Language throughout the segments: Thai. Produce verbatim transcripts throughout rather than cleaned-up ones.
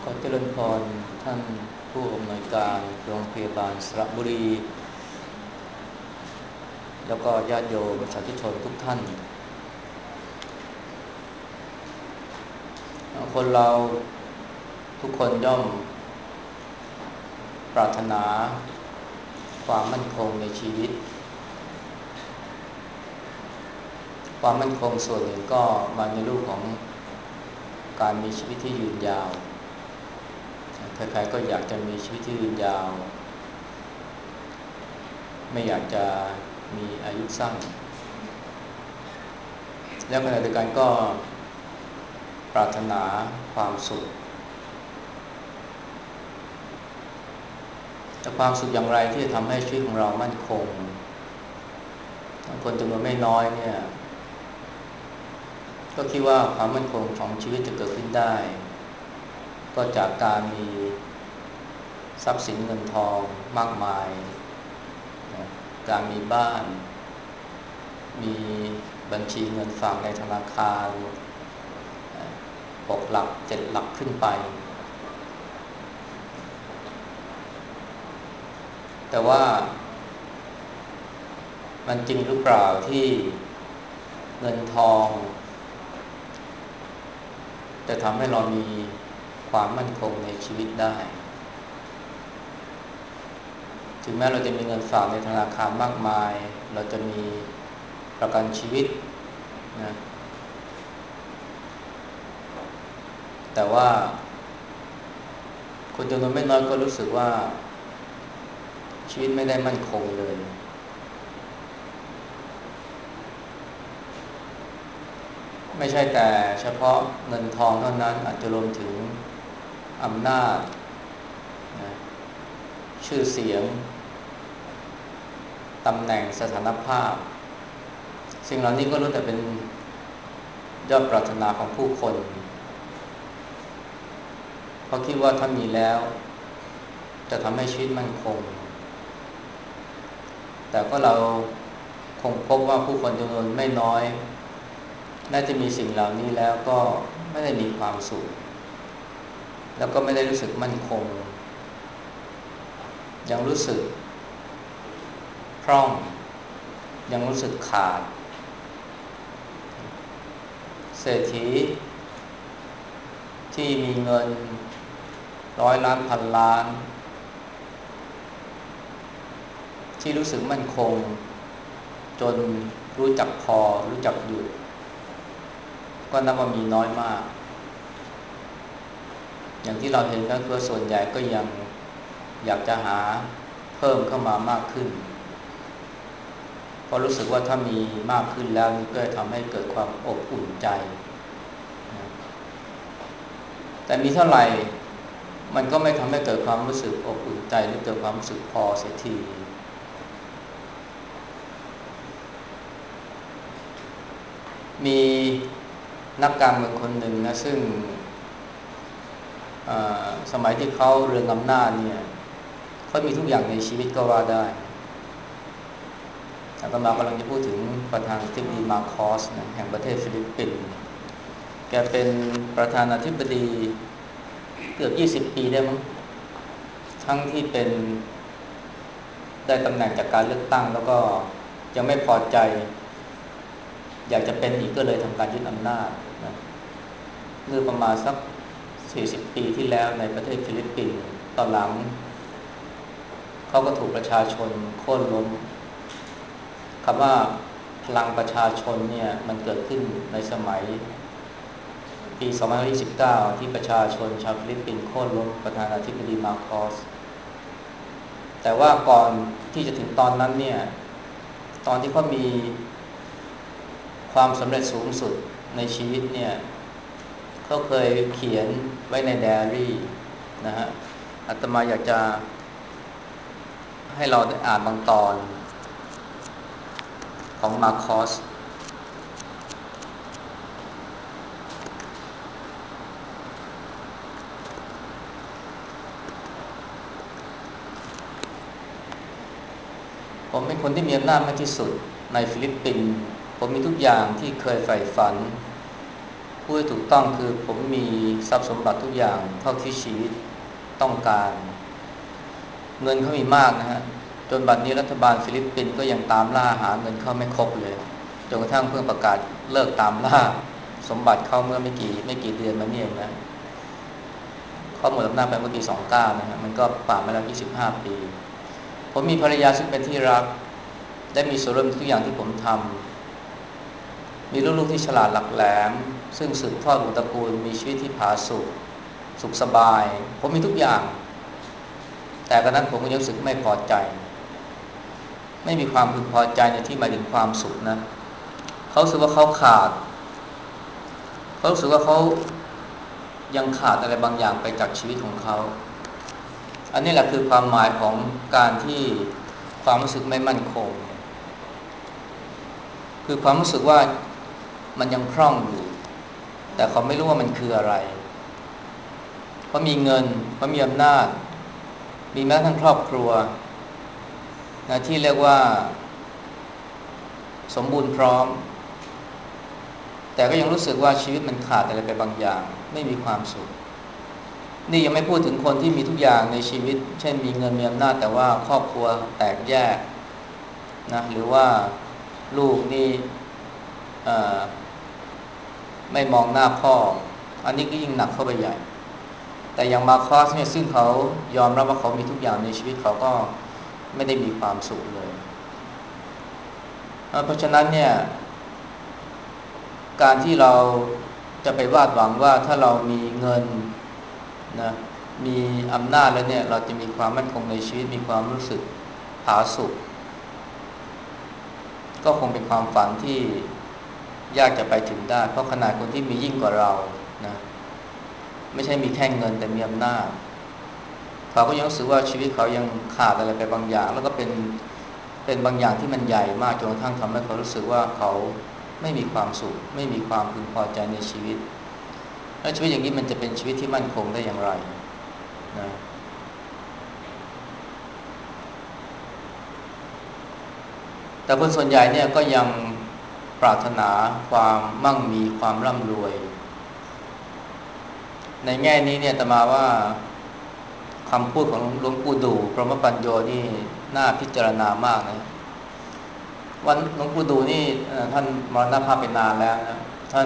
ขอเจริญพรท่านผู้อำนวยการโรงพยาบาลสระบุรีแล้วก็ญาติโยมสาธุชนทุกท่านคนเราทุกคนย่อมปรารถนาความมั่นคงในชีวิตความมั่นคงส่วนหนึ่งก็มาในรูปของการมีชีวิตที่ยืนยาวใครๆก็อยากจะมีชีวิตที่ยืนยาวไม่อยากจะมีอายุสั้นแล้วขณะเดียวกันก็ปรารถนาความสุขแต่ความสุขอย่างไรที่จะทำให้ชีวิตของเรามั่นคงคนจำนวนไม่น้อยเนี่ยก็คิดว่าความมั่นคงของชีวิตจะเกิดขึ้นได้ก็จากการมีทรัพย์สินเงินทองมากมายนะการมีบ้านมีบัญชีเงินฝากในธนาคารหกหลักเจ็ดหลักขึ้นไปแต่ว่ามันจริงหรือเปล่าที่เงินทองจะทำให้เรามีความมั่นคงในชีวิตได้ถึงแม้เราจะมีเงินฝากในธนาคารมากมายเราจะมีประกันชีวิตนะแต่ว่าคนจำนวนไม่น้อยก็รู้สึกว่าชีวิตไม่ได้มั่นคงเลยไม่ใช่แต่เฉพาะเงินทองเท่านั้นอาจจะรวมถึงอำนาจนะชื่อเสียงตำแหน่งสถานภาพสิ่งเหล่านี้ก็ล้วนแต่เป็นยอดปรารถนาของผู้คนเพราะคิดว่าถ้ามีแล้วจะทำให้ชีวิตมั่นคงแต่ก็เราคงพบว่าผู้คนจำนวนไม่น้อยน่าจะมีสิ่งเหล่านี้แล้วก็ไม่ได้มีความสุขแล้วก็ไม่ได้รู้สึกมั่นคงยังรู้สึกพร่องยังรู้สึกขาดเศรษฐีที่มีเงินร้อยล้านพันล้านที่รู้สึกมั่นคงจนรู้จักพอรู้จักหยุดก็นับว่ามีน้อยมากอย่างที่เราเห็นก็คือส่วนใหญ่ก็ยังอยากจะหาเพิ่มเข้ามามากขึ้นเพราะรู้สึกว่าถ้ามีมากขึ้นแล้วนี่ก็จะทำให้เกิดความอบอุ่นใจแต่มีเท่าไหร่มันก็ไม่ทำให้เกิดความรู้สึกอบอุ่นใจหรือเกิดความรู้สึกพอเสียทีมีนักการเมืองคนหนึ่งนะซึ่งสมัยที่เขาเรืองอำนาจเนี่ยเขามีทุกอย่างในชีวิตก็ว่าได้อาตมากำลังจะพูดถึงประธานาธิบดีมาโคสนะแห่งประเทศฟิลิปปินส์แกเป็นประธานาธิบดีเกือบยี่สิบปีได้มั้งทั้งที่เป็นได้ตำแหน่งจากการเลือกตั้งแล้วก็ยังไม่พอใจอยากจะเป็นอีกก็เลยทำการยึดอำนาจนะเมื่อประมาณสักสี่สิบปีที่แล้วในประเทศฟิลิปปินส์ตอนหลังเขาก็ถูกประชาชนโค่นล้มคำว่าพลังประชาชนเนี่ยมันเกิดขึ้นในสมัยปีสองพันยี่สิบเก้าที่ประชาชนชาวฟิลิปปินส์โค่นล้มประธานาธิบดีมาโคสแต่ว่าก่อนที่จะถึงตอนนั้นเนี่ยตอนที่เขามีความสำเร็จสูงสุดในชีวิตเนี่ยเขาเคยเขียนไว้ในไดอารี่นะฮะอาตมาอยากจะให้เราได้อ่านบางตอนของมาโคสผมเป็นคนที่มีอำนาจมากที่สุดในฟิลิปปินส์ผมมีทุกอย่างที่เคยใฝ่ฝันผพูดให้ถูกต้องคือผมมีทรัพย์สมบัติทุกอย่างเท่าที่ชีวิตต้องการเงินเขามีมากนะฮะจนบัดนี้รัฐบาลฟิลิปปินส์ก็ยังตามล่าหาเงินเขาไม่ครบเลยจนกระทั่งเพิ่งประกาศเลิกตามล่าสมบัติเขาเมื่อไม่กี่ไม่กี่เดือนมานี่เองนะเขาหมดอำนาจไปเมื่อปีสองเก้านะฮะมันก็ผ่านมาแล้วยี่สิบห้าปีผมมีภรรยาซึ่งเป็นที่รักได้มีส่วนร่วมทุกอย่างที่ผมทำมีลูกๆที่ฉลาดหลักแหลมซึ่งสืบทอดวงตระกูลมีชีวิตที่ผาสุกสุขสบายผมมีทุกอย่างแต่กระนั้นผมก็ยังรู้สึกไม่พอใจไม่มีความพึงพอใจในที่หมายถึงความสุขนะเขารู้สึกว่าเขาขาดเขารู้สึกว่าเขายังขาดอะไรบางอย่างไปจากชีวิตของเขาอันนี้แหละคือความหมายของการที่ความรู้สึกไม่มั่นคงคือความรู้สึกว่ามันยังพร่องอยู่แต่เขาไม่รู้ว่ามันคืออะไรเพราะมีเงินเพราะมีอำนาจมีแม้กระทั่งครอบครัวนะที่เรียกว่าสมบูรณ์พร้อมแต่ก็ยังรู้สึกว่าชีวิตมันขาดอะไรไปบางอย่างไม่มีความสุขนี่ยังไม่พูดถึงคนที่มีทุกอย่างในชีวิตเช่นมีเงินมีอำนาจแต่ว่าครอบครัวแตกแยกนะหรือว่าลูกนี่ไม่มองหน้าพ่ออันนี้ก็ยิ่งหนักเข้าไปใหญ่แต่อย่างมาคอสเนี่ยซึ่งเขายอมรับว่าเขามีทุกอย่างในชีวิตเขาก็ไม่ได้มีความสุขเลยเพราะฉะนั้นเนี่ยการที่เราจะไปวาดหวังว่าถ้าเรามีเงินนะมีอำนาจแล้วเนี่ยเราจะมีความมั่นคงในชีวิตมีความรู้สึกผาสุกก็คงเป็นความฝันที่ยากจะไปถึงได้เพราะขนาดคนที่มียิ่งกว่าเรานะไม่ใช่มีแค่เงินแต่มีอำนาจเขาก็ยังรู้สึกว่าชีวิตเขายังขาดอะไรไปบางอย่างแล้วก็เป็นเป็นบางอย่างที่มันใหญ่มากจนกระทั่งทำให้เขารู้สึกว่าเขาไม่มีความสุขไม่มีความพึงพอใจในชีวิตแล้วชีวิตอย่างนี้มันจะเป็นชีวิตที่มั่นคงได้อย่างไรนะแต่คนส่วนใหญ่เนี่ยก็ยังปรารถนาความมั่งมีความร่ำรวยในแง่นี้เนี่ยอาตมาว่าคำพูดของหลวงปู่ดูพรหมปัญโยนี่น่าพิจารณามากนะวันหลวงปู่ดูนี่ท่านมรณภาพไปนานแล้วนะท่าน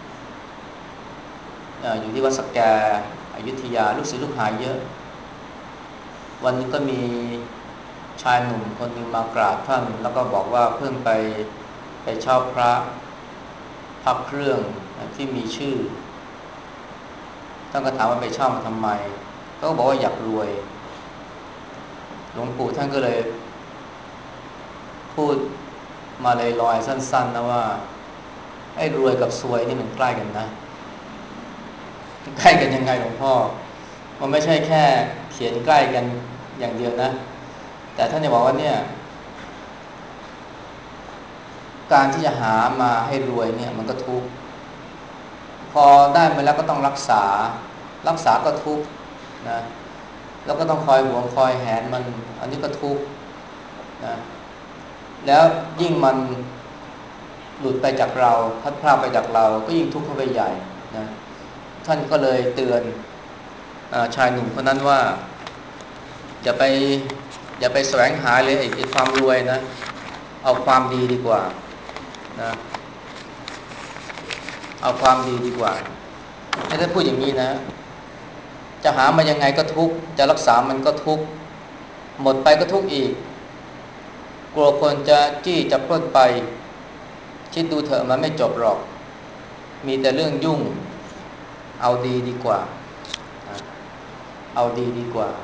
อยู่ที่วัดสักแกอยุธยาลูกศิษย์ลูกหาเยอะวันนี้ก็มีชายหนุ่มคนหนึ่งมากราบท่านแล้วก็บอกว่าเพิ่งไปไปเช่าพระพักเครื่องที่มีชื่อท่านก็ถามว่าไปเช่ามาทำไมเขาก็บอกว่าอยากรวยหลวงปู่ท่านก็เลยพูดมาลอยๆสั้นๆนะว่าไอ้รวยกับซวยนี่มันใกล้กันนะใกล้กันยังไงหลวงพ่อมันไม่ใช่แค่เขียนใกล้กันอย่างเดียวนะแต่ท่านจะบอกว่าเนี่ยการที่จะหามาให้รวยเนี่ยมันก็ทุกข์พอได้มาแล้วก็ต้องรักษารักษาก็ทุกข์นะแล้วก็ต้องคอยหวงคอยแหนมันอันนี้ก็ทุกข์นะแล้วยิ่งมันหลุดไปจากเราพัดพลาดไปจากเราก็ยิ่งทุกข์เข้าไปใหญ่นะท่านก็เลยเตือนชายหนุ่มคนนั้นว่าอย่าไปอย่าไปแสวงหาเลยไอ้ความรวยนะเอาความดีดีกว่านะเอาความดีดีกว่าถ้าท่านพูดอย่างนี้นะจะหามายังไงก็ทุกข์จะรักษามันก็ทุกข์หมดไปก็ทุกข์อีกกลัวคนจะจี้จะปล้นไปคิดดูเถอะมันไม่จบหรอกมีแต่เรื่องยุ่งเอาดีดีกว่าเอาดีดีกว่า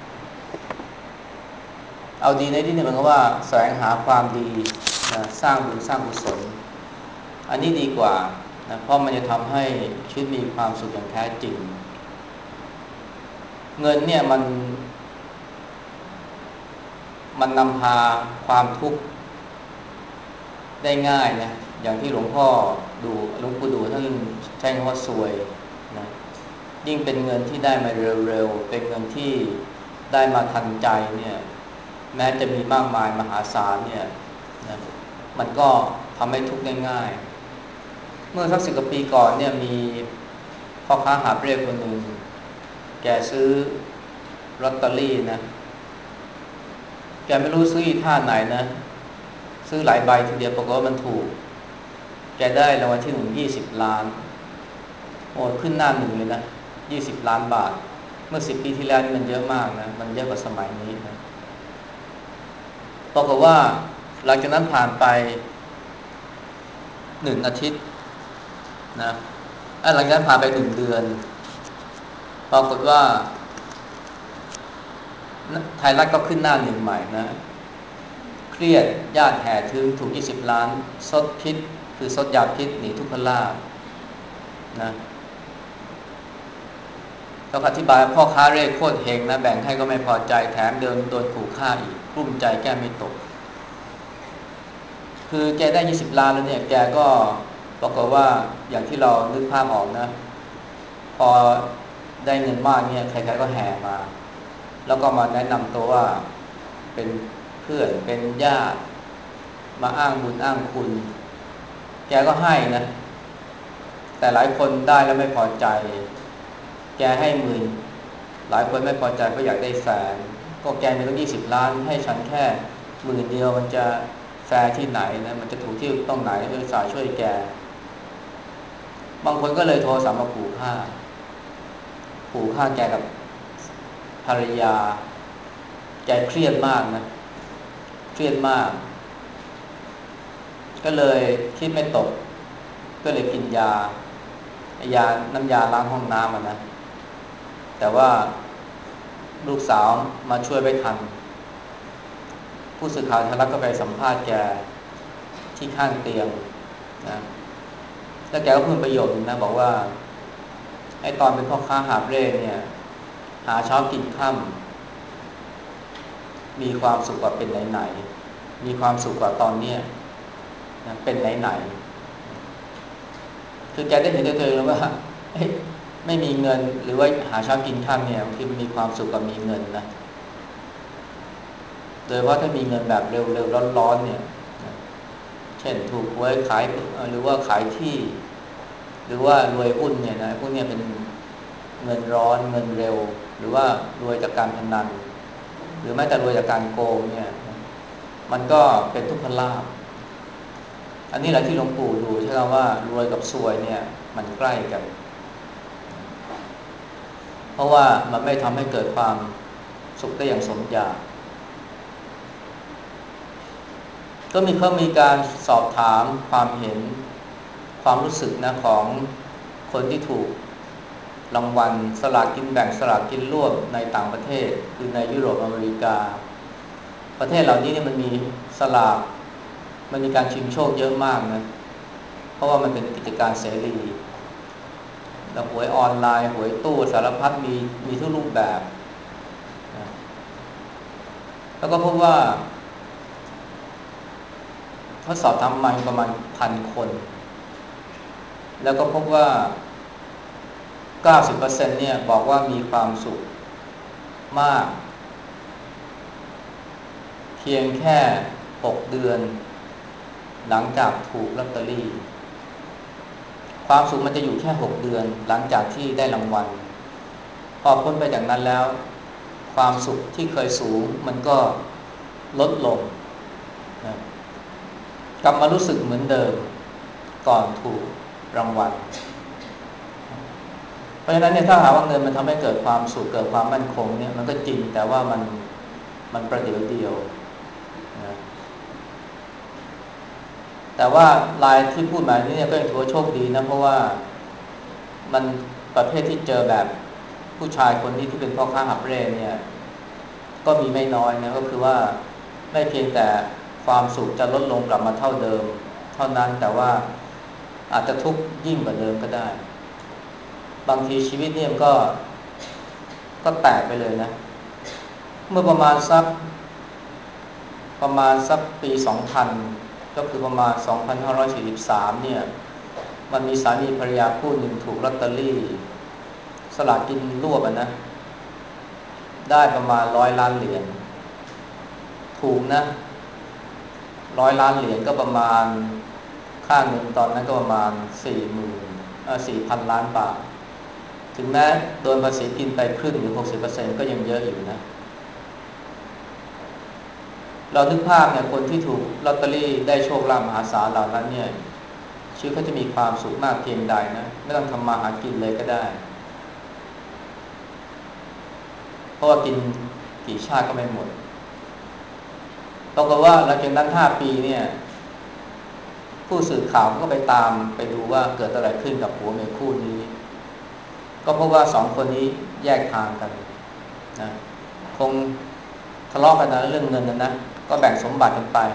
เอาดีในที่นี้หมายความว่าแสวงหาความดีนะสร้างบุญสร้างกุศลอันนี้ดีกว่านะเพราะมันจะทำให้ชีวิตมีความสุขอย่างแท้จริงเงินเนี่ยมันมันนำพาความทุกข์ได้ง่ายนะอย่างที่หลวงพ่อดูหลวงปู่ดูท่านใช้คำว่าซวยนะยิ่งเป็นเงินที่ได้มาเร็วๆเป็นเงินที่ได้มาทันใจเนี่ยแม้จะมีมากมายมหาศาลเนี่ยนะมันก็ทำให้ทุกข์ได้ง่ายเมื่อสักสิบกว่าปีก่อนเนี่ยมีพ่อค้าหาบเร่คนหนึ่งแกซื้อลอตเตอรี่นะแกไม่รู้ซื้ออีท่าไหนนะซื้อหลายใบทีเดียวปรากฏว่ามันถูกแกได้รางวัลที่หนึ่งยี่สิบล้านโอ้ขึ้นหน้าหนึ่งเลยนะยี่สิบล้านบาทเมื่อสิบปีที่แล้วนี่มันเยอะมากนะมันเยอะกว่าสมัยนี้นะปรากฏว่าหลังจากนั้นผ่านไปหนึ่งอาทิตย์นะหลังจากนั้นผ่านไปหนึ่งเดือนปรากฏว่าไทยรัฐก็ขึ้นหน้าหนึ่งใหม่นะเครียดญาติแห่ถึงถูกยี่สิบล้านซดพิษคือซดยาพิษหนีทุกขลาภนะต้องอธิบายพ่อค้าเร่โคตรเฮงนะแบ่งให้ก็ไม่พอใจแถมเดินโดนขู่ฆ่าอีกกลุ้มใจแก้ไม่ตกคือแกได้ยี่สิบล้านแล้วเนี่ยแกก็บอกว่าอย่างที่เรานึกภาพออกนะพอได้เงินมากเนี่ยใครๆก็แห่มาแล้วก็มาแนะนำตัวว่าเป็นเพื่อนเป็นญาติมาอ้างบุญอ้างคุณแกก็ให้นะแต่หลายคนได้แล้วไม่พอใจแกให้หมื่นหลายคนไม่พอใจก็อยากได้แสนก็แกมีตั้งยี่สิบล้านให้ฉันแค่หมื่นเดียวมันจะแฟร์ที่ไหนนะมันจะถูกที่ต้องไหนเพื่อสายช่วยแกบางคนก็เลยโทรศัพท์มาขู่ฆ่าขู่ฆ่าแกกับภรรยาแกเครียดมากนะเครียดมากก็เลยคิดไม่ตกก็เลยกินยายาน้ำยาล้างห้องน้ำอ่ะนะแต่ว่าลูกสาวมาช่วยไว้ทันผู้สื่อข่าวไทยรัฐก็ไปสัมภาษณ์แกที่ข้างเตียงนะแล้วแกก็พูดประโยคนึงนะบอกว่าไอ้ตอนเป็นพ่อค้าหาบเร่เนี่ยหาเช้ากินค่ำมีความสุขกว่าเป็นไหนๆมีความสุขกว่าตอนเนี้ยนะเป็นไหนๆคือแกได้เห็นด้วยตัวเองแล้วว่าไม่มีเงินหรือว่าหาเช้ากินค่ำเนี่ยบางทีมันมีความสุขกว่ามีเงินนะโดยเพราะถ้ามีเงินแบบเร็วๆร้อนๆเนี่ยเช่นถูกหวยขายหรือว่าขายที่หรือว่ารวยหุ้นเนี่ยนะพวกนี้เป็นเงินร้อนเงินเร็วหรือว่ารวยจากการพนันหรือแม้แต่รวยจากการโกงเนี่ยมันก็เป็นทุกขลาภอันนี้แหละที่หลวงปู่ดูใช่ไหมว่ารวยกับซวยเนี่ยมันใกล้กันเพราะว่ามันไม่ทำให้เกิดความสุขได้อย่างสมอยากก็มีเขามีการสอบถามความเห็นความรู้สึกนะของคนที่ถูกรางวัลสลากกินแบ่งสลากกินรวบในต่างประเทศคือในยุโรปอเมริกาประเทศเหล่านี้เนี่ยมันมีสลากมันมีการชิงโชคเยอะมากนะเพราะว่ามันเป็นกิจการเสรีแล้วหวยออนไลน์หวยตู้สารพัดมีมีทุกรูปแบบนะแล้วก็พบว่าทดสอบทำมาประมาณพันคนแล้วก็พบว่า เก้าสิบเปอร์เซ็นต์ เนี่ยบอกว่ามีความสุขมากเพียงแค่หกเดือนหลังจากถูกลอตเตอรี่ความสุขมันจะอยู่แค่หกเดือนหลังจากที่ได้รางวัลพอพ้นไปจากนั้นแล้วความสุขที่เคยสูงมันก็ลดลงนะกลับมารู้สึกเหมือนเดิมก่อนถูกรางวัลเพราะฉะนั้นเนี่ยถ้าหาว่าเงินมันทำให้เกิดความสุขเกิดความมั่นคงเนี่ยมันก็จริงแต่ว่ามันมันประเดี๋ยวเดียวนะแต่ว่ารายที่พูดมานี้เนี่ยก็ยังถือว่าโชคดีนะเพราะว่ามันประเภทที่เจอแบบผู้ชายคนนี้ที่เป็นพ่อค้าหับเร่เนี่ยก็มีไม่น้อยนะก็คือว่าไม่เพียงแต่ความสุขจะลดลงกลับมาเท่าเดิมเท่านั้นแต่ว่าอาจจะทุกข์ยิ่งกว่าเดิมก็ได้บางทีชีวิตเนี่ยก็ก็แตกไปเลยนะเมื่อประมาณสักประมาณสักปีสองพันก็คือประมาณสองพันห้าร้อยสี่สิบสามเนี่ยมันมีสามีภรรยาคู่หนึ่งถูกลอตเตอรี่สลากกินรวบอ่ะนะได้ประมาณร้อยล้านเหรียญถูกนะร้อยล้านเหรียญก็ประมาณคค่าเงินตอนนั้นก็ประมาณสี่หมื่นสี่พันล้านบาทถึงแม้โดนภาษีกินไปครึ่งหรือหกสิบเปอร์เซ็นต์ก็ยังเยอะอยู่นะเรานึกภาพเนี่ยคนที่ถูกลอตเตอรี่ได้โชคลาภมหาศาลเหล่านั้นเนี่ยชีวิตเขาจะมีความสุขมากเพียงใดนะไม่ต้องทำมาหากินเลยก็ได้เพราะว่ากินกี่ชาติก็ไม่หมดปรากฏว่าหลังจากนั้นห้าปีเนี่ยผู้สื่อข่าวก็ไปตามไปดูว่าเกิดอะไรขึ้นกับผัวเมียคู่นี้ก็พบว่าสองคนนี้แยกทางกันนะคงทะเลาะกันนะเรื่องเงินนะนะก็แบ่งสมบัติกันไป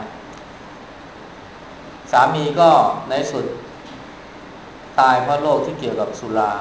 สามีก็ในสุดตายเพราะโรคที่เกี่ยวกับสุรา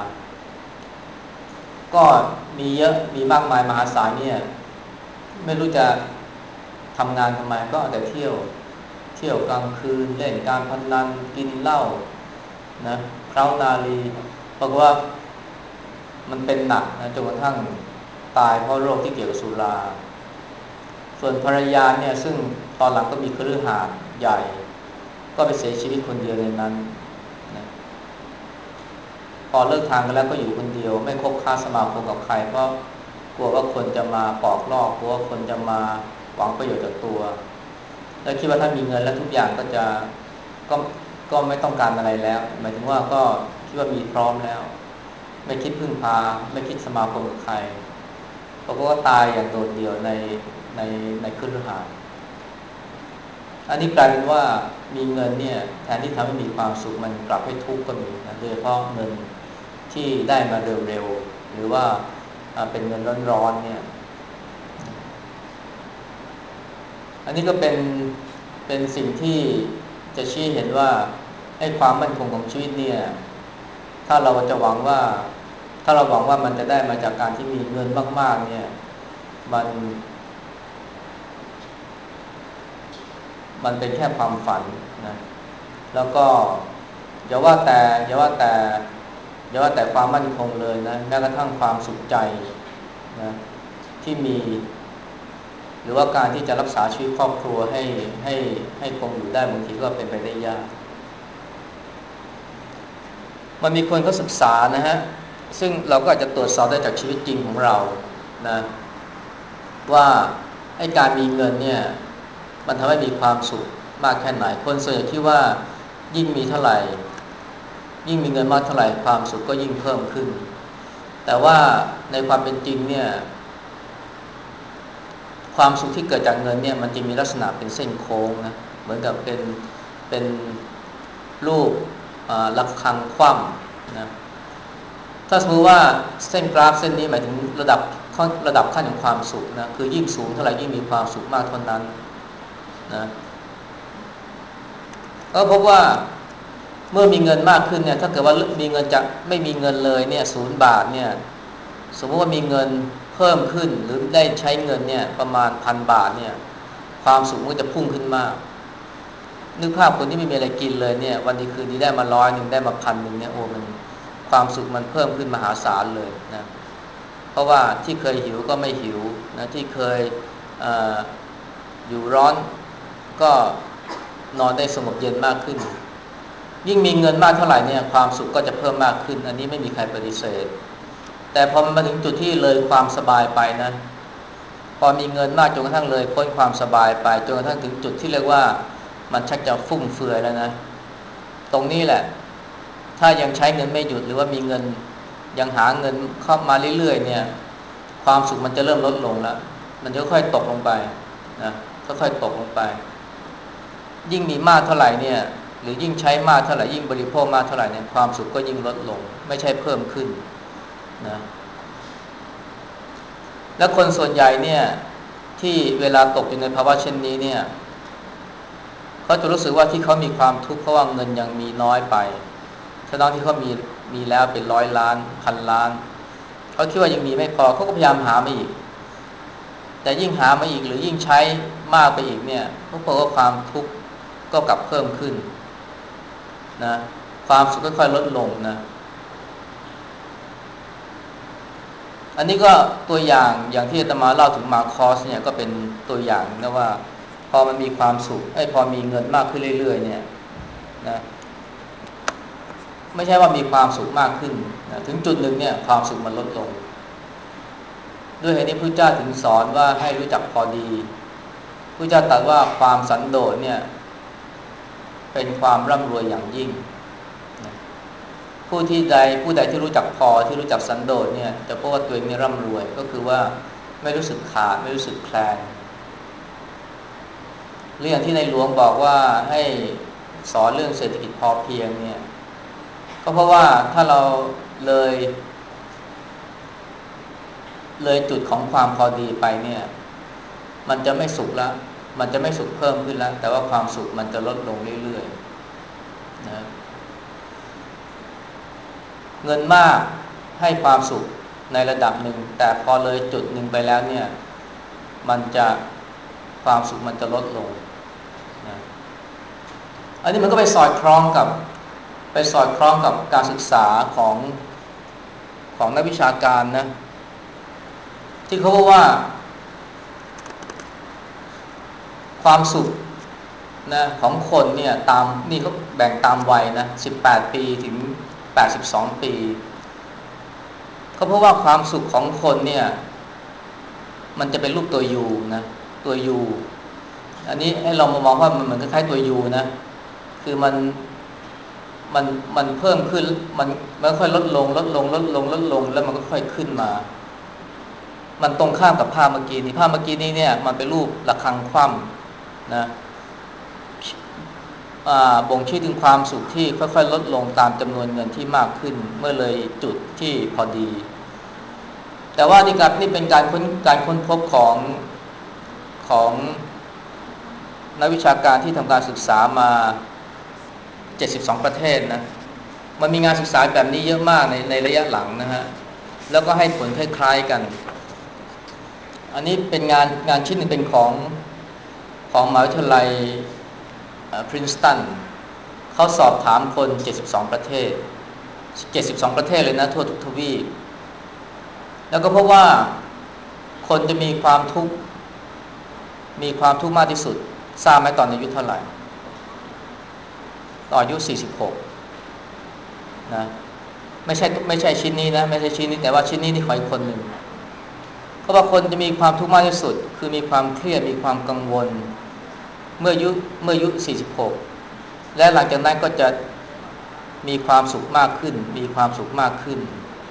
ก็มีเยอะมีมากมายมหาศาลเนี่ยไม่รู้จะทำงานทำไมก็เอาแต่เที่ยวเที่ยวกลางคืนเล่นการพนันกินเหล้านะเคล้านาลีเพราะว่ามันเป็นหนักนะจนกระทั่งตายเพราะโรคที่เกี่ยวกับสุราส่วนภรรยาเนี่ยซึ่งตอนหลังก็มีคฤหาสน์ใหญ่ก็ไปเสียชีวิตคนเดียวในนั้นนะพอเลิกทางกันแล้วก็อยู่คนเดียวไม่คบค้าสมาคมกับใครเพราะกลัวว่าคนจะมาปอกลอกกลัวว่าคนจะมาหวังประโยชน์จากตัวแล้วคิดว่าถ้ามีเงินแล้วทุกอย่างก็จะก็ก็ไม่ต้องการอะไรแล้วหมายถึงว่าก็คิดว่ามีพร้อมแล้วไม่คิดพึ่งพาไม่คิดสมาคมกับใครเพราะว่าตายอย่างโดดเดี่ยวในในในคฤหาสน์อันนี้กลายเป็นว่ามีเงินเนี่ยแทนที่ทำให้มีความสุขมันกลับให้ทุกข์ก็มีนะโดยเฉพาะเงินที่ได้มาเร็วๆหรือว่าเป็นเงินร้อนๆเนี่ยอันนี้ก็เป็นเป็นสิ่งที่จะชี้เห็นว่าให้ความมั่นคงของชีวิตเนี่ยถ้าเราจะหวังว่าถ้าเราหวังว่ามันจะได้มาจากการที่มีเงินมากๆเนี่ยมันมันเป็นแค่ความฝันนะแล้วก็อย่าว่าแต่อย่าว่าแต่อย่าว่าแต่ความมั่นคงเลยนะแม้กระทั่งความสุขใจนะที่มีหรือว่าการที่จะรักษาชีวิตครอบครัวให้ให้ให้คงอยู่ได้บางทีก็เป็นไปได้ยากมันมีคนเขาศึกษานะฮะซึ่งเราก็อาจจะตรวจสอบได้จากชีวิตจริงของเรานะว่าไอ้การมีเงินเนี่ยมันทำให้มีความสุขมากแค่ไหนคนส่วนใหญ่คิดว่ายิ่งมีเท่าไหร่ยิ่งมีเงินมากเท่าไหร่ความสุขก็ยิ่งเพิ่มขึ้นแต่ว่าในความเป็นจริงเนี่ยความสุขที่เกิดจากเงินเนี่ยมันจะมีลักษณะเป็นเส้นโค้งนะเหมือนกับเป็นเป็นรูประฆังคว่ำนะถ้าสมมติว่าเส้นกราฟเส้นนี้หมายถึงระดับระดับขั้นของความสุขนะคือยิ่งสูงเท่าไหร่ยิ่งมีความสุขมากเท่านั้นนะก็พบว่าเมื่อมีเงินมากขึ้นเนี่ยถ้าเกิดว่ามีเงินจากไม่มีเงินเลยเนี่ยศูนย์บาทเนี่ยสมมติว่ามีเงินเพิ่มขึ้นหรือได้ใช้เงินเนี่ยประมาณพันบาทเนี่ยความสุขก็จะพุ่งขึ้นมากนึกภาพคนที่ไม่มีอะไรกินเลยเนี่ยวันดีคืนดีได้มาร้อยหนึ่งได้มาพันหนึ่งเนี่ยโอ้มันความสุขมันเพิ่มขึ้นมหาศาลเลยนะเพราะว่าที่เคยหิวก็ไม่หิวนะที่เคย อ, อยู่ร้อนก็นอนได้สงบเย็นมากขึ้นยิ่งมีเงินมากเท่าไหร่เนี่ยความสุขก็จะเพิ่มมากขึ้นอันนี้ไม่มีใครปฏิเสธแต่พอมันมาถึงจุดที่เลยความสบายไปนะพอมีเงินมากจนกระทั่งเลยพ้นความสบายไปจนกระทั่งถึงจุดที่เรียกว่ามันชักจะฟุ่มเฟือยแล้วนะตรงนี้แหละถ้ายังใช้เงินไม่หยุดหรือว่ามีเงินยังหาเงินเข้ามาเรื่อยๆเนี่ยความสุขมันจะเริ่มลดลงแล้วมันจะค่อยๆตกลงไปนะค่อยๆตกลงไปยิ่งมีมากเท่าไหร่เนี่ยหรือยิ่งใช้มากเท่าไหร่ยิ่งบริโภคมากเท่าไหร่เนี่ยความสุขก็ยิ่งลดลงไม่ใช่เพิ่มขึ้นนะและคนส่วนใหญ่เนี่ยที่เวลาตกอยู่ในภาวะเช่นนี้เนี่ยเขาจะรู้สึกว่าที่เขามีความทุกข์เพราะว่าเงินยังมีน้อยไปทั้งที่เขามีมีแล้วเป็นร้อยล้านพันล้านเขาคิดว่ายังมีไม่พอเขาก็พยายามหามาอีกแต่ยิ่งหามาอีกหรือยิ่งใช้มากไปอีกเนี่ยเขาบอกว่าความทุกข์ก็กลับเพิ่มขึ้นนะความสุขค่อยๆลดลงนะอันนี้ก็ตัวอย่างอย่างที่อาตมาเล่าถึงมาคอสเนี่ยก็เป็นตัวอย่างนะว่าพอมันมีความสุขไอ้พอมีเงินมากขึ้นเรื่อยๆเนี่ยนะไม่ใช่ว่ามีความสุขมากขึ้นนะถึงจุดหนึ่งเนี่ยความสุขมันลดลงด้วยเหตุนี้พระเจ้าถึงสอนว่าให้รู้จักพอดีพระเจ้าตรัสว่าความสันโดษเนี่ยเป็นความร่ำรวยอย่างยิ่งนะผู้ที่ใดผู้ใดที่รู้จักพอที่รู้จักสันโดษเนี่ยจะพบว่าตัวเองเนี่ยร่ำรวยก็คือว่าไม่รู้สึกขาดไม่รู้สึกแคลนเรื่องที่ในหลวงบอกว่าให้สอนเรื่องเศรษฐกิจพอเพียงเนี่ยก็เพราะว่าถ้าเราเลยเลยจุดของความพอดีไปเนี่ยมันจะไม่สุขละมันจะไม่สุขเพิ่มขึ้นแล้วแต่ว่าความสุขมันจะลดลงเรื่อยๆนะเงินมากให้ความสุขในระดับหนึ่งแต่พอเลยจุดหนึ่งไปแล้วเนี่ยมันจะความสุขมันจะลดลงนะอันนี้มันก็ไปสอดคล้องกับไปสอดคล้องกับการศึกษาของของนักวิชาการนะที่เขาบอกว่าความสุขนะของคนเนี่ยตามนี่เขาแบ่งตามวัยนะสิบแปดปีถึงแปดสิบสองปีเขาพบว่าความสุขของคนเนี่ยมันจะเป็นรูปตัวยูนะตัวยูอันนี้ให้เรามามองว่ามันเหมือนคล้ายๆตัวยูนะคือมันมันมันเพิ่มขึ้นมันมันค่อยลดลงลดลงลดลงลดลงแล้วมันก็ค่อยขึ้นมามันตรงข้ามกับภาพเมื่อกี้นี้ภาพเมื่อกี้นี้เนี่ยมันเป็นรูประฆังคว่ำนะบ่งชี้ถึงความสุขที่ค่อยๆลดลงตามจำนวนเงินที่มากขึ้นเมื่อเลยจุดที่พอดีแต่ว่านี่ครับนี่เป็นการค้นการค้นพบของของนักวิชาการที่ทำการศึกษามาเจ็ดสิบสองประเทศนะมันมีงานศึกษาแบบนี้เยอะมากในในระยะหลังนะฮะแล้วก็ให้ผลคล้ายๆกันอันนี้เป็นงานงานชิ้นหนึ่งเป็นของของมหาวิทยาลัยพรินสตันเขาสอบถามคนเจ็ดสิบสองประเทศเจ็ดสิบสองประเทศเลยนะทั่วทุกทวีปแล้วก็พบว่าคนจะมีความทุกข์มีความทุกข์มากที่สุดทราบไหมตอนอายุเท่าไหร่ตอนอายุสี่สิบหกนะไม่ใช่ไม่ใช่ชิ้นนี้นะไม่ใช่ชิ้นนี้แต่ว่าชิ้นนี้นี่ขออีกคนหนึ่งเพราะว่าคนจะมีความทุกข์มากที่สุดคือมีความเครียดมีความกังวลเมื่ออายุเมื่ออายุสี่สิบหกและหลังจากนั้นก็จะมีความสุขมากขึ้นมีความสุขมากขึ้น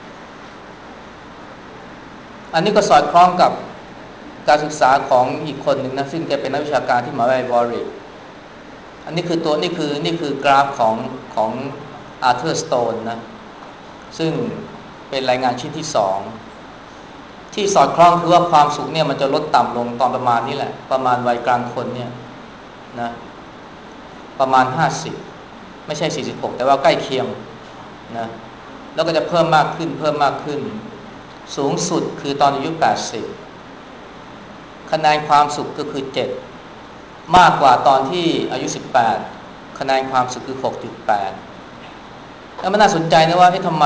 อันนี้ก็สอดคล้องกับการศึกษาของอีกคนหนึ่งนะซึ่งแกเป็นนักวิชาการที่มหาวิทยาลัยวอริกอันนี้คือตัวนี่คือนี่คือกราฟของของอาร์เธอร์สโตนนะซึ่งเป็นรายงานชิ้นที่สองที่สอดคล้องคือว่าความสุขเนี่ยมันจะลดต่ำลงตอนประมาณนี้แหละประมาณวัยกลางคนเนี่ยนะประมาณห้าสิบไม่ใช่สี่สิบหกแต่ว่าใกล้เคียงนะแล้วก็จะเพิ่มมากขึ้นเพิ่มมากขึ้นสูงสุดคือตอนอายุแปดสิบคะแนนความสุขก็คือเจ็ดมากกว่าตอนที่อายุสิบแปดคะแนนความสุขคือ หกจุดแปด แล้วมันน่าสนใจนะว่าทำไม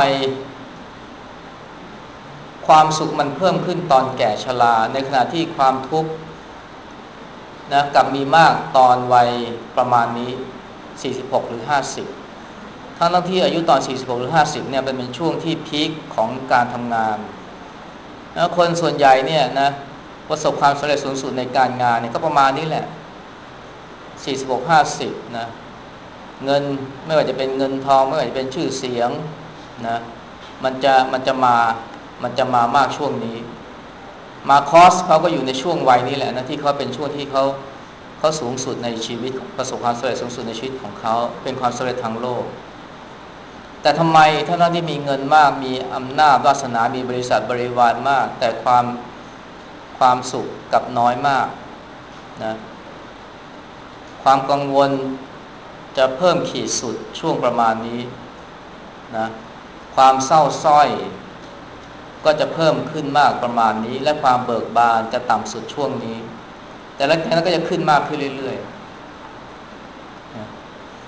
ความสุขมันเพิ่มขึ้นตอนแก่ชราในขณะที่ความทุกข์นะกลับมีมากตอนวัยประมาณนี้สี่สิบหกหรือห้าสิบทั้งทั้งที่อายุตอนสี่สิบหกหรือห้าสิบเนี่ยเป็นช่วงที่พีคของการทำงานนะคนส่วนใหญ่เนี่ยนะประสบความสำเร็จสูงสุดในการงานเนี่ยก็ประมาณนี้แหละสี่สิบหก ห้าสิบนะเงินไม่ว่าจะเป็นเงินทองไม่ว่าจะเป็นชื่อเสียงนะมันจะมันจะมามันจะมามากช่วงนี้มาคอสเขาก็อยู่ในช่วงวัยนี้แหละนะที่เขาเป็นช่วงที่เขาเขาสูงสุดในชีวิตประสบความสำเร็จสูงสุดในชีวิตของเขาเป็นความสำเร็จทางโลกแต่ทำไมท่านที่มีเงินมากมีอำนาจวาสนามีบริษัทบริวารมากแต่ความความสุขกับน้อยมากนะความกังวลจะเพิ่มขีดสุดช่วงประมาณนี้นะความเศร้าส้อยก็จะเพิ่มขึ้นมากประมาณนี้และความเบิกบานจะต่ำสุดช่วงนี้แต่ละแค่นั้นก็จะขึ้นมากขึ้นเรื่อยๆนะ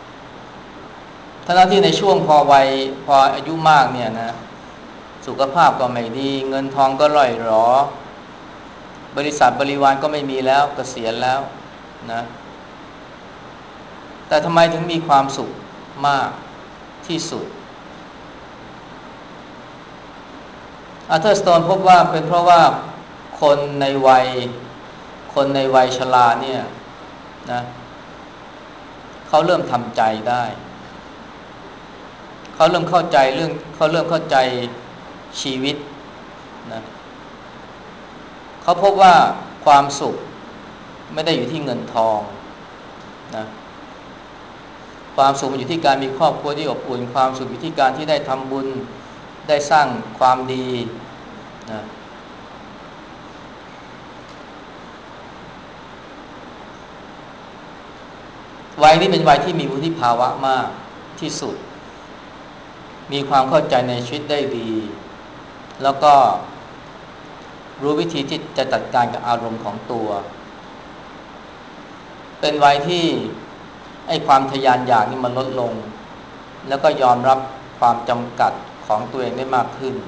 ทั้งที่ในช่วงพอวัยพออายุมากเนี่ยนะสุขภาพก็ไม่ดีเงินทองก็ร่อยหรอบริษัทบริวารก็ไม่มีแล้วเกษียณแล้วนะแต่ทำไมถึงมีความสุขมากที่สุดอาร์เธอร์สโตนพบว่าเป็นเพราะว่าคนในวัยคนในวัยชราเนี่ยนะเขาเริ่มทำใจได้เขาเริ่มเข้าใจเรื่องเขาเริ่มเข้าใจชีวิตนะเขาพบว่าความสุขไม่ได้อยู่ที่เงินทองนะความสุขมันอยู่ที่การมีครอบครัวที่อบอุ่นความสุขอยู่ที่การที่ได้ทำบุญได้สร้างความดีนะวัยนี้เป็นวัยที่มีวุฒิภาวะมากที่สุดมีความเข้าใจในชีวิตได้ดีแล้วก็รู้วิธีที่จะจัดการกับอารมณ์ของตัวเป็นวัยที่ไอ้ความทะยานอยากนี่มันลดลงแล้วก็ยอมรับความจำกัดของตัวเองได้มากขึ้น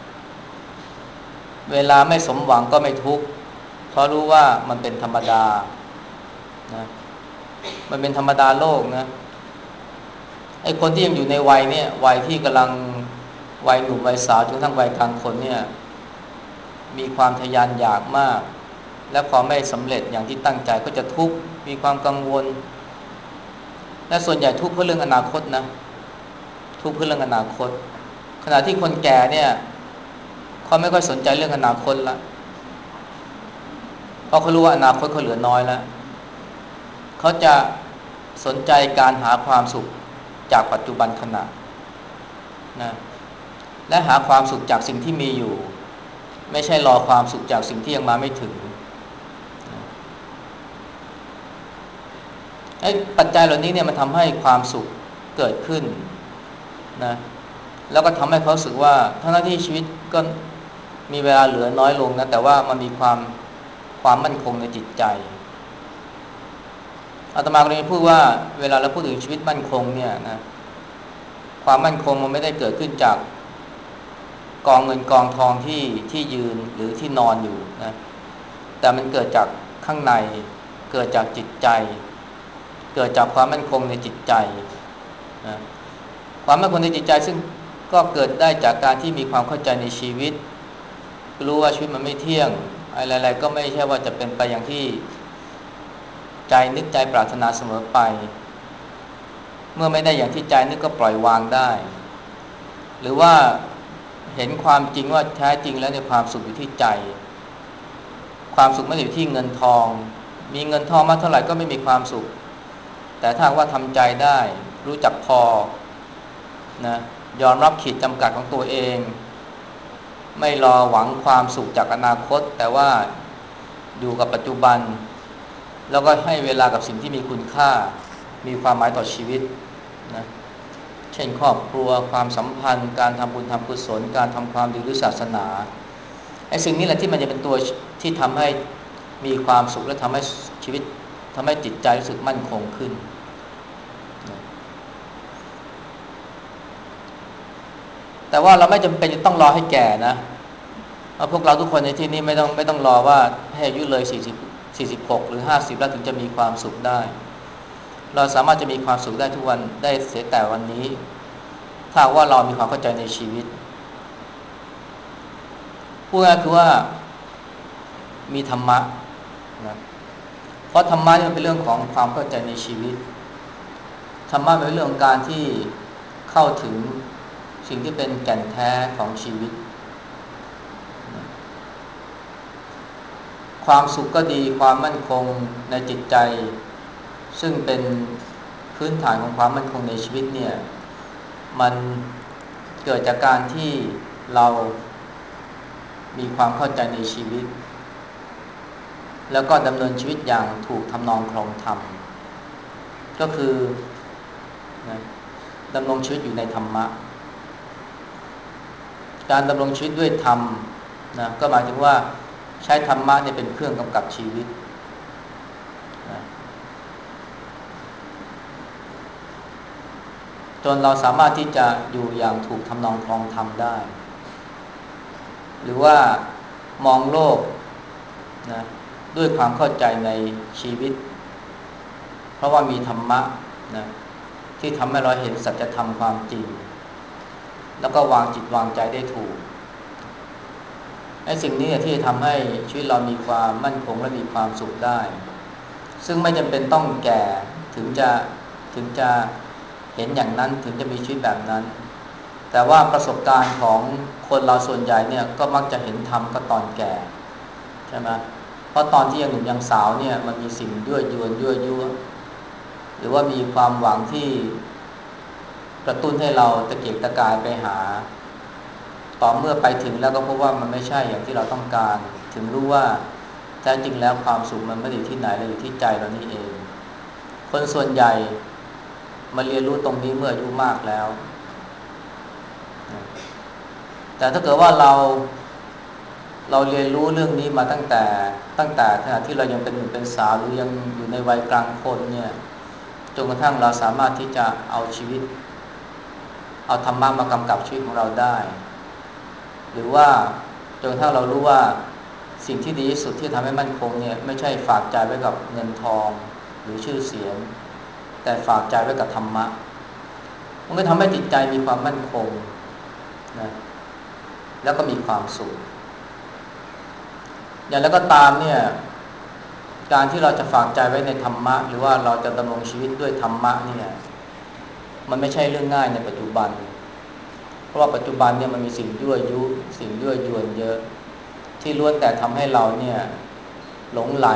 เวลาไม่สมหวังก็ไม่ทุกข์เพราะรู้ว่ามันเป็นธรรมดานะมันเป็นธรรมดาโลกนะไอ้คนที่ยังอยู่ในวัยเนี่ยวัยที่กำลังวัยหนุ่มวัยสาวจนทั้งวัยกลางคนเนี่ยมีความทะยานอยากมากและพอไม่สำเร็จอย่างที่ตั้งใจก็จะทุกข์มีความกังวลและส่วนใหญ่ทุกข์เพราะเรื่องอนาคตนะทุกข์เพราะเรื่องอนาคตขณะที่คนแก่เนี่ยเขาไม่ค่อยสนใจเรื่องอนาคตละเพราะเขารู้ว่าอนาคตเขาเหลือน้อยแล้วเขาจะสนใจการหาความสุขจากปัจจุบันขณะนะและหาความสุขจากสิ่งที่มีอยู่ไม่ใช่รอความสุขจากสิ่งที่ยังมาไม่ถึงไอ้ปัจจัยเหล่านี้เนี่ยมันทำให้ความสุขเกิดขึ้นนะแล้วก็ทำให้เขารู้สึกว่าทั้งที่ชีวิตก็มีเวลาเหลือน้อยลงนะแต่ว่ามันมีความความมั่นคงในจิตใจอาตมาก็เลยพูดว่าเวลาเราพูดถึงชีวิตมั่นคงเนี่ยนะความมั่นคงมันไม่ได้เกิดขึ้นจากกองเงินกองทองที่ที่ยืนหรือที่นอนอยู่นะแต่มันเกิดจากข้างในเกิดจากจิตใจเกิดจากความมั่นคงในจิตใจนะความมั่นคงในจิตใจซึ่งก็เกิดได้จากการที่มีความเข้าใจในชีวิตรู้ว่าชีวิตมันไม่เที่ยงอะไรๆก็ไม่ใช่ว่าจะเป็นไปอย่างที่ใจนึกใจปรารถนาเสมอไปเมื่อไม่ได้อย่างที่ใจนึกก็ปล่อยวางได้หรือว่าเห็นความจริงว่าแท้จริงแล้วในความสุขอยู่ที่ใจความสุขไม่ได้อยู่ที่เงินทองมีเงินทองมากเท่าไหร่ก็ไม่มีความสุขแต่ถ้าว่าทำใจได้รู้จักพอนะยอมรับขีดจำกัดของตัวเองไม่รอหวังความสุขจากอนาคตแต่ว่าอยู่กับปัจจุบันแล้วก็ให้เวลากับสิ่งที่มีคุณค่ามีความหมายต่อชีวิตนะเช่นครอบครัวความสัมพันธ์การทำบุญทำกุศลการทำความดีหรือศาสนาไอ้สิ่งนี้แหละที่มันจะเป็นตัวที่ทำให้มีความสุขและทำให้ชีวิตทำให้จิตใจรู้สึกมั่นคงขึ้นนะแต่ว่าเราไม่จำเป็นจะต้องรอให้แก่นะเพราะพวกเราทุกคนในที่นี้ไม่ต้องไม่ต้องรอว่าให้อายุเลยสี่สิบ สี่สิบหกหรือห้าสิบแล้วถึงจะมีความสุขได้เราสามารถจะมีความสุขได้ทุกวันได้เสียแต่วันนี้ถ้าว่าเรามีความเข้าใจในชีวิตพูดง่ายคือว่ามีธรรมะนะเพราะธรรมะนี่มันเป็นเรื่องของความเข้าใจในชีวิตธรรมะเป็นเรื่องของการที่เข้าถึงสิ่งที่เป็นแก่นแท้ของชีวิตนะความสุขก็ดีความมั่นคงในจิตใจซึ่งเป็นพื้นฐานของความมั่นคงในชีวิตเนี่ยมันเกิดจากการที่เรามีความเข้าใจในชีวิตแล้วก็ดำเนินชีวิตอย่างถูกทำนองครองธรรมก็คือนะดำรงชีวิตอยู่ในธรรมะการดำรงชีวิตด้วยธรรมนะก็หมายถึงว่าใช้ธรรมะเนี่ยเป็นเครื่องกำกับชีวิตนะจนเราสามารถที่จะอยู่อย่างถูกทำนองครองธรรมได้หรือว่ามองโลกนะด้วยความเข้าใจในชีวิตเพราะว่ามีธรรมะนะที่ทำให้เราเห็นสัจธรรมความจริงแล้วก็วางจิตวางใจได้ถูกไอ้สิ่งนี้ที่จะทำให้ชีวิตเรามีความมั่นคงและมีความสุขได้ซึ่งไม่จำเป็นต้องแก่ถึงจะถึงจะเห็นอย่างนั้นถึงจะมีชีวิตแบบนั้นแต่ว่าประสบการณ์ของคนเราส่วนใหญ่เนี่ยก็มักจะเห็นธรรมก็ตอนแก่ใช่ไหมเพราะตอนที่ยังหนุ่มยังสาวเนี่ยมันมีสิ่งยั่วยวนยั่วยุหรือว่ามีความหวังที่กระตุ้นให้เราตะเกียกตะกายไปหาต่อเมื่อไปถึงแล้วก็พบว่ามันไม่ใช่อย่างที่เราต้องการถึงรู้ว่าแท้จริงแล้วความสุขมันไม่ได้อยู่ที่ไหนเลยอยู่ที่ใจเรานี่เองคนส่วนใหญ่มาเรียนรู้ตรงนี้เมื่ออายุมากแล้วแต่ถ้าเกิดว่าเราเราเรียนรู้เรื่องนี้มาตั้งแต่ตั้งแต่ขณะที่เรายังเป็นหนุ่มเป็นสาวหรือยังอยู่ในวัยกลางคนเนี่ยจนกระทั่งเราสามารถที่จะเอาชีวิตเอาธรรมะมากำกับชีวิตของเราได้หรือว่าจนกระทั่งเรารู้ว่าสิ่งที่ดีที่สุดที่ทำให้มั่นคงเนี่ยไม่ใช่ฝากใจไว้กับเงินทองหรือชื่อเสียงแต่ฝากใจไว้กับธรรมะมันก็ทำให้จิตใจมีความมั่นคงนะแล้วก็มีความสุขอย่างแล้วก็ตามเนี่ยการที่เราจะฝากใจไว้ในธรรมะหรือว่าเราจะดำรงชีวิตด้วยธรรมะเนี่ยมันไม่ใช่เรื่องง่ายในปัจจุบันเพราะว่าปัจจุบันเนี่ยมันมีสิ่งยั่วยุสิ่งยั่วยวนเยอะที่ล้วนแต่ทำให้เราเนี่ยหลงไหล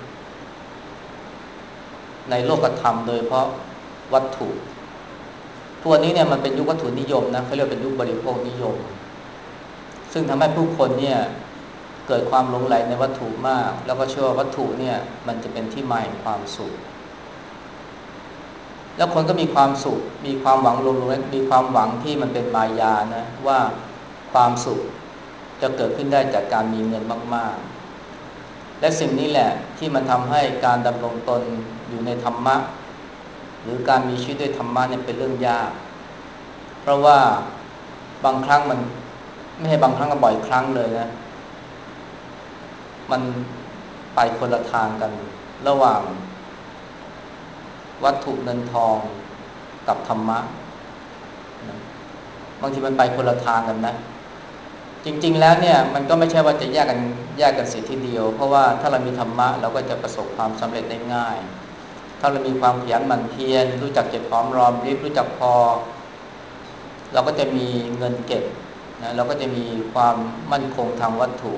ในโลกธรรมโดยเพราะวัตถุทั่วนี้เนี่ยมันเป็นยุควัตถุนิยมนะเขาเรียกเป็นยุคบริโภคนิยมซึ่งทำให้ผู้คนเนี่ยเกิดความหลงไหลในวัตถุมากแล้วก็เชื่อว่าวัตถุเนี่ยมันจะเป็นที่มาแห่งความสุขแล้วคนก็มีความสุขมีความหวังรวมๆมีความหวังที่มันเป็นมายานะว่าความสุขจะเกิดขึ้นได้จากการมีเงินมากๆและสิ่งนี้แหละที่มันทำให้การดำรงตนอยู่ในธรรมะหรือการมีชีวิตด้วยธรรมะเนี่ยเป็นเรื่องยากเพราะว่าบางครั้งมันไม่ใช่บางครั้งก็บ่อยครั้งเลยนะมันไปคนละทางกันระหว่างวัตถุเงินทองกับธรรมะบางทีมันไปคนละทางกันนะจริงๆแล้วเนี่ยมันก็ไม่ใช่ว่าจะแยกกันแยกกันเสียทีเดียวเพราะว่าถ้าเรามีธรรมะเราก็จะประสบความสำเร็จได้ง่ายถ้าเรามีความขยันหมั่นเพียรรู้จักเก็บหอมรอมริบรู้จักพอเราก็จะมีเงินเก็บนะเราก็จะมีความมั่นคงทางวัตถุ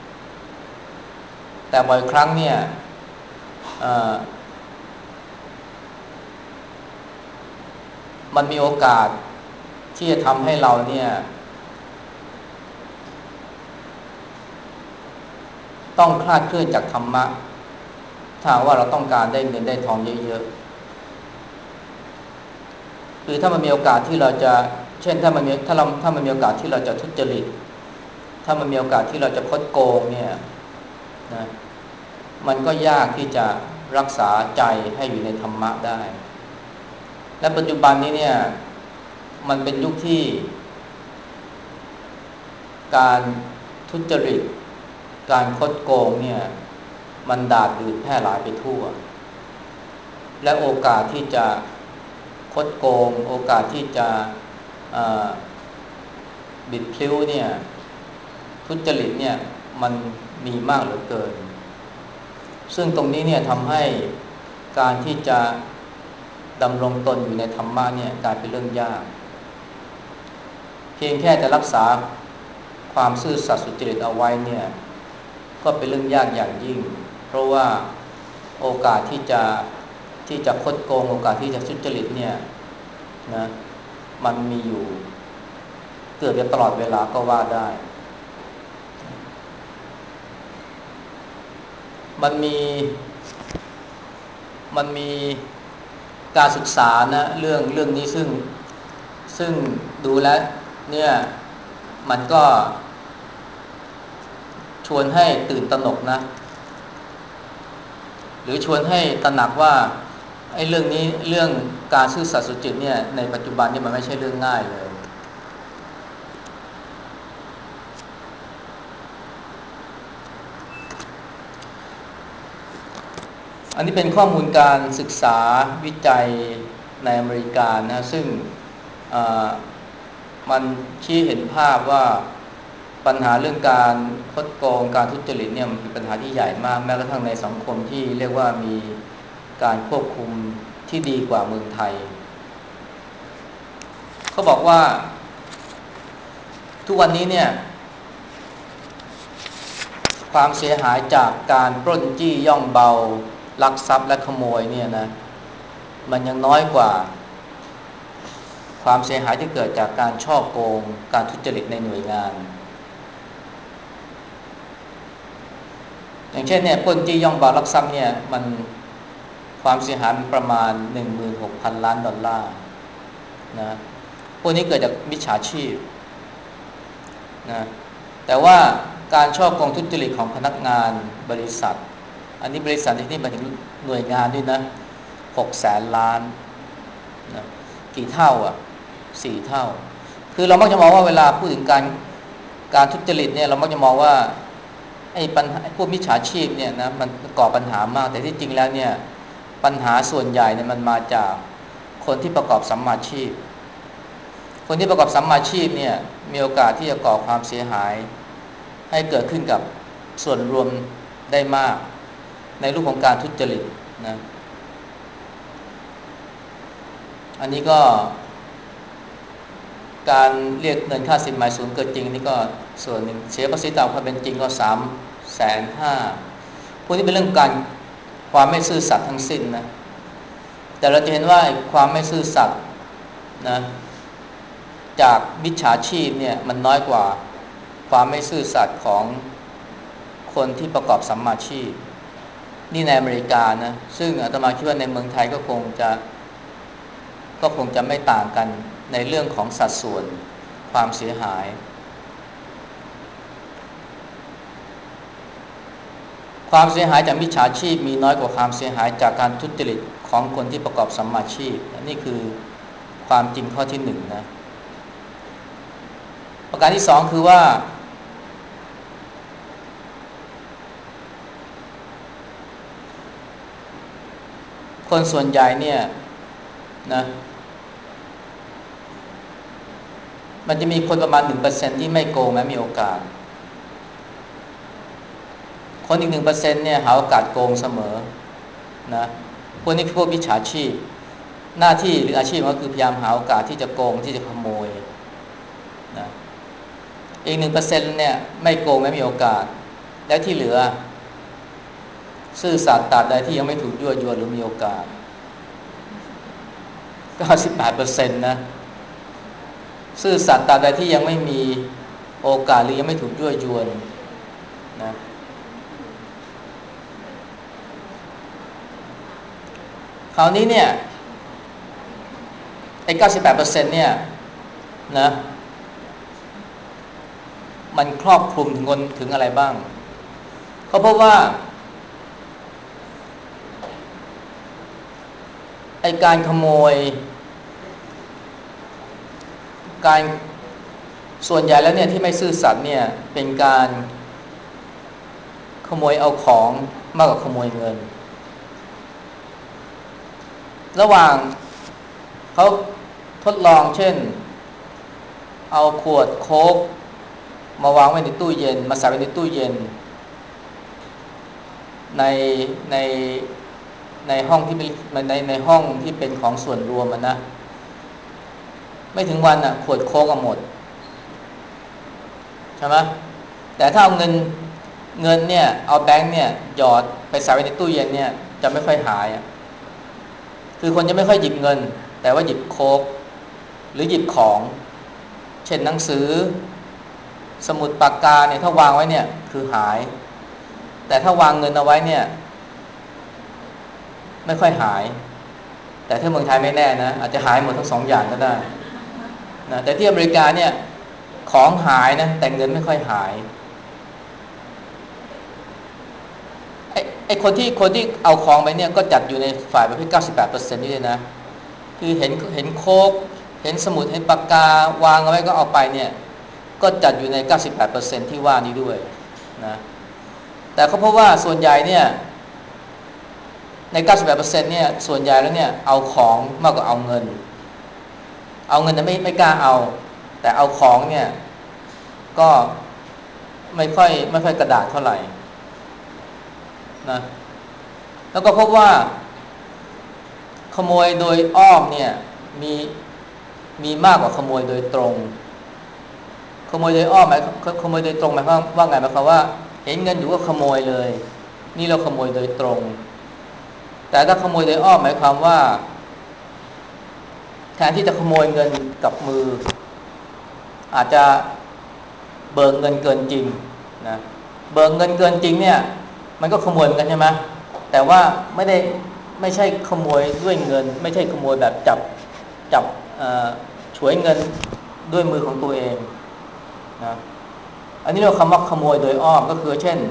แต่บ่อยครั้งเนี่ยมันมีโอกาสที่จะทำให้เราเนี่ยต้องคลาดเคลื่อนจากธรรมะถ้าว่าเราต้องการได้เงินได้ทองเยอะๆคือถ้ามันมีโอกาสที่เราจะเช่นถ้ามันมีถ้าเราถ้ามันมีโอกาสที่เราจะทุจริตถ้ามันมีโอกาสที่เราจะคดโกงเนี่ยนะมันก็ยากที่จะรักษาใจให้อยู่ในธรรมะได้และปัจจุบันนี้เนี่ยมันเป็นยุคที่การทุจริตการคดโกงเนี่ยมันดาดดื่นแพร่หลายไปทั่วและโอกาสที่จะคดโกงโอกาสที่จะบิดพลิ้วเนี่ยทุจริตเนี่ยมันมีมากเหลือเกินซึ่งตรงนี้เนี่ยทำให้การที่จะดำรงตนอยู่ในธรรมะเนี่ยกลายเป็นเรื่องยากเพียงแค่จะรักษาความซื่อสัตย์สุจริตเอาไว้เนี่ยก็เป็นเรื่องยากอย่างยิ่งเพราะว่าโอกาสที่จะที่จะคดโกงโอกาสที่จะทุจริตเนี่ยนะมันมีอยู่เกือบจะตลอดเวลาก็ว่าได้มันมีมันมีการศึกษานะเรื่องเรื่องนี้ซึ่งซึ่งดูแล้วเนี่ยมันก็ชวนให้ตื่นตระหนกนะหรือชวนให้ตระหนักว่าไอ้เรื่องนี้เรื่องการซื่อสัตย์สุจริตเนี่ยในปัจจุบันนี่มันไม่ใช่เรื่องง่ายเลยอันนี้เป็นข้อมูลการศึกษาวิจัยในอเมริกานะซึ่งมันชี้เห็นภาพว่าปัญหาเรื่องการคดโกงการทุจริตเนี่ยมันเป็นปัญหาที่ใหญ่มากแม้กระทั่งในสังคมที่เรียกว่ามีการควบคุมที่ดีกว่าเมืองไทยเขาบอกว่าทุกวันนี้เนี่ยความเสียหายจากการปล้นจี้ย่องเบาลักทรัพย์และขโมยเนี่ยนะมันยังน้อยกว่าความเสียหายที่เกิดจากการฉ้อโกงการทุจริตในหน่วยงานอย่างเช่นเนี่ยปล้นจี้ย่องเบาลักทรัพย์เนี่ยมันความเสียหายมันประมาณ หนึ่งหมื่นหกพัน ล้านดอลลาร์นะพวกนี้เกิดจากมิจฉาชีพนะแต่ว่าการฉ้อโกงทุจริตของพนักงานบริษัทอันนี้บริษัทที่นี่หมายถึงหน่วยงานด้วยนะหกแสนล้านนะกี่เท่าอ่ะสี่เท่าคือเรามักจะมองว่าเวลาพูดถึงการการทุจริตเนี่ยเรามักจะมองว่าไอ้ปัญหาพวกมิจฉาชีพเนี่ยนะมันก่อปัญหามากแต่ที่จริงแล้วเนี่ยปัญหาส่วนใหญ่เนี่ยมันมาจากคนที่ประกอบสัมมาชีพคนที่ประกอบสัมมาชีพเนี่ยมีโอกาสที่จะก่อความเสียหายให้เกิดขึ้นกับส่วนรวมได้มากในรูปของการทุจริตนะอันนี้ก็การเรียกเงินค่าสินไหมสูงเกินจริงนี่ก็ส่วนหนึ่งเสียภาษีตามความเป็นจริงก็สามแสนห้าพวกนี้เป็นเรื่องการความไม่ซื่อสัตย์ทั้งสิ้นนะแต่เราจะเห็นว่าความไม่ซื่อสัตย์นะจากมิจฉาชีพเนี่ยมันน้อยกว่าความไม่ซื่อสัตย์ของคนที่ประกอบสัมมาชีพนี่ในอเมริกานะซึ่งอาตมาคิดว่าในเมืองไทยก็คงจะก็คงจะไม่ต่างกันในเรื่องของสัดส่วนความเสียหายความเสียหายจากมิจฉาชีพมีน้อยกว่าความเสียหายจากการทุจริตของคนที่ประกอบสัมมาชีพนี่คือความจริงข้อที่หนึ่งนะประการที่สองคือว่าคนส่วนใหญ่เนี่ยนะมันจะมีคนประมาณ หนึ่งเปอร์เซ็นต์ ที่ไม่โกงแม้มีโอกาสคนอีก หนึ่งเปอร์เซ็นต์ เนี่ยหาโอกาสโกงเสมอนะพวกนี้คือพวกมิจฉาชีพหน้าที่หรืออาชีพก็คือพยายามหาโอกาสที่จะโกงที่จะขโมยนะอีก หนึ่งเปอร์เซ็นต์ เนี่ยไม่โกงไม่มีโอกาสแล้วที่เหลือซื่อสัตย์ตราบใดที่ยังไม่ถูกยั่วยวนหรือมีโอกาส เก้าสิบแปดเปอร์เซ็นต์ นะซื่อสัตย์ตราบใดที่ยังไม่มีโอกาสหรือยังไม่ถูกยั่วยวนนะคราวนี้เนี่ยไอ้ เก้าสิบแปดเปอร์เซ็นต์ เนี่ยนะมันครอบคลุมถึงคนถึงอะไรบ้างเขาพบว่าไอ้การขโมยการส่วนใหญ่แล้วเนี่ยที่ไม่ซื่อสัตย์เนี่ยเป็นการขโมยเอาของมากกว่าขโมยเงินระหว่างเขาทดลองเช่นเอาขวดโค้กมาวางไว้ในตู้เย็นมาใส่ไว้ในตู้เย็นในในในห้องที่เป็นในในห้องที่เป็นของส่วนรวมมันนะไม่ถึงวันอ่ะขวดโค้กก็หมดใช่ไหมแต่ถ้าเอาเงินเงินเนี่ยเอาแบงค์เนี่ยหยอดไปใส่ไว้ในตู้เย็นเนี่ยจะไม่ค่อยหายอ่ะคือคนจะไม่ค่อยหยิบเงินแต่ว่าหยิบโค้กหรือหยิบของเช่นหนังสือสมุดปากกาเนี่ยถ้าวางไว้เนี่ยคือหายแต่ถ้าวางเงินเอาไว้เนี่ยไม่ค่อยหายแต่ที่เมืองไทยไม่แน่นะอาจจะหายหมดทั้งสองอย่างก็ได้นะแต่ที่อเมริกาเนี่ยของหายนะแต่เงินไม่ค่อยหายไอ้ไอ้คนที่คนที่เอาของไปเนี่ยก็จัดอยู่ในฝ่ายประเภท เก้าสิบแปดเปอร์เซ็นต์ นี่เลยนะคือเห็นเห็นโค้กเห็นสมุดเห็นปากกาวางเอาไว้ก็เอาไปเนี่ยก็จัดอยู่ใน เก้าสิบแปดเปอร์เซ็นต์ ที่ว่านี้ด้วยนะแต่เขาพบว่าส่วนใหญ่เนี่ยใน เก้าสิบแปดเปอร์เซ็นต์ เนี่ยส่วนใหญ่แล้วเนี่ยเอาของมากกว่าเอาเงินเอาเงินนะไม่ไม่กล้าเอาแต่เอาของเนี่ยก็ไม่ค่อยไม่ค่อยกระดากเท่าไหร่นะแล้วก็พบว่าขโมยโดยอ้อมเนี่ยมีมีมากกว่าขโมยโดยตรงขโมยโดยอ้อมหมายขโมยโดยตรงหมายความว่าไงหมายความว่าเห็นเงินอยู่ก็ขโมยเลยนี่เราขโมยโดยตรงแต่ถ้าขโมยโดยอ้อมหมายความว่าแทนที่จะขโมยเงินกับมืออาจจะเบิกเงินเกินจริงนะเบิกเงินเกินจริงเนี่ยมันก็ขโมยเหมือนกันใช่ไหมแต่ว่าไม่ได้ไม่ใช่ขโมยด้วยเงินไม่ใช่ขโมยแบบจับจับฉวยเงินด้วยมือของตัวเองนะอันนี้เราคำว่าขโมยโดยอ้อมก็คือเช่น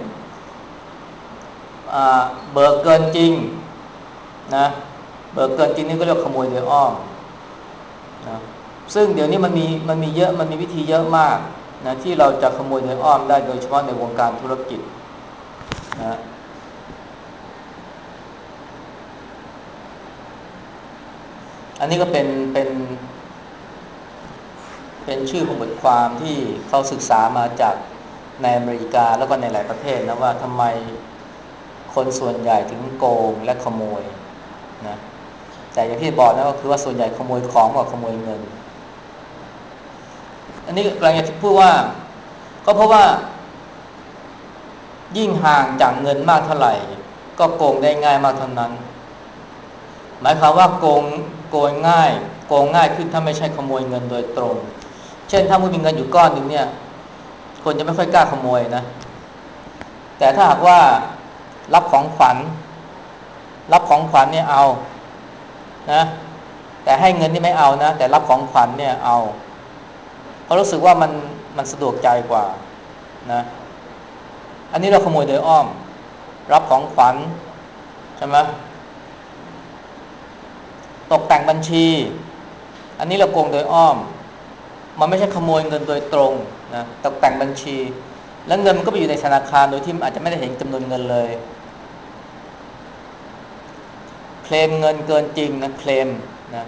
เบิกเกินจริงนะเบิกเกินจริงนี่ก็เรียกขโมยโดยอ้อมนะซึ่งเดี๋ยวนี้มันมีมันมีเยอะมันมีวิธีเยอะมากนะที่เราจะขโมยโดยอ้อมได้โดยเฉพาะในวงการธุรกิจนะอันนี้ก็เป็นเป็นเป็นชื่อของบทความที่เขาศึกษามาจากในอเมริกาแล้วก็ในหลายประเทศนะว่าทำไมคนส่วนใหญ่ถึงโกงและขโมยนะแต่อย่างที่บอกนะก็คือว่าส่วนใหญ่ขโมยของกว่าขโมยเงินอันนี้กำลังจะพูดว่าก็เพราะว่ายิ่งห่างจากเงินมากเท่าไหร่ก็โกงได้ง่ายมากเท่านั้นหมายความว่าโกงโกงง่ายโกงง่ายขึ้นถ้าไม่ใช่ขโมยเงินโดยตรงเช่นถ้ามึงมีเงินอยู่ก้อนหนึ่งเนี่ยคนจะไม่ค่อยกล้าขโมยนะแต่ถ้าหากว่ารับของขวัญรับของขวัญเนี่ยเอานะแต่ให้เงินนี่ไม่เอานะแต่รับของขวัญเนี่ยเอาเพราะรู้สึกว่ามันมันสะดวกใจกว่านะอันนี้เราขโมยโดยอ้อมรับของขวัญใช่ไหมตกแต่งบัญชีอันนี้เราโกงโดยอ้อมมันไม่ใช่ขโมยเงินโดยตรงนะตกแต่งบัญชีแล้วเงินมันก็ไปอยู่ในธนาคารโดยที่อาจจะไม่ได้เห็นจำนวนเงินเลยเคลมเงินเกินจริงนะเคลมนะ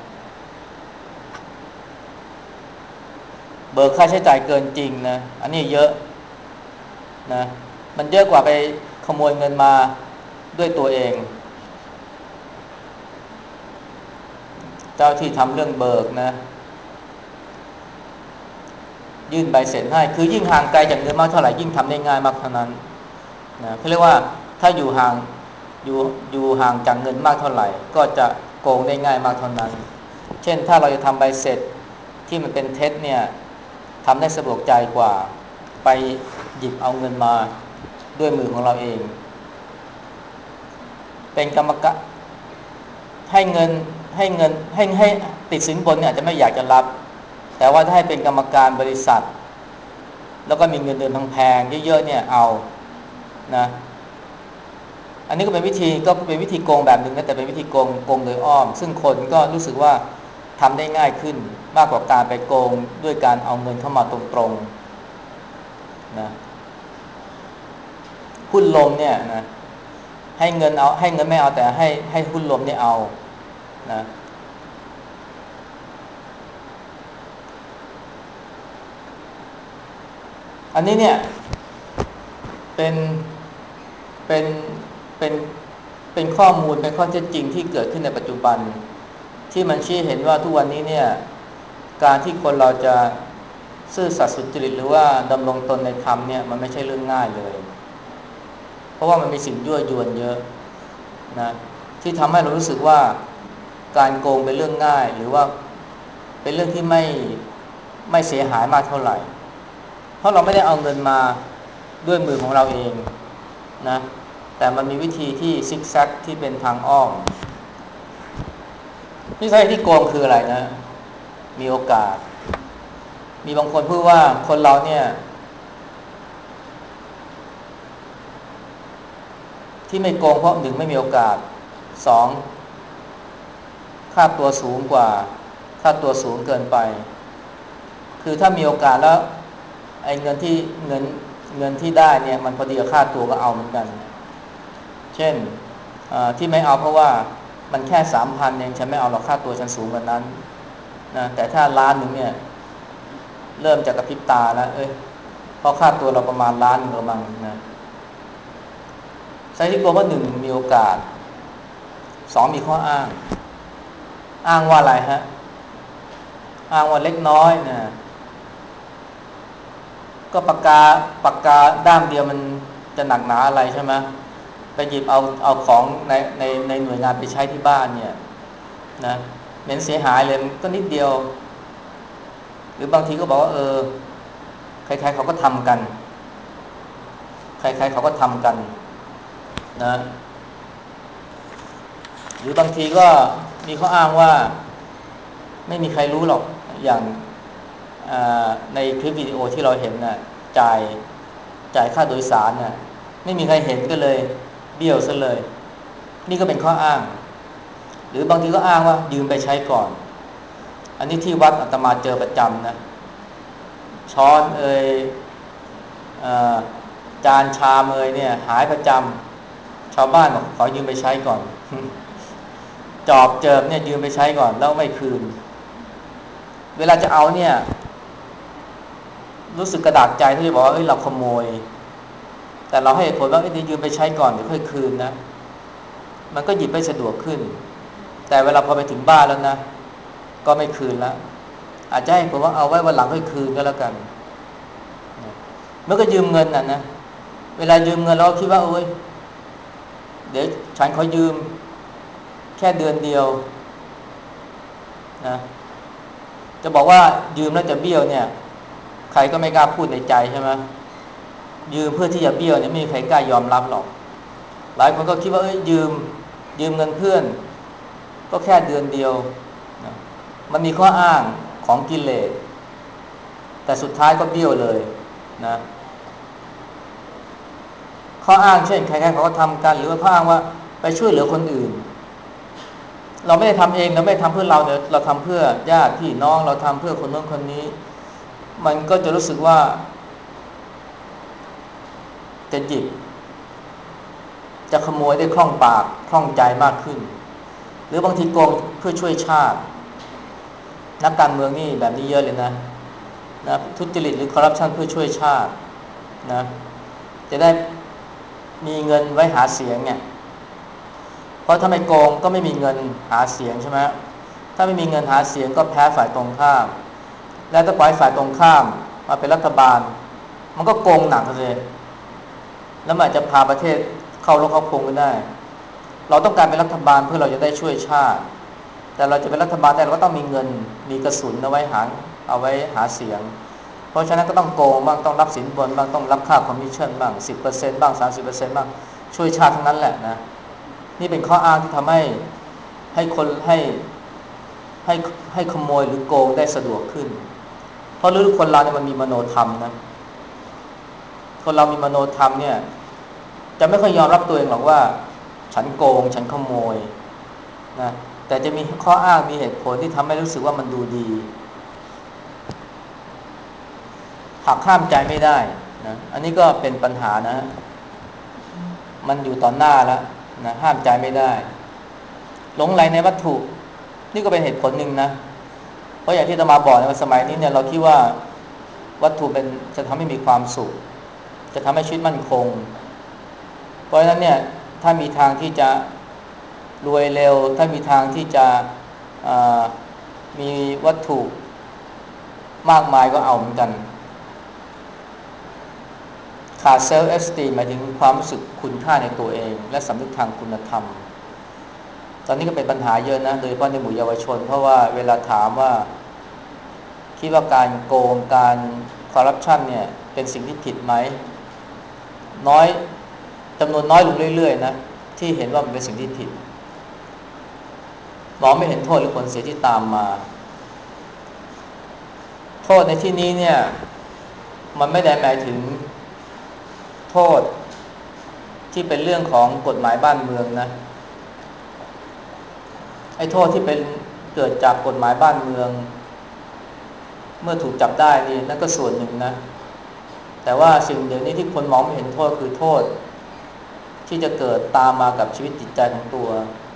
เบิกค่าใช้จ่ายเกินจริงนะอันนี้เยอะนะมันเยอะกว่าไปขโมยเงินมาด้วยตัวเองเจ้าที่ทำเรื่องเบิกนะยื่นใบเสร็จให้คือยิ่งห่างไกลจากเงินมากเท่าไหร่ยิ่งทำได้ง่ายมากเท่านั้นนะเขาเรียกว่าถ้าอยู่ห่างอยู่อยู่ห่างจากเงินมากเท่าไหร่ก็จะโกงได้ง่ายมากเท่านั้นเช่นถ้าเราจะทำใบเสร็จที่มันเป็นเท็จเนี่ยทำได้สะดวกใจกว่าไปหยิบเอาเงินมาด้วยมือของเราเองเป็นกรรมการให้เงินให้เงินให้ให้ติดสินบนเนี่ยอาจจะไม่อยากจะรับแต่ว่าถ้าให้เป็นกรรมการบริษัทแล้วก็มีเงินเดือนแพงๆเยอะๆเนี่ยเอานะอันนี้ก็เป็นวิธีก็เป็นวิธีโกงแบบหนึ่งนะแต่เป็นวิธีโกงโกงโดยอ้อมซึ่งคนก็รู้สึกว่าทำได้ง่ายขึ้นมากกว่าการไปโกงด้วยการเอาเงินเข้ามาตรงๆนะหุ้นลมเนี่ยนะให้เงินเอาให้เงินไม่เอาแต่ให้ให้หุ้นลมเนี่ยเอานะอันนี้เนี่ยเป็นเป็นเป็นเป็นข้อมูลเป็นข้อเท็จจริงที่เกิดขึ้นในปัจจุบันที่มันชี้เห็นว่าทุกวันนี้เนี่ยการที่คนเราจะซื่อสัตย์สุจริตหรือว่าดำรงตนในธรรมเนี่ยมันไม่ใช่เรื่องง่ายเลยเพราะว่ามันมีสิ่งยั่วยวนเยอะนะที่ทำให้เรารู้สึกว่าการโกงเป็นเรื่องง่ายหรือว่าเป็นเรื่องที่ไม่ไม่เสียหายมากเท่าไหร่เพราะเราไม่ได้เอาเงินมาด้วยมือของเราเองนะแต่มันมีวิธีที่ซิกแซกที่เป็นทางอ้อมวิธีที่โกงคืออะไรนะมีโอกาสมีบางคนพูดว่าคนเราเนี่ยที่ไม่โกงเพราะหนึ่งไม่มีโอกาสสองค่าตัวสูงกว่าค่าตัวสูงเกินไปคือถ้ามีโอกาสแล้วไอ้เงินที่เงินเงินที่ได้เนี่ยมันพอดีกับค่าตัวก็เอาเหมือนกันเช่นที่ไม่เอาเพราะว่ามันแค่สามพันเองฉันไม่เอาหรอกค่าตัวฉันสูงกว่านั้นนะแต่ถ้าล้านหนึ่งเนี่ยเริ่มจากกระพริบตาแล้วเอ้ยราะค่าตัวเราประมาณล้านหนึ่งประมาณนะไซที่กลัวว่าหนึ่งมีโอกาสสองมีข้ออ้างอ้างว่าอะไรฮะอ้างว่าเล็กน้อยนะก็ปากกาปากกาด้ามเดียวมันจะหนักหนาอะไรใช่ไหมไปหยิบเอาเอาของในในในหน่วยงานไปใช้ที่บ้านเนี่ยนะเหม็นเสียหายเลยก็นิดเดียวหรือบางทีก็บอกว่าเออใครๆเขาก็ทำกันใครๆเขาก็ทำกันนะหรือบางทีก็มีข้ออ้างว่าไม่มีใครรู้หรอกอย่างในคลิปวิดีโอที่เราเห็นน่ะจ่ายจ่ายค่าโดยสารน่ะไม่มีใครเห็นก็เลยเบี้ยวซะเลยนี่ก็เป็นข้ออ้างหรือบางทีก็อ้างว่ายืมไปใช้ก่อนอันนี้ที่วัดอาตมาเจอประจำนะช้อนเอ่ยจานชามเอ่ยเนี่ยหายประจำชาวบ้านบอกขอยืมไปใช้ก่อนจอบเจิบเนี่ยยืมไปใช้ก่อนแล้วไม่คืนเวลาจะเอาเนี่ยรู้สึกกระดากใจที่จะบอกว่าเอ้ยเราขโมยแต่เราให้เหตุผลว่าเอ้ยยืมไปใช้ก่อนเดี๋ยวค่อยคืนนะมันก็หยิบไปสะดวกขึ้นแต่เวลาพอไปถึงบ้านแล้วนะก็ไม่คืนแล้วอาจจะให้ผมว่าเอาไว้วันหลังค่อยคืนก็แล้วกันเมื่อก็ยืมเงินน่ะนะเวลายืมเงินเราคิดว่าโอ้ยเดี๋ยวฉันขอยืมแค่เดือนเดียวนะจะบอกว่ายืมแล้วจะเบี้ยวเนี่ยใครก็ไม่กล้าพูดในใจใช่ไหมยืมเพื่อที่จะเบี้ยวเนี่ยไม่มีใครกล้ายอมรับหรอกหลายคนก็คิดว่าเอ้ยยืมยืมเงินเพื่อนก็แค่เดือนเดียวนะมันมีข้ออ้างของกิเลสแต่สุดท้ายก็เบี้ยวเลยนะข้ออ้างเช่นใครๆเขาก็ทำกันหรือว่าข้ออ้างว่าไปช่วยเหลือคนอื่นเราไม่ได้ทำเองเราไม่ได้ทำเพื่อเราเนี่ยเราทำเพื่อญาติพี่น้องเราทำเพื่อคนโน้นคนนี้มันก็จะรู้สึกว่าจะหยิบจะขโมยได้คล่องปากคล่องใจมากขึ้นหรือบางทีโกงเพื่อช่วยชาตินักการเมืองนี่แบบนี้เยอะเลยนะนะทุจริตหรือคอร์รัปชันเพื่อช่วยชาตินะจะได้มีเงินไว้หาเสียงเนี่ยเพราะถ้าไม่โกงก็ไม่มีเงินหาเสียงใช่ไหมถ้าไม่มีเงินหาเสียงก็แพ้ฝ่ายตรงข้ามและถ้าปล่อยฝ่ายตรงข้ามมาเป็นรัฐบาลมันก็โกงหนักเลยแล้วมันอาจจะพาประเทศเข้ารบเข้าพงกันได้เราต้องการเป็นรัฐบาลเพื่อเราจะได้ช่วยชาติแต่เราจะเป็นรัฐบาลได้เราก็ต้องมีเงินมีกระสุนเอาไว้หาเอาไว้หาเสียงเพราะฉะนั้นก็ต้องโกงบ้างต้องรับสินบนบ้างต้องรับค่าคอมมิชชั่นบ้าง สิบเปอร์เซ็นต์ บ้าง สามสิบเปอร์เซ็นต์ บ้างช่วยชาติทั้งนั้นแหละนะนี่เป็นข้ออ้างที่ทำให้ให้คนให้ให้ให้ขโมยหรือโกงได้สะดวกขึ้นเพราะรู้คนเราเนี่ยมันมีมโนธรรมนะคนเรามีมโนธรรมเนี่ยจะไม่ค่อยยอมรับตัวเองหรอกว่าฉันโกงฉันขโมยนะแต่จะมีข้ออ้างมีเหตุผลที่ทำให้รู้สึกว่ามันดูดีหักห้ามใจไม่ได้นะอันนี้ก็เป็นปัญหานะมันอยู่ต่อหน้าแล้วนะห้ามใจไม่ได้หลงไหลในวัตถุนี่ก็เป็นเหตุผลหนึ่งนะเพราะอย่างที่อาตมาบอกในสมัยนี้เนี่ยเราคิดว่าวัตถุเป็นจะทำให้มีความสุขจะทำให้ชีวิตมั่นคงเพราะฉะนั้นเนี่ยถ้ามีทางที่จะรวยเร็วถ้ามีทางที่จะมีวัตถุมากมายก็เอาเหมือนกันขาดเซลฟ์เอสตีมหมายถึงความรู้สึกคุณค่าในตัวเองและสำนึกทางคุณธรรมตอนนี้ก็เป็นปัญหาเยอะนะโดยเฉพาะในหมู่เยาวชนเพราะว่าเวลาถามว่าคิดว่าการโกงการคอร์รัปชันเนี่ยเป็นสิ่งที่ผิดไหมน้อยจำนวนน้อยลงเรื่อยๆนะที่เห็นว่ามันเป็นสิ่งที่ผิดมองไม่เห็นโทษหรือผลเสียที่ตามมาโทษในที่นี้เนี่ยมันไม่ได้หมายถึงโทษที่เป็นเรื่องของกฎหมายบ้านเมืองนะไอ้โทษที่เป็นเกิดจากกฎหมายบ้านเมืองเมื่อถูกจับได้นี่นั่นก็ส่วนหนึ่งนะแต่ว่าสิ่งเดียวนี้ที่คนมองไม่เห็นโทษคือโทษที่จะเกิดตามมากับชีวิตจิตใจของตัว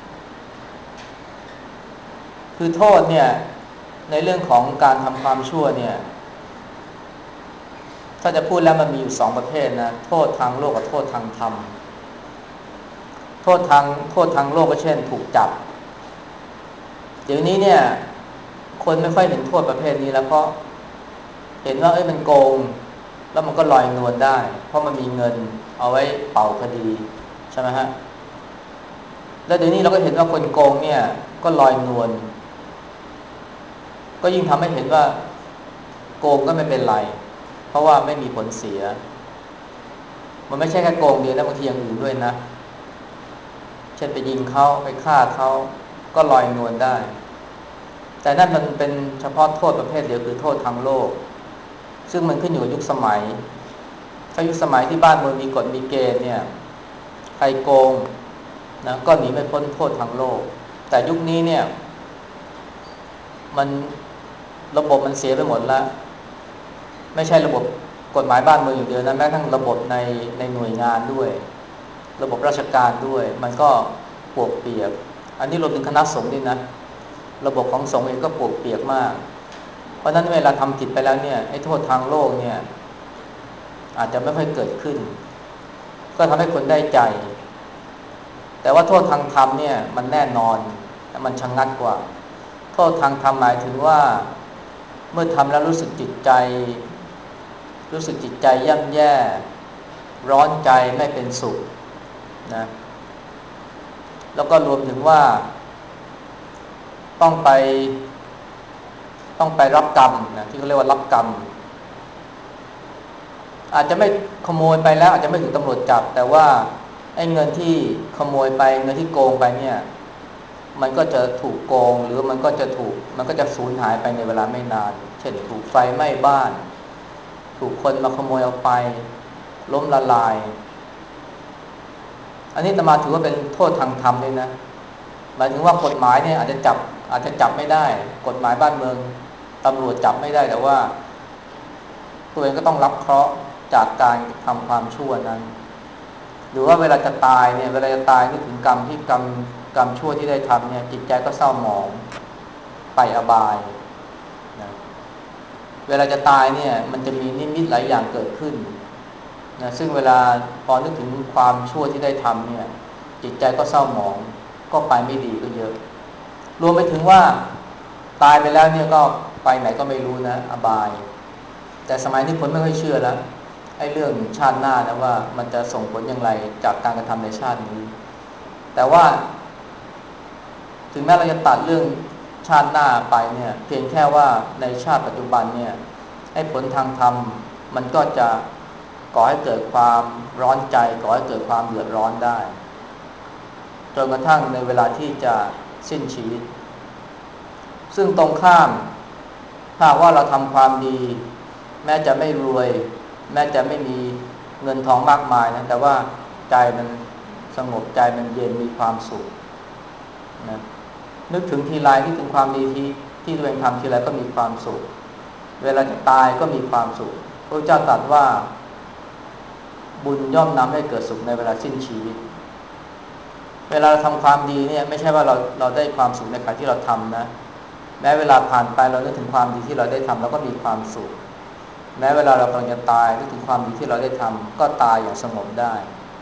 คือโทษเนี่ยในเรื่องของการทำความชั่วเนี่ยถ้าจะพูดแล้วมันมีอยู่สองประเภทนะโทษทางโลกกับโทษทางธรรมโทษทางโทษทางโลกก็เช่นถูกจับเดี๋ยวนี้เนี่ยคนไม่ค่อยเห็นโทษประเภทนี้แล้วเพราะเห็นว่าเอ้ยมันโกงแล้วมันก็ลอยนวลได้เพราะมันมีเงินเอาไว้เป่าคดีใช่ไหมฮะแล้วเดี๋ยวนี้เราก็เห็นว่าคนโกงเนี่ยก็ลอยนวลก็ยิ่งทำให้เห็นว่าโกงก็ไม่เป็นไรเพราะว่าไม่มีผลเสียมันไม่ใช่แค่โกงเดียวนะบางทีอย่างอื่นด้วยนะเช่นไปยิงเขาไปฆ่าเขาก็ลอยนวลได้แต่นั่นมันเป็นเฉพาะโทษประเภทเดียวคือโทษทางโลกซึ่งมันขึ้นอยู่กับยุคสมัยถ้ายุคสมัยที่บ้านเมืองมีกฎมีเกณฑ์เนี่ยใครโกงนะก็หนีไม่พ้นโทษทางโลกแต่ยุคนี้เนี่ยมันระบบมันเสียไปหมดแล้วไม่ใช่ระบบกฎหมายบ้านเมืองอย่างเดียวนะแม้ทั้งระบบในในหน่วยงานด้วยระบบราชการด้วยมันก็ปวกเปียกอันนี้รวมถึงคณะสงฆ์ด้วยนะระบบของสงฆ์เองก็ปวกเปียกมากเพราะฉะนั้นเวลาทำผิดไปแล้วเนี่ยไอ้โทษทางโลกเนี่ยอาจจะไม่ค่อยเกิดขึ้นก็ทำให้คนได้ใจแต่ว่าโทษทางธรรมเนี่ยมันแน่นอนมันชะงักกว่าโทษทางธรรมหมายถึงว่าเมื่อทำแล้วรู้สึกจิตใจรู้สึกจิตใจย่ำแย่ร้อนใจไม่เป็นสุขนะแล้วก็รวมถึงว่าต้องไปต้องไปรับกรรมนะที่เขาเรียกว่ารับกรรมอาจจะไม่ขโมยไปแล้วอาจจะไม่ถึงตำรวจจับแต่ว่าไอ้เงินที่ขโมยไปเงินที่โกงไปเนี่ยมันก็จะถูกโกงหรือมันก็จะถูกมันก็จะสูญหายไปในเวลาไม่นานเช่นถูกไฟไหม้บ้านถูกคนมาขโมยเอาไปล้มละลายอันนี้อาตมาถือว่าเป็นโทษทางธรรมด้วยนะหมายถึงว่ากฎหมายเนี่ยอาจจะจับอาจจะจับไม่ได้กฎหมายบ้านเมืองตำรวจจับไม่ได้แต่ว่าตัวเองก็ต้องรับเคราะห์จากการทำความชั่วนั้นหรือว่าเวลาจะตายเนี่ยเวลาจะตายนึกถึงกรรมที่กรรมกรรมชั่วที่ได้ทำเนี่ยจิตใจก็เศร้าหมองไปอบายนะเวลาจะตายเนี่ยมันจะมีนิมิตหลายอย่างเกิดขึ้นนะซึ่งเวลาพอนึกถึงความชั่วที่ได้ทำเนี่ยจิตใจก็เศร้าหมองก็ไปไม่ดีก็เยอะรวมไปถึงว่าตายไปแล้วเนี่ยก็ไปไหนก็ไม่รู้นะอบายแต่สมัยนี้คนไม่ค่อยเชื่อแล้วไอ้เรื่องชาติหน้านะว่ามันจะส่งผลอย่างไรจากการกระทำในชาตินี้แต่ว่าถึงแม้เราจะตัดเรื่องชาติหน้าไปเนี่ยเพียงแค่ว่าในชาติปัจจุบันเนี่ยไอ้ผลทางธรรมมันก็จะก่อให้เกิดความร้อนใจก่อให้เกิดความเดือดร้อนได้จนกระทั่งในเวลาที่จะสิ้นชีวิตซึ่งตรงข้ามถ้าว่าเราทำความดีแม้จะไม่รวยแม้จะไม่มีเงินทองมากมายนะแต่ว่าใจมันสงบใจมันเย็นมีความสุขนะนึกถึงทีไรนึกถึงความดีที่ที่ตัวเองทำทีไรก็มีความสุขเวลาจะตายก็มีความสุขพระเจ้าตรัสว่าบุญย่อมนำให้เกิดสุขในเวลาสิ้นชีวิตเวลาเราทำความดีเนี่ยไม่ใช่ว่าเราเราได้ความสุขในขณะที่เราทำนะแม้เวลาผ่านไปเรานึกถึงความดีที่เราได้ทำเราก็มีความสุขแม้เวลาเรากำลังจะตายนึกถึงความดีที่เราได้ทำก็ตายอย่างสงบได้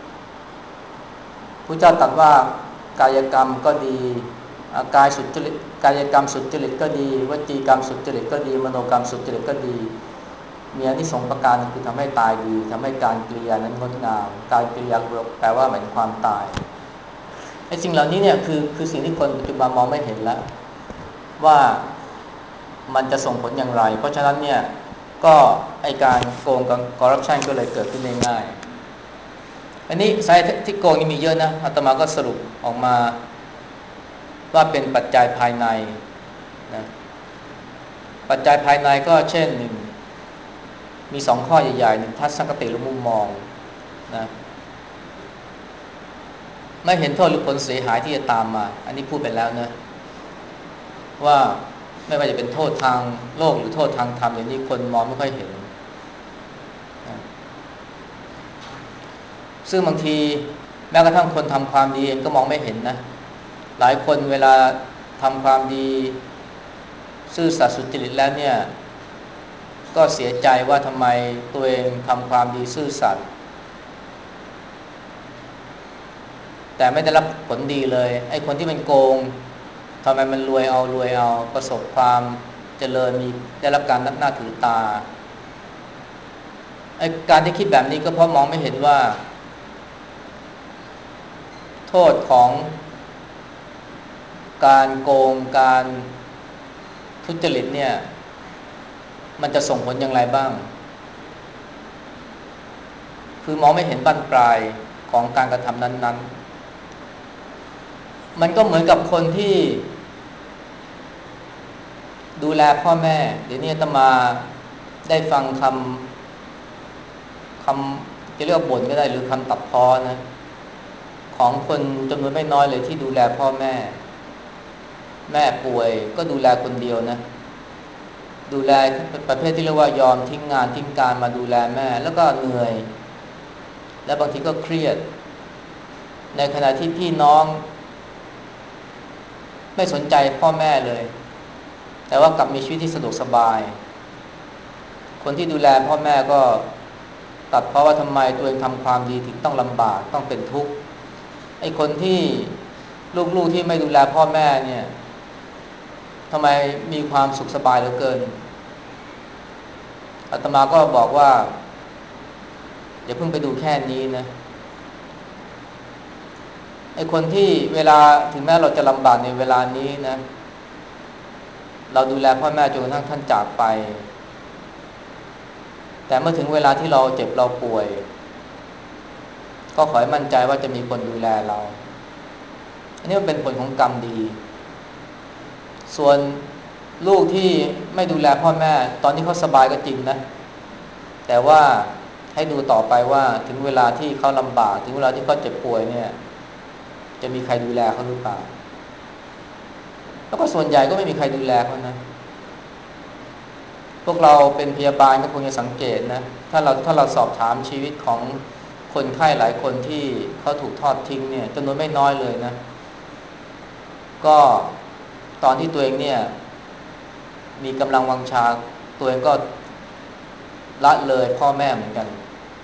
พระเจ้าตรัสว่ากายกรรมก็ดีกายสุจริตกายกรรมสุจริตก็ดีวจีกรรมสุจริตก็ดีมโนกรรมสุจริตก็ดีมีอานิสงส์ประการคือทำให้ตายดีทำให้การกิริยานั้นงดงามการกิริยาแปลว่าหมายถึงความตายไอ้สิ่งเหล่านี้เนี่ยคือคือสิ่งที่คนปัจจุบันมองไม่เห็นแล้วว่ามันจะส่งผลอย่างไรเพราะฉะนั้นเนี่ยก็ไอการโกงกับคอร์รัปชันก็เลยเกิดขึ้นได้ง่ายอันนี้สาเหตุที่โกงนี่มีเยอะนะอาตมาก็สรุปออกมาว่าเป็นปัจจัยภายในนะปัจจัยภายในก็เช่นหนึ่งมีสองข้อใหญ่ๆหนึ่งทัศนคติหรือมุมมองนะไม่เห็นโทษหรือผลเสียหายที่จะตามมาอันนี้พูดไปแล้วนะว่าไม่ว่าจะเป็นโทษทางโลกหรือโทษทางธรรมอย่างนี้คนมองไม่ค่อยเห็นนะซึ่งบางทีแม้กระทั่งคนทำความดีเองก็มองไม่เห็นนะหลายคนเวลาทำความดีซื่อสัตย์สุจริตแล้วเนี่ยก็เสียใจว่าทำไมตัวเองทำความดีซื่อสัตย์แต่ไม่ได้รับผลดีเลยไอ้คนที่มันโกงทำไมมันรวยเอารวยเอาประสบความเจริญมีได้รับการนับหน้าถือตาไอ้การที่คิดแบบนี้ก็เพราะมองไม่เห็นว่าโทษของการโกงการทุจริตเนี่ยมันจะส่งผลอย่างไรบ้างคือมองไม่เห็นบั้นปลายของการกระทำนั้นๆมันก็เหมือนกับคนที่ดูแลพ่อแม่เดี๋ยวนี้อาตมาได้ฟังคำคำจะเรียกว่าบ่นก็ได้หรือคำตัดพ้อนะของคนจำนวนไม่น้อยเลยที่ดูแลพ่อแม่แม่ป่วยก็ดูแลคนเดียวนะดูแลประเภทที่เรียกว่ายอมทิ้งงานทิ้งการมาดูแลแม่แล้วก็เหนื่อยและบางทีก็เครียดในขณะที่พี่น้องไม่สนใจพ่อแม่เลยแต่ว่ากลับมีชีวิตที่สะดวกสบายคนที่ดูแลพ่อแม่ก็ตัดเพราะว่าทำไมตัวเองทำความดีถึงต้องลำบากต้องเป็นทุกข์ไอ้คนที่ลูกๆที่ไม่ดูแลพ่อแม่เนี่ยทำไมมีความสุขสบายเหลือเกินอาตมาก็บอกว่าอย่าเพิ่งไปดูแค่นี้นะไอ้คนที่เวลาถึงแม้เราจะลำบากในเวลานี้นะเราดูแลพ่อแม่จนกระทั่งท่านจากไปแต่เมื่อถึงเวลาที่เราเจ็บเราป่วยก็ขอให้มั่นใจว่าจะมีคนดูแลเราอันนี้มันเป็นผลของกรรมดีส่วนลูกที่ไม่ดูแลพ่อแม่ตอนนี้เขาสบายก็จริงนะแต่ว่าให้ดูต่อไปว่าถึงเวลาที่เขาลำบากถึงเวลาที่เขาเจ็บป่วยเนี่ยจะมีใครดูแลเขาหรือเปล่าแล้วก็ส่วนใหญ่ก็ไม่มีใครดูแลเขานะพวกเราเป็นพยาบาลก็คงจะสังเกตนะถ้าเราถ้าเราสอบถามชีวิตของคนไข้หลายคนที่เขาถูกทอดทิ้งเนี่ยจำนวนไม่น้อยเลยนะก็ตอนที่ตัวเองเนี่ยมีกำลังวังชาตัวเองก็ละเลยพ่อแม่เหมือนกัน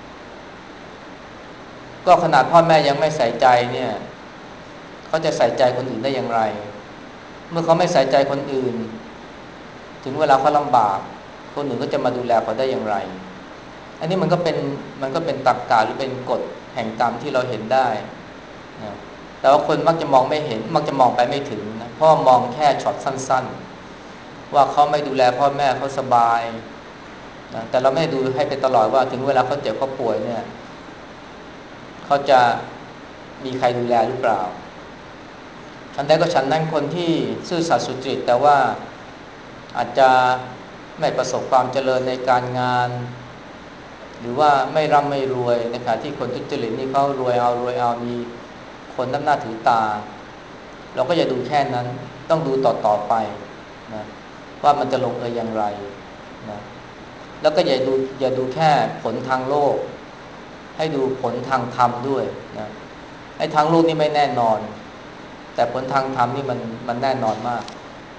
ก็ขนาดพ่อแม่ยังไม่ใส่ใจเนี่ยเขาจะใส่ใจคนอื่นได้อย่างไรเมื่อเขาไม่ใส่ใจคนอื่นถึงเวลาเขาลำบากคนอื่นก็จะมาดูแลเขาได้อย่างไรอันนี้มันก็เป็นมันก็เป็นตรรกะหรือเป็นกฎแห่งกรรมที่เราเห็นได้นะแต่ว่าคนมักจะมองไม่เห็นมักจะมองไปไม่ถึงนะเพราะมองแค่ช็อตสั้นๆว่าเขาไม่ดูแลพ่อแม่เขาสบายนะแต่เราไม่ดูให้เป็นตลอดว่าถึงเวลาเขาเจ็บเขาป่วยเนี่ยเขาจะมีใครดูแลหรือเปล่าฉันใดก็ฉันนั้นคนที่ซื่อสัตย์สุจริตแต่ว่าอาจจะไม่ประสบความเจริญในการงานหรือว่าไม่ร่ำไม่รวยในขณะที่คนทุจริตนี่เขารวยเอารวยเอามีคนนับหน้าถือตาเราก็อย่าดูแค่นั้นต้องดูต่อต่อไปนะว่ามันจะลงเอยอย่างไรนะแล้วก็อย่าดูอย่าดูแค่ผลทางโลกให้ดูผลทางธรรมด้วยนะไอ้ทางโลกนี่ไม่แน่นอนแต่ผลทางธรรมนี่มันมันแน่นอนมาก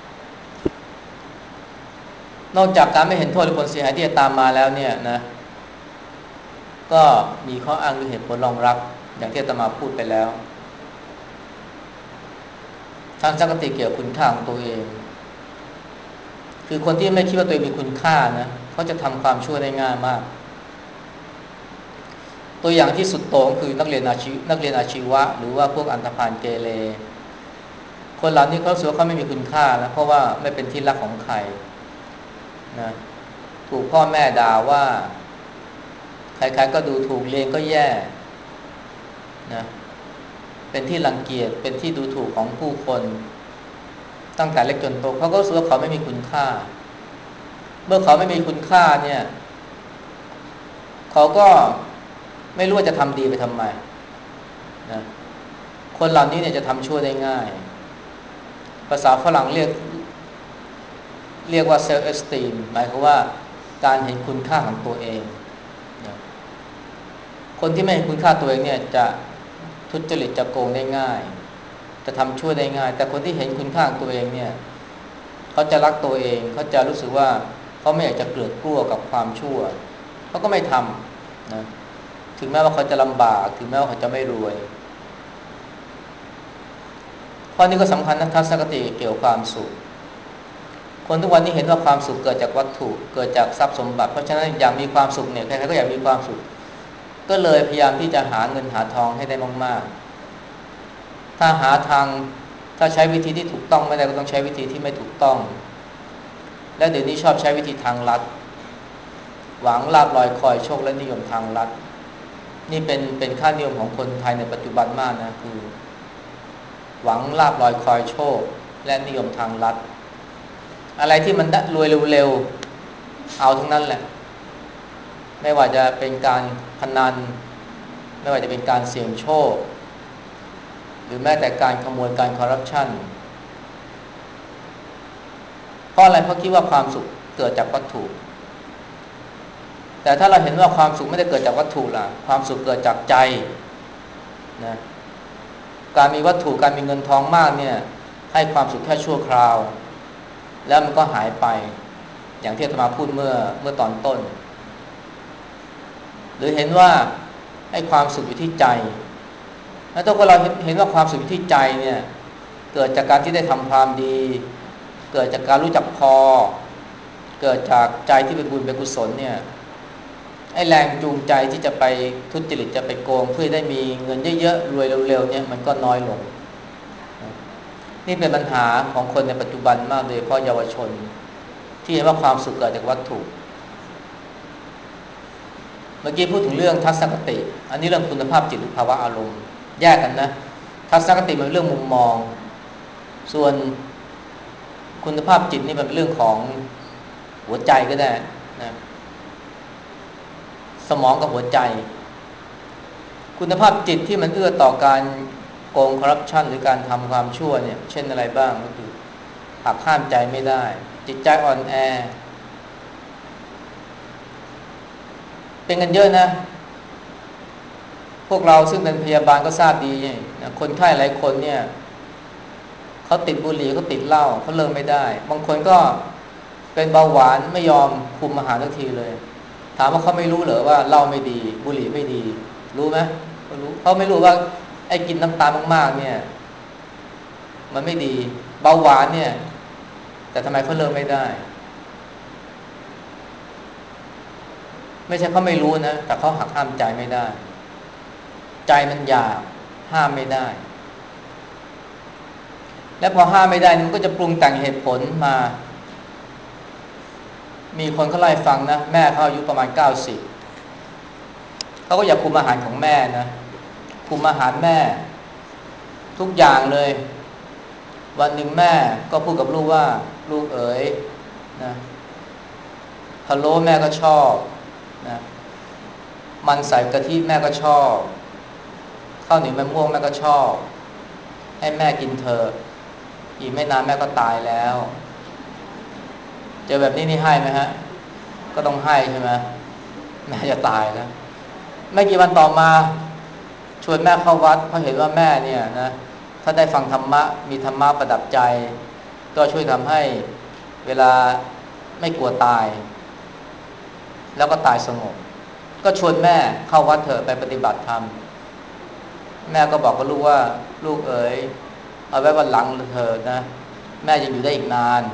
นอกจากการไม่เห็นโทษหรือผลเสียหายที่จะตามมาแล้วเนี่ยนะก็มีข้ออ้างหรือเหตุผลรองรับอย่างที่อาตมาพูดไปแล้วทัศนคติเกี่ยวกับคุณค่าของตัวเองคือคนที่ไม่คิดว่าตัวเองมีคุณค่านะเขาจะทำความชั่วได้ง่ายมากตัวอย่างที่สุดโต่งคือนักเรียนอาชีนักเรียนอาชีวะหรือว่าพวกอันธพาลเกเรคนเหล่านี้เขาสึกว่าเขาไม่มีคุณค่านะเพราะว่าไม่เป็นที่รักของใครนะถูกพ่อแม่ด่าว่าใครๆก็ดูถูกเรียนก็แย่นะเป็นที่รังเกียจเป็นที่ดูถูกของผู้คนตั้งแต่เล็กจนโตเขาก็รู้สึกว่าเขาไม่มีคุณค่าเมื่อเขาไม่มีคุณค่าเนี่ยเขาก็ไม่รู้ว่าจะทำดีไปทำไมนะคนเหล่านี้เนี่ยจะทำชั่วได้ง่ายภาษาฝรั่งเรียกเรียกว่า self esteem หมายความว่าการเห็นคุณค่าของตัวเองนะคนที่ไม่เห็นคุณค่าตัวเองเนี่ยจะทุจริตจะโกงได้ง่ายจะทำชั่วได้ง่ายแต่คนที่เห็นคุณค่าของตัวเองเนี่ยเขาจะรักตัวเองเขาจะรู้สึกว่าเขาไม่อยากจะเกลือกกลัวกับความชั่วเขาก็ไม่ทำนะถึงแม้ว่าเขาจะลำบากถึงแม้ว่าเขาจะไม่รวยข้อนี้ก็สำคัญนะทัศนคติเกี่ยวกับความสุขคนทุกวันนี้เห็นว่าความสุขเกิดจากวัตถุเกิดจากทรัพย์สมบัติเพราะฉะนั้นอยากมีความสุขเนี่ยใครๆก็อยากมีความสุขก็เลยพยายามที่จะหาเงินหาทองให้ได้มากๆถ้าหาทางถ้าใช้วิธีที่ถูกต้องไม่ได้ก็ต้องใช้วิธีที่ไม่ถูกต้องและเดี๋ยวนี้ชอบใช้วิธีทางลัดหวังลาภลอยคอยโชคและนิยมทางลัดนี่เป็นเป็นค่านิยมของคนไทยในปัจจุบันมากนะคือหวังลาภลอยคอยโชคและนิยมทางลัดอะไรที่มันรวยเร็วๆเอาทั้งนั้นแหละไม่ว่าจะเป็นการพนันไม่ว่าจะเป็นการเสี่ยงโชคหรือแม้แต่การขโมยการคอร์รัปชันเพราะอะไรเพราะคิดว่าความสุขเกิดจากวัตถุแต่ถ้าเราเห็นว่าความสุขไม่ได้เกิดจากวัตถุล่ะความสุขเกิดจากใจนะการมีวัตถุการมีเงินทองมากเนี่ยให้ความสุขแค่ชั่วคราวแล้วมันก็หายไปอย่างที่อาตมาพูดเมื่อเมื่อตอนต้นหรือเห็นว่าให้ความสุขอยู่ที่ใจแล้วถ้าเราเห็นว่าความสุขอยู่ที่ใจเนี่ยเกิดจากการที่ได้ทำความดีเกิดจากการรู้จักพอเกิดจากใจที่เป็นบุญเป็นกุศลเนี่ยไอ้แรงจูงใจที่จะไปทุจริตจะไปโกงเพื่อได้มีเงินเยอะๆรวยเร็วๆเนี่ยมันก็น้อยลงนี่เป็นปัญหาของคนในปัจจุบันมากโดยเฉพาะเยาวชนที่เห็นว่าความสุขเกิดจากวัตถุเมื่อกี้พูดถึงเรื่องทัศนคติอันนี้เรื่องคุณภาพจิตหรือภาวะอารมณ์แยกกันนะทัศนคติมันเป็นเรื่องมุมมองส่วนคุณภาพจิตนี่มันเป็นเรื่องของหัวใจก็ได้นะสมองกับหัวใจคุณภาพจิตที่มันเอื้อต่อการโกงคอร์รัปชันหรือการทำความชั่วเนี่ยเช่นอะไรบ้างก็คือหักห้ามใจไม่ได้จิตใจอ่อนแอเป็นกันเยอะนะพวกเราซึ่งเป็นพยาบาลก็ทราบดีนะคนไข้หลายคนเนี่ยเขาติดบุหรี่เขาติดเหล้าเขาเลิกไม่ได้บางคนก็เป็นเบาหวานไม่ยอมคุมอาหารทักทีเลยถามว่าเขาไม่รู้เหรอว่าเหล้าไม่ดีบุหรี่ไม่ดีรู้ไหมเขารู้เขาไม่รู้ว่าไอ้กินน้ำตาลมากๆเนี่ยมันไม่ดีเบาหวานเนี่ยแต่ทำไมเขาเลิกไม่ได้ไม่ใช่เขาไม่รู้นะแต่เขาหักห้ามใจไม่ได้ใจมันอยากห้ามไม่ได้และพอห้ามไม่ได้มันก็จะปรุงแต่งเหตุผลมามีคนเขาเล่าให้ฟังนะแม่เขาอายุประมาณเก้าสิบเขาก็อยากคุมอาหารของแม่นะคุมอาหารแม่ทุกอย่างเลยวันหนึ่งแม่ก็พูดกับลูกว่าลูกเอ๋ยนะพะโล้แม่ก็ชอบนะมันใส่กะทิแม่ก็ชอบข้าวเหนียวมะม่วงแม่ก็ชอบให้แม่กินเถอะอีกไม่นานแม่ก็ตายแล้วเจอแบบนี้นี่ให้ไหมฮะก็ต้องให้ใช่ไหมแม่จะตายแล้วไม่กี่วันต่อมาชวนแม่เข้าวัดเพราะเห็นว่าแม่เนี่ยนะถ้าได้ฟังธรรมะมีธรรมะประดับใจก็ช่วยทำให้เวลาไม่กลัวตายแล้วก็ตายสงบก็ชวนแม่เข้าวัดเถอะไปปฏิบัติธรรมแม่ก็บอกกับลูกว่าลูกเอ๋ยเอาไว้วันหลังเถอะนะแม่ยังอยู่ได้อีกนาน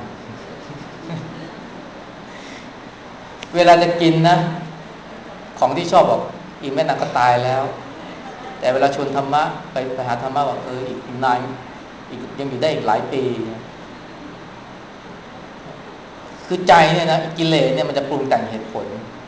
เวลาจะกินนะของที่ชอบบอกอีกไม่นานก็ตายแล้วแต่เวลาชวนธรรมะไปไปหาธรรมะบอกเอออีกนานอีกยังอยู่ได้อีกหลายปีคือใจเนี่ยนะกิเลสเนี่ยมันจะปรุงแต่งเหตุผล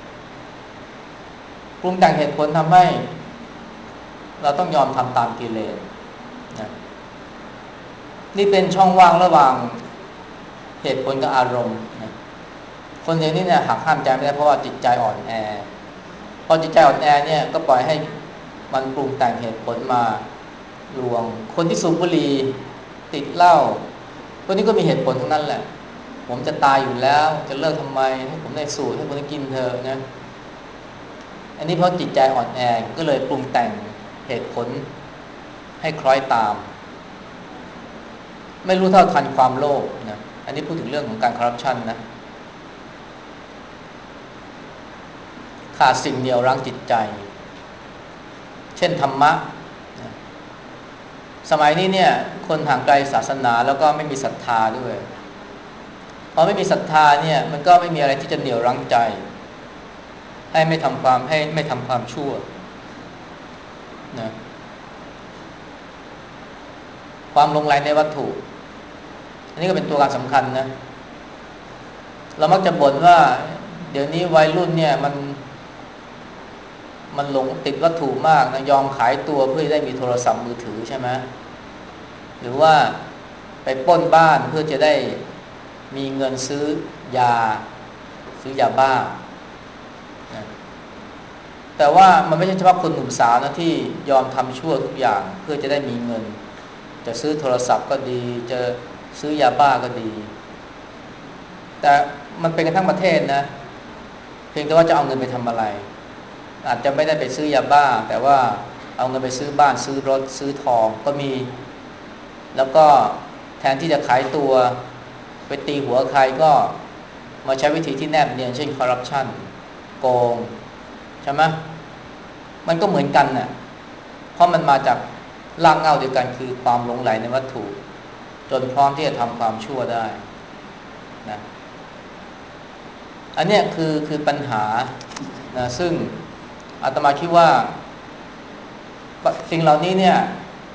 ปรุงแต่งเหตุผลทำให้เราต้องยอมทำตามกิเลสนะนี่เป็นช่องว่างระหว่างเหตุผลกับอารมณ์นะคนเดียวนี้เนี่ยหักห้ามใจไม่ได้เพราะว่าจิตใจอ่อนแอพอจิตใจอ่อนแอเนี่ยก็ปล่อยให้มันปรุงแต่งเหตุผลมาลวงคนที่สูบบุหรี่ติดเหล้าคนนี้ก็มีเหตุผลทั้งนั้นแหละผมจะตายอยู่แล้วจะเลิกทำไมให้ผมได้สูบให้ผมได้กินเธอนะอันนี้เพราะจิตใจอ่อนแอก็เลยปรุงแต่งเหตุผลให้คล้อยตามไม่รู้เท่าทันความโลภนะอันนี้พูดถึงเรื่องของการคอร์รัปชันนะขาดสิ่งเหนี่ยวรั้งจิตใจเช่นธรรมะสมัยนี้เนี่ยคนห่างไกลศาสนาแล้วก็ไม่มีศรัทธาด้วยพอไม่มีศรัทธาเนี่ยมันก็ไม่มีอะไรที่จะเหนี่ยวรั้งใจให้ไม่ทำความให้ไม่ทำความชั่วนะความหลงไหลในวัตถุอันนี้ก็เป็นตัวการสำคัญนะเรามักจะบ่นว่าเดี๋ยวนี้วัยรุ่นเนี่ยมันมันหลงติดวัตถุมากนะยอมขายตัวเพื่อได้มีโทรศัพท์มือถือใช่ไหมหรือว่าไปปล้นบ้านเพื่อจะได้มีเงินซื้อยาซื้อยาบ้านะแต่ว่ามันไม่ใช่เฉพาะคนหนุ่มสาวนะที่ยอมทำชั่วทุกอย่างเพื่อจะได้มีเงินจะซื้อโทรศัพท์ก็ดีจะซื้อยาบ้าก็ดีแต่มันเป็นกันทั้งประเทศนะเพียงแต่ว่าจะเอาเงินไปทำอะไรอาจจะไม่ได้ไปซื้อยาบ้าแต่ว่าเอาเงินไปซื้อบ้านซื้อรถซื้อทองก็มีแล้วก็แทนที่จะขายตัวไปตีหัวใครก็มาใช้วิธีที่แนบเนียนเช่นคอร์รัปชันโกงใช่ไหมมันก็เหมือนกันน่ะเพราะมันมาจากรากเหง้าเดียวกันคือความหลงใหลในวัตถุจนพร้อมที่จะทำความชั่วได้นะอันนี้คือคือปัญหานะซึ่งอาตมาคิดว่าสิ่งเหล่านี้เนี่ย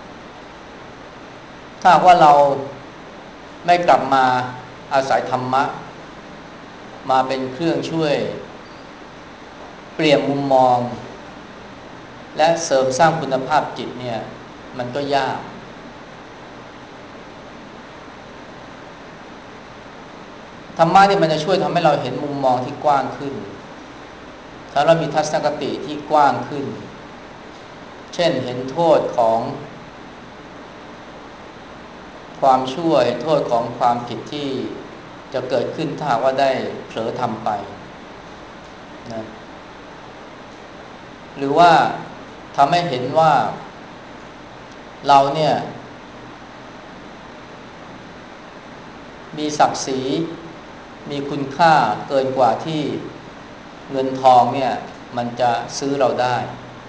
ถ้าว่าเราไม่กลับมาอาศัยธรรมะมาเป็นเครื่องช่วยเปลี่ยนมุมมองและเสริมสร้างคุณภาพจิตเนี่ยมันก็ยากธรรมะนี่มันจะช่วยทำให้เราเห็นมุมมองที่กว้างขึ้นถ้าเรามีทัศนคติที่กว้างขึ้นเช่นเห็นโทษของความชั่วเห็นโทษของความผิดที่จะเกิดขึ้นถ้าหากว่าได้เผลอทำไปนะหรือว่าทำให้เห็นว่าเราเนี่ยมีศักดิ์ศรีมีคุณค่าเกินกว่าที่เงินทองเนี่ยมันจะซื้อเราได้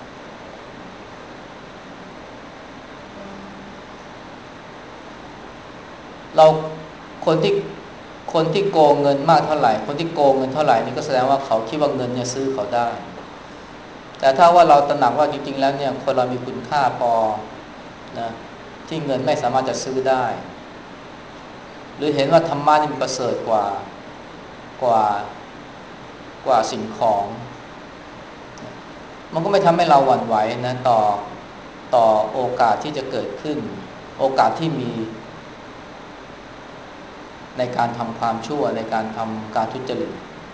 เราคนที่คนที่โกงเงินมากเท่าไหร่คนที่โกงเงินเท่าไหร่นี่ก็แสดงว่าเขาคิดว่าเงินเนี่ยซื้อเขาได้แต่ถ้าว่าเราตระหนักว่าจริงๆแล้วเนี่ยคนเรามีคุณค่าพอนะที่เงินไม่สามารถจะซื้อได้หรือเห็นว่าธรรมะนี่มันประเสริฐกว่ากว่ากว่าสิ่งของมันก็ไม่ทำให้เราหวั่นไหวนะต่อต่อโอกาสที่จะเกิดขึ้นโอกาสที่มีในการทำความชั่วในการทำการทุจริต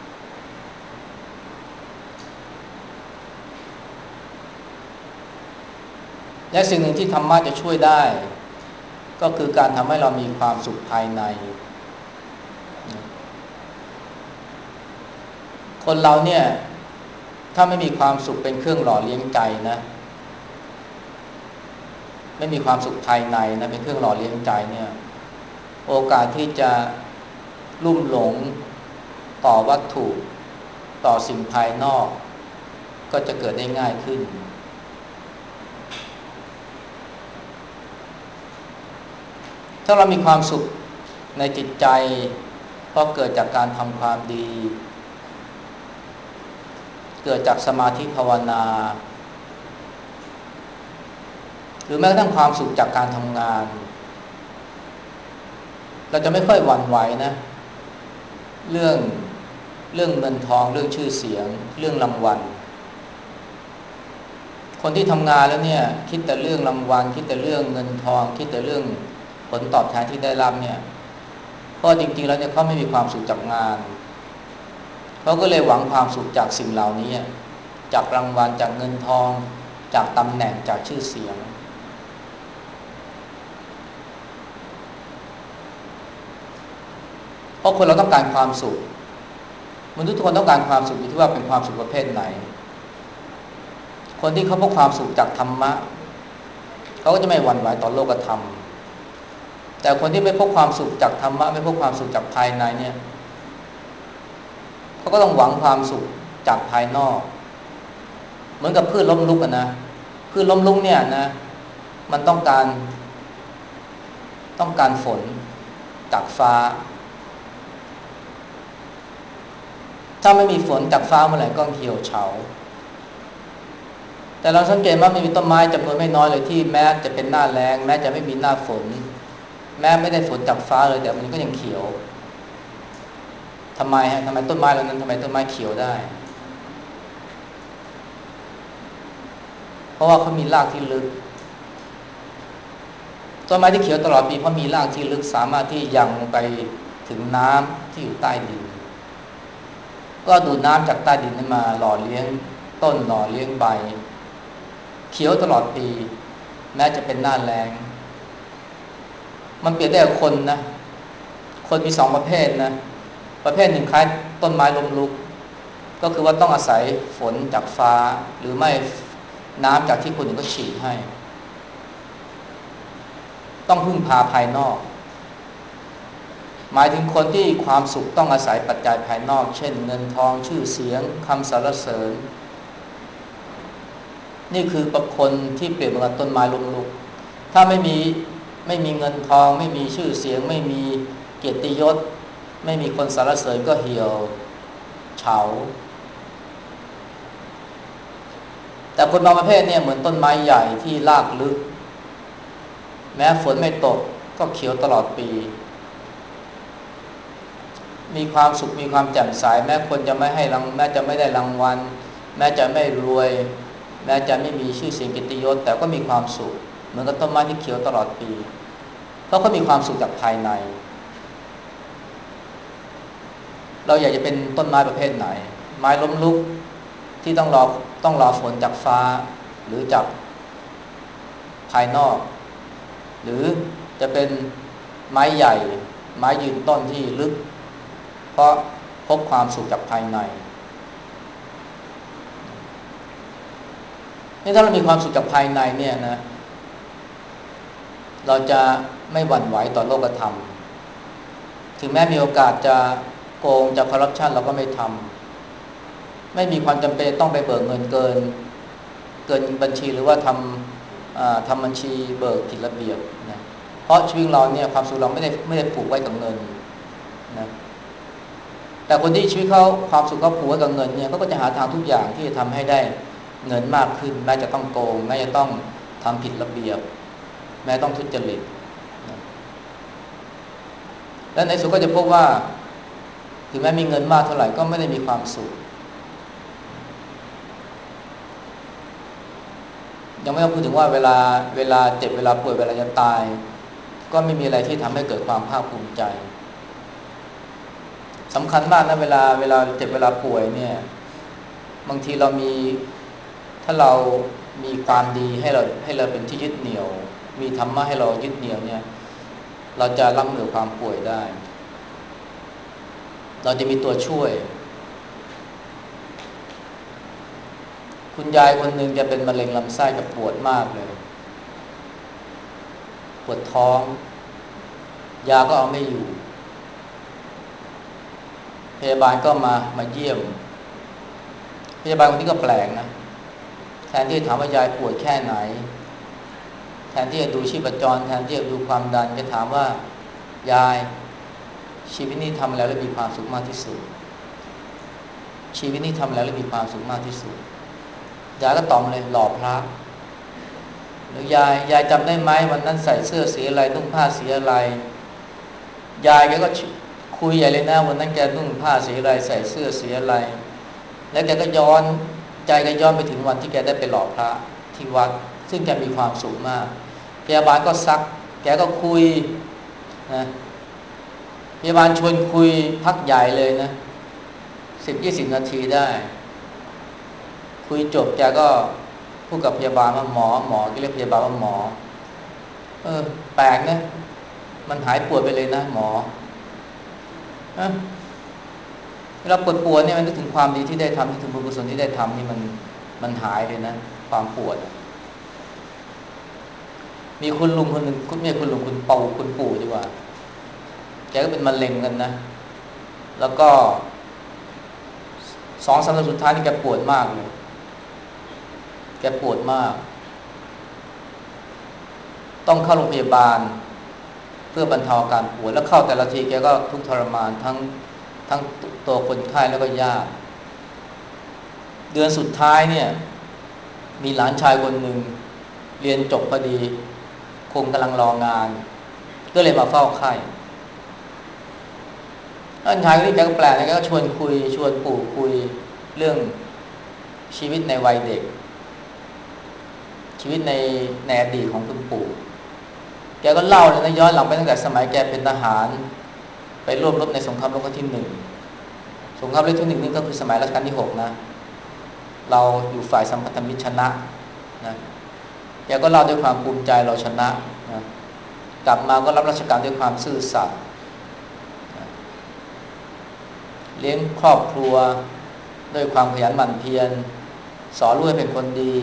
และสิ่งหนึ่งที่ธรรมะจะช่วยได้ก็คือการทำให้เรามีความสุขภายในคนเราเนี่ยถ้าไม่มีความสุขเป็นเครื่องหล่อเลี้ยงใจนะไม่มีความสุขภายในนะเป็นเครื่องหล่อเลี้ยงใจเนี่ยโอกาสที่จะลุ่มหลงต่อวัตถุต่อสิ่งภายนอกก็จะเกิดได้ง่ายขึ้นถ้าเรามีความสุขในจิตใจเพราะเกิดจากการทำความดีเกิดจากสมาธิภาวนาหรือแม้กระทั่งความสุขจากการทำงานเราจะไม่ค่อยหวั่นไหวนะเรื่องเรื่องเงินทองเรื่องชื่อเสียงเรื่องรางวัลคนที่ทำงานแล้วเนี่ยคิดแต่เรื่องรางวัลคิดแต่เรื่องเงินทองคิดแต่เรื่องผลตอบแทนที่ได้รับเนี่ยเพราะจริงๆแล้วเนี่ยเขาไม่มีความสุขจากงานเขาก็เลยหวังความสุขจากสิ่งเหล่านี้จากรางวัลจากเงินทองจากตำแหน่งจากชื่อเสียงเพราะคนเราต้องการความสุขมนุษย์ทุกคนต้องการความสุขอยู่ที่ว่าเป็นความสุขประเภทไหนคนที่เขาพบความสุขจากธรรมะเขาก็จะไม่หวั่นไหวต่อโลกธรรมแต่คนที่ไม่พบความสุขจากธรรมะไม่พบความสุขจากภายในเนี่ยเขาก็ต้องหวังความสุขจากภายนอกมือนกับพืชล้มลุกอะนะพืชล้มลุกเนี่ยนะมันต้องการต้องการฝนจากฟ้าถ้าไม่มีฝนจากฟ้าเมื่อไหร่ก็เหี่ยวเฉาแต่เราสังเกตว่ามีต้นไม้จำนวนไม่น้อยเลยที่แม้จะเป็นหน้าแล้งแม้จะไม่มีหน้าฝนแม้ไม่ได้ฝนจากฟ้าเลยแต่มันก็ยังเขียวทำไมฮะทำไมต้นไม้เหล่านั้นทำไมต้นไม้เขียวได้เพราะว่าเขามีรากที่ลึกต้นไม้ที่เขียวตลอดปีเพราะมีรากที่ลึกสามารถที่ยังลงไปถึงน้ำที่อยู่ใต้ดินก็ดูดน้ำจากใต้ดินนั้นมาหล่อเลี้ยงต้นหล่อเลี้ยงใบเขียวตลอดปีแม้จะเป็นหน้าแล้งมันเปรียบได้กับคนนะคนมีสองประเภทนะประเภทหนึ่งคล้ายต้นไม้ล้มลุกก็คือว่าต้องอาศัยฝนจากฟ้าหรือไม่น้ำจากที่คนอื่นก็ฉีดให้ต้องพึ่งพาภายนอกหมายถึงคนที่ความสุขต้องอาศัยปัจจัยภายนอกเช่นเงินทองชื่อเสียงคำสรรเสริญนี่คือบุคคลที่เปรียบเหมือนต้นไม้ล้มลุกถ้าไม่มีไม่มีเงินทองไม่มีชื่อเสียงไม่มีเกียรติยศไม่มีคนสรรเสริญก็เหี่ยวเฉาแต่คนบางประเภทเนี่ยเหมือนต้นไม้ใหญ่ที่รากลึกแม้ฝนไม่ตกก็เขียวตลอดปีมีความสุขมีความแจ่มใสแม้คนจะไม่ให้รางแม้จะไม่ได้รางวัลแม้จะไม่รวยแม้จะไม่มีชื่อเสียงเกียรติยศแต่ก็มีความสุขเหมือนกับต้นไม้ที่เขียวตลอดปีเพราะเขามีความสุขจากภายในเราอยากจะเป็นต้นไม้ประเภทไหนไม้ล้มลุกที่ต้องรอต้องรอฝนจากฟ้าหรือจากภายนอกหรือจะเป็นไม้ใหญ่ไม้ยืนต้นที่ลึกเพราะพบความสุขจากภายในนี่ถ้าเรามีความสุขจากภายในเนี่ยนะเราจะไม่หวั่นไหวต่อโลกธรรมถึงแม้มีโอกาสจะโกงจะคอร์รัปชันเราก็ไม่ทำไม่มีความจำเป็นต้องไปเบิกเงินเกินเกินบัญชีหรือว่าทำทำบัญชีเบิกผิดระเบียบนะเพราะชีวิตเราเนี่ยความสุขเราไม่ได้ไม่ได้ผูกไว้กับเงินนะแต่คนที่ชีวิตเขาความสุขเขาผูกไว้กับเงินเนี่ยเขาก็จะหาทางทุกอย่างที่จะทำให้ได้เงินมากขึ้นแม้จะต้องโกงแม้จะต้องทำผิดระเบียบแม้ต้องทุจริตนะและในสุดก็จะพบว่าถึงแม้มีเงินมากเท่าไหร่ก็ไม่ได้มีความสุขยังไม่ต้องพูดถึงว่าเวลาเวลาเจ็บเวลาป่วยเวลาจะตายก็ไม่มีอะไรที่ทำให้เกิดความภาคภูมิใจสำคัญมากนะเวลาเวลาเจ็บเวลาป่วยเนี่ยบางทีเรามีถ้าเรามีความดีให้เราให้เราเป็นที่ยึดเหนี่ยวมีธรรมะให้เรายึดเหนี่ยวเนี่ยเราจะรับมือความป่วยได้เราจะมีตัวช่วยคุณยายคนหนึ่งแกเป็นมะเร็งลำไส้กับปวดมากเลยปวดท้องยาก็เอาไม่อยู่พยาบาลก็มามาเยี่ยมพยาบาลคนนี้ก็แปลกนะแทนที่จะถามว่ายายปวดแค่ไหนแทนที่จะดูชีพจรแทนที่จะดูความดันจะถามว่ายายชีวิตนี้ทำแล้วแล้วมีความสุขมากที่สุดชีวิตนี้ทำแล้วแล้วมีความสุขมากที่สุดยายก็ตอบเลยหล่อพระหรือยายยายจำได้ไหมวันนั้นใส่เสื้อสีอะไรนุ่งผ้าสีอะไรยายแกก็คุยใหญ่เลยนะวันนั้นแกนุ่งผ้าสีอะไรใส่เสื้อสีอะไรแล้วแกก็ย้อนใจแกย้อนไปถึงวันที่แกได้ไปหล่อพระที่วัดซึ่งแกมีความสุขมากพยาบาลก็ซักแกก็คุยนะพยาบาลชวนคุยพักใหญ่เลยนะสิบยี่สิบนาทีได้คุยจบแกก็พูดกับพยาบาลว่าหมอหมอที่เรียกพยาบาลว่าหมอเออแปลกนะมันหายปวดไปเลยนะหมอนะเราปวดปวดเนี่ยมันนึกถึงความดีที่ได้ทำนึกถึงบุญกุศลที่ได้ทำนี่มันมันหายเลยนะความปวดมีคุณลุงคนหนึ่งคุณไม่ใช่คุณลุงคุณปู่คุณปู่ดีกว่าแกก็เป็นมะเร็งกันนะแล้วก็สองสามเดือนสุดท้ายนี่แกปวดมากเลยแกปวดมากต้องเข้าโรงพยาบาลเพื่อบรรเทาอาการปวดแล้วเข้าแต่ละทีแกก็ทุกข์ทรมานทั้งทั้งตัวคนไข้แล้วก็ญาติเดือนสุดท้ายเนี่ยมีหลานชายคนหนึ่งเรียนจบพอดีคงกำลังรองานก็เลยมาเฝ้าไข้หลานชายคนนี้แกก็แปลกนะแกก็ชวนคุยชวนปู่คุยเรื่องชีวิตในวัยเด็กชีวิตในในอดีตของคุณปู่แกก็เล่าเลยนะย้อนหลังไปตั้งแต่สมัยแกเป็นทหารไปร่วมรบในสงครามโลกครั้งที่หนึ่งสงครามโลกที่หนึ่งนี่ก็คือสมัยรัชกาลที่หกนะเราอยู่ฝ่ายสัมพันธมิตรชนะนะแกก็เล่าด้วยความภูมิใจเราชนะนะกลับมาก็รับราชการด้วยความซื่อสัตย์นะเลี้ยงครอบครัวด้วยความขยันหมั่นเพียรสอนลูกให้เป็นคนดี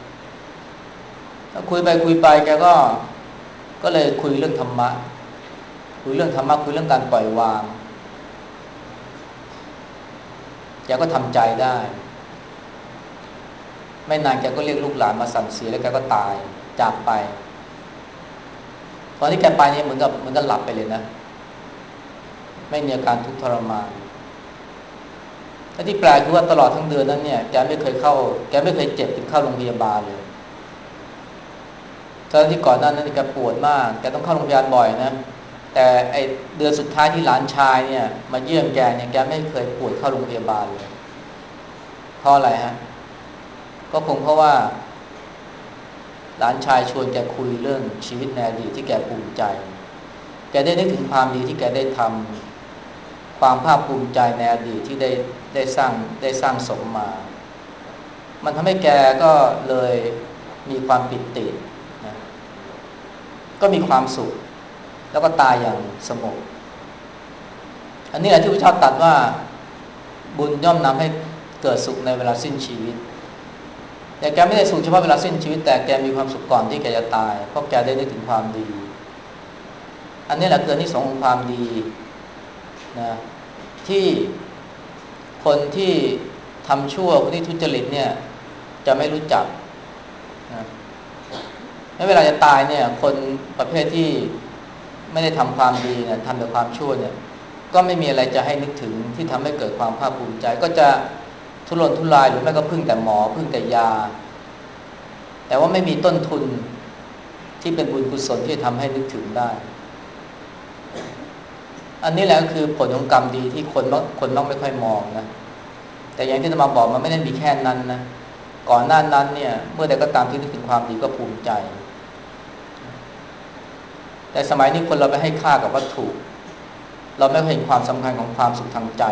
คุยไปคุยไปแกก็ก็เลยคุยเรื่องธรรมะคุยเรื่องธรรมะคุยเรื่องการปล่อยวางแกก็ทำใจได้ไม่นานแกก็เรียกลูกหลานมาสั่งเสียแล้วแกก็ตายจากไปตอนที่แกไปเนี่ยเหมือนกับเหมือนกับหลับไปเลยนะไม่มีอาการทุกข์ทรมานและที่แปลกคือว่าตลอดทั้งเดือนนั้นเนี่ยแกไม่เคยเข้าแกไม่เคยเจ็บถึงเข้าโรงพยาบาลเลยตอนที่ก่อนหน้านั้นแกปวดมากแกต้องเข้าโรงพยาบาลบ่อยนะแต่ไอเดือนสุดท้ายที่หลานชายเนี่ยมาเยี่ยมแกเนี่ยแกไม่เคยปวดเข้าโรงพยาบาลเลยเพราะอะไรฮะก็คงเพราะว่าหลานชายชวนแกคุยเรื่องชีวิตในอดีตที่แกภูมิใจแกได้นึกถึงความดีที่แกได้ทำความภาคภูมิใจในอดีตที่ได้ได้สร้างได้สร้างสมมามันทำให้แกก็เลยมีความปิตินะก็มีความสุขแล้วก็ตายอย่างสงบอันนี้แหละที่พระเจ้าตรัสว่าบุญย่อมนำให้เกิดสุขในเวลาสิ้นชีวิตแต่แกไม่ได้สุขเฉพาะเวลาสิ้นชีวิตแต่แกมีความสุขก่อนที่แกจะตายเพราะแกได้นึกถึงความดีอันนี้แหละคืออานิสงส์ของความดีนะที่คนที่ทำชั่วคนที่ทุจริตเนี่ยจะไม่รู้จักนะในเวลาจะตายเนี่ยคนประเภทที่ไม่ได้ทำความดีเนี่ยทำแต่ความชั่วเนี่ยก็ไม่มีอะไรจะให้นึกถึงที่ทำให้เกิดความภาคภูมิใจก็จะทุรนทุรายหรือไม่ก็พึ่งแต่หมอพึ่งแต่ยาแต่ว่าไม่มีต้นทุนที่เป็นบุญกุศลที่จะทำให้นึกถึงได้อันนี้แหละก็คือผลของกรรมดีที่คนคนต้องไม่ค่อยมองนะแต่อย่างที่อาตมาบอกมันไม่ได้มีแค่นั้นนะก่อนหน้านั้นเนี่ยเมื่อใดก็ตามที่นึกถึงความดีก็ภูมิใจแต่สมัยนี้คนเราไปให้ค่ากับวัตถุเราไม่เห็นความสำคัญของความสุขทางใจ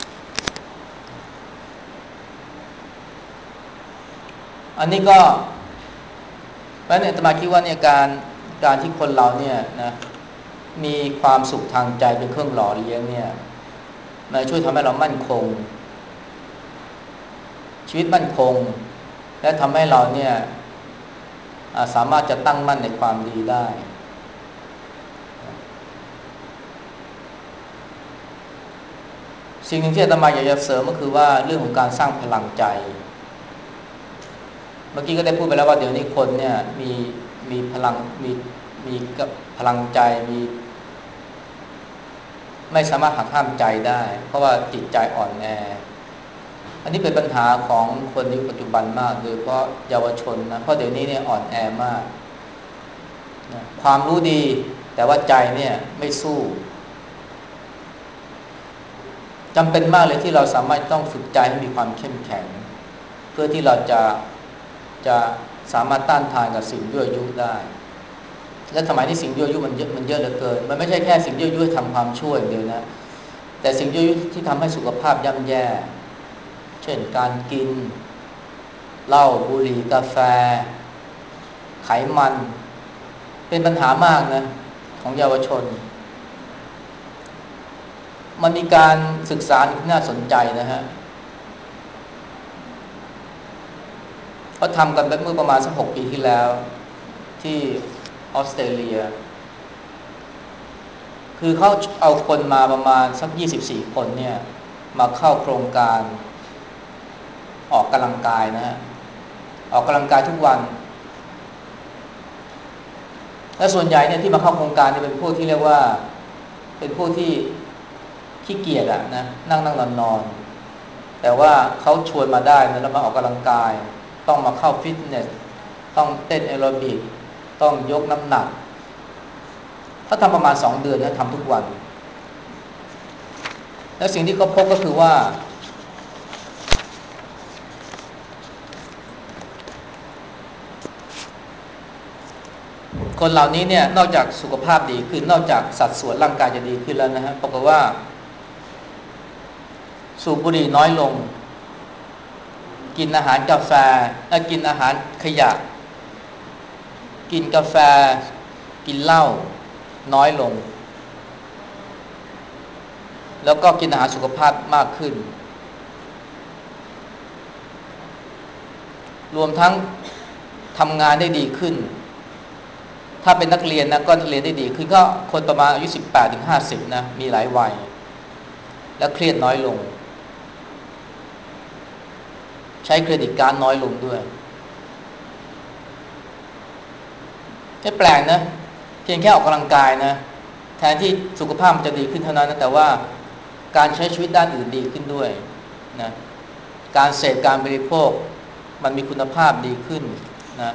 อันนี้ก็เพราะเนี่ยอาตมาคิดว่าเนี่ยการการที่คนเราเนี่ยนะมีความสุขทางใจเป็นเครื่องหล่อเลี้ยงเนี่ยมันช่วยทำให้เรามั่นคงชีวิตมั่นคงและทำให้เราเนี่ยสามารถจะตั้งมั่นในความดีได้สิ่งหนึ่งที่อาตมาอยากจะเสริมก็คือว่าเรื่องของการสร้างพลังใจเมื่อกี้ก็ได้พูดไปแล้วว่าเดี๋ยวนี้คนเนี่ยมีมีพลังมีมีกับพลังใจมีไม่สามารถหักห้ามใจได้เพราะว่าจิตใจอ่อนแออันนี้เป็นปัญหาของคนในปัจจุบันมากโดยเฉพาะเยาวชนนะเพราะเดี๋ยวนี้เนี่ยอ่อนแอมากนะความรู้ดีแต่ว่าใจเนี่ยไม่สู้จำเป็นมากเลยที่เราสามารถต้องฝึกใจให้มีความเข้มแข็งเพื่อที่เราจะจะสามารถต้านทานกับสิ่งยั่วยุได้และสมัยนี้สิ่งยั่วยุมันเยอะมันเยอะเหลือเกินมันไม่ใช่แค่สิ่งยั่วยุทำความชั่วอย่างเดียวนะแต่สิ่งยั่วยุที่ทำให้สุขภาพย่ำแย่เช่นการกินเหล้าบุหรี่กาแฟไขมันเป็นปัญหามากนะของเยาวชนมันมีการศึกษาที่น่าสนใจนะฮะเขาทำกันเมื่อประมาณสักหกปีที่แล้วที่ออสเตรเลียคือเขาเอาคนมาประมาณสักยี่สิบสี่คนเนี่ยมาเข้าโครงการออกกำลังกายนะฮะออกกำลังกายทุกวันและส่วนใหญ่เนี่ยที่มาเข้าโครงการเนี่ยเป็นพวกที่เรียกว่าเป็นพวกที่ขี้เกียจอะนะนั่งนั่งนอนนอนแต่ว่าเขาชวนมาได้นะแล้วมาออกกำลังกายต้องมาเข้าฟิตเนสต้องเต้นแอโรบิกต้องยกน้ำหนักเขาทำประมาณสองเดือนนะทำทุกวันแล้วสิ่งที่เขาพบก็คือว่าคนเหล่านี้เนี่ยนอกจากสุขภาพดีขึ้นนอกจากสัดส่วนร่างกายจะดีขึ้นแล้วนะฮะปรากฏว่าสูบบุหรี่น้อยลงกินอาหารกาแฟและกินอาหารขยะกินกาแฟกินเหล้าน้อยลงแล้วก็กินอาหารสุขภาพมากขึ้นรวมทั้งทำงานได้ดีขึ้นถ้าเป็นนักเรียนนะก็เรียนได้ดีขึ้นก็คนประมาณอายุสิบแปดถึงห้าสิบนะมีหลายวัยและเครียดน้อยลงใช้เครดิตการ์ดน้อยลงด้วยไม่แปลกนะเพียงแค่ออกกำลังกายนะแทนที่สุขภาพมันจะดีขึ้นเท่านั้นนะแต่ว่าการใช้ชีวิตด้านอื่นดีขึ้นด้วยนะการเสพการบริโภคมันมีคุณภาพดีขึ้นนะ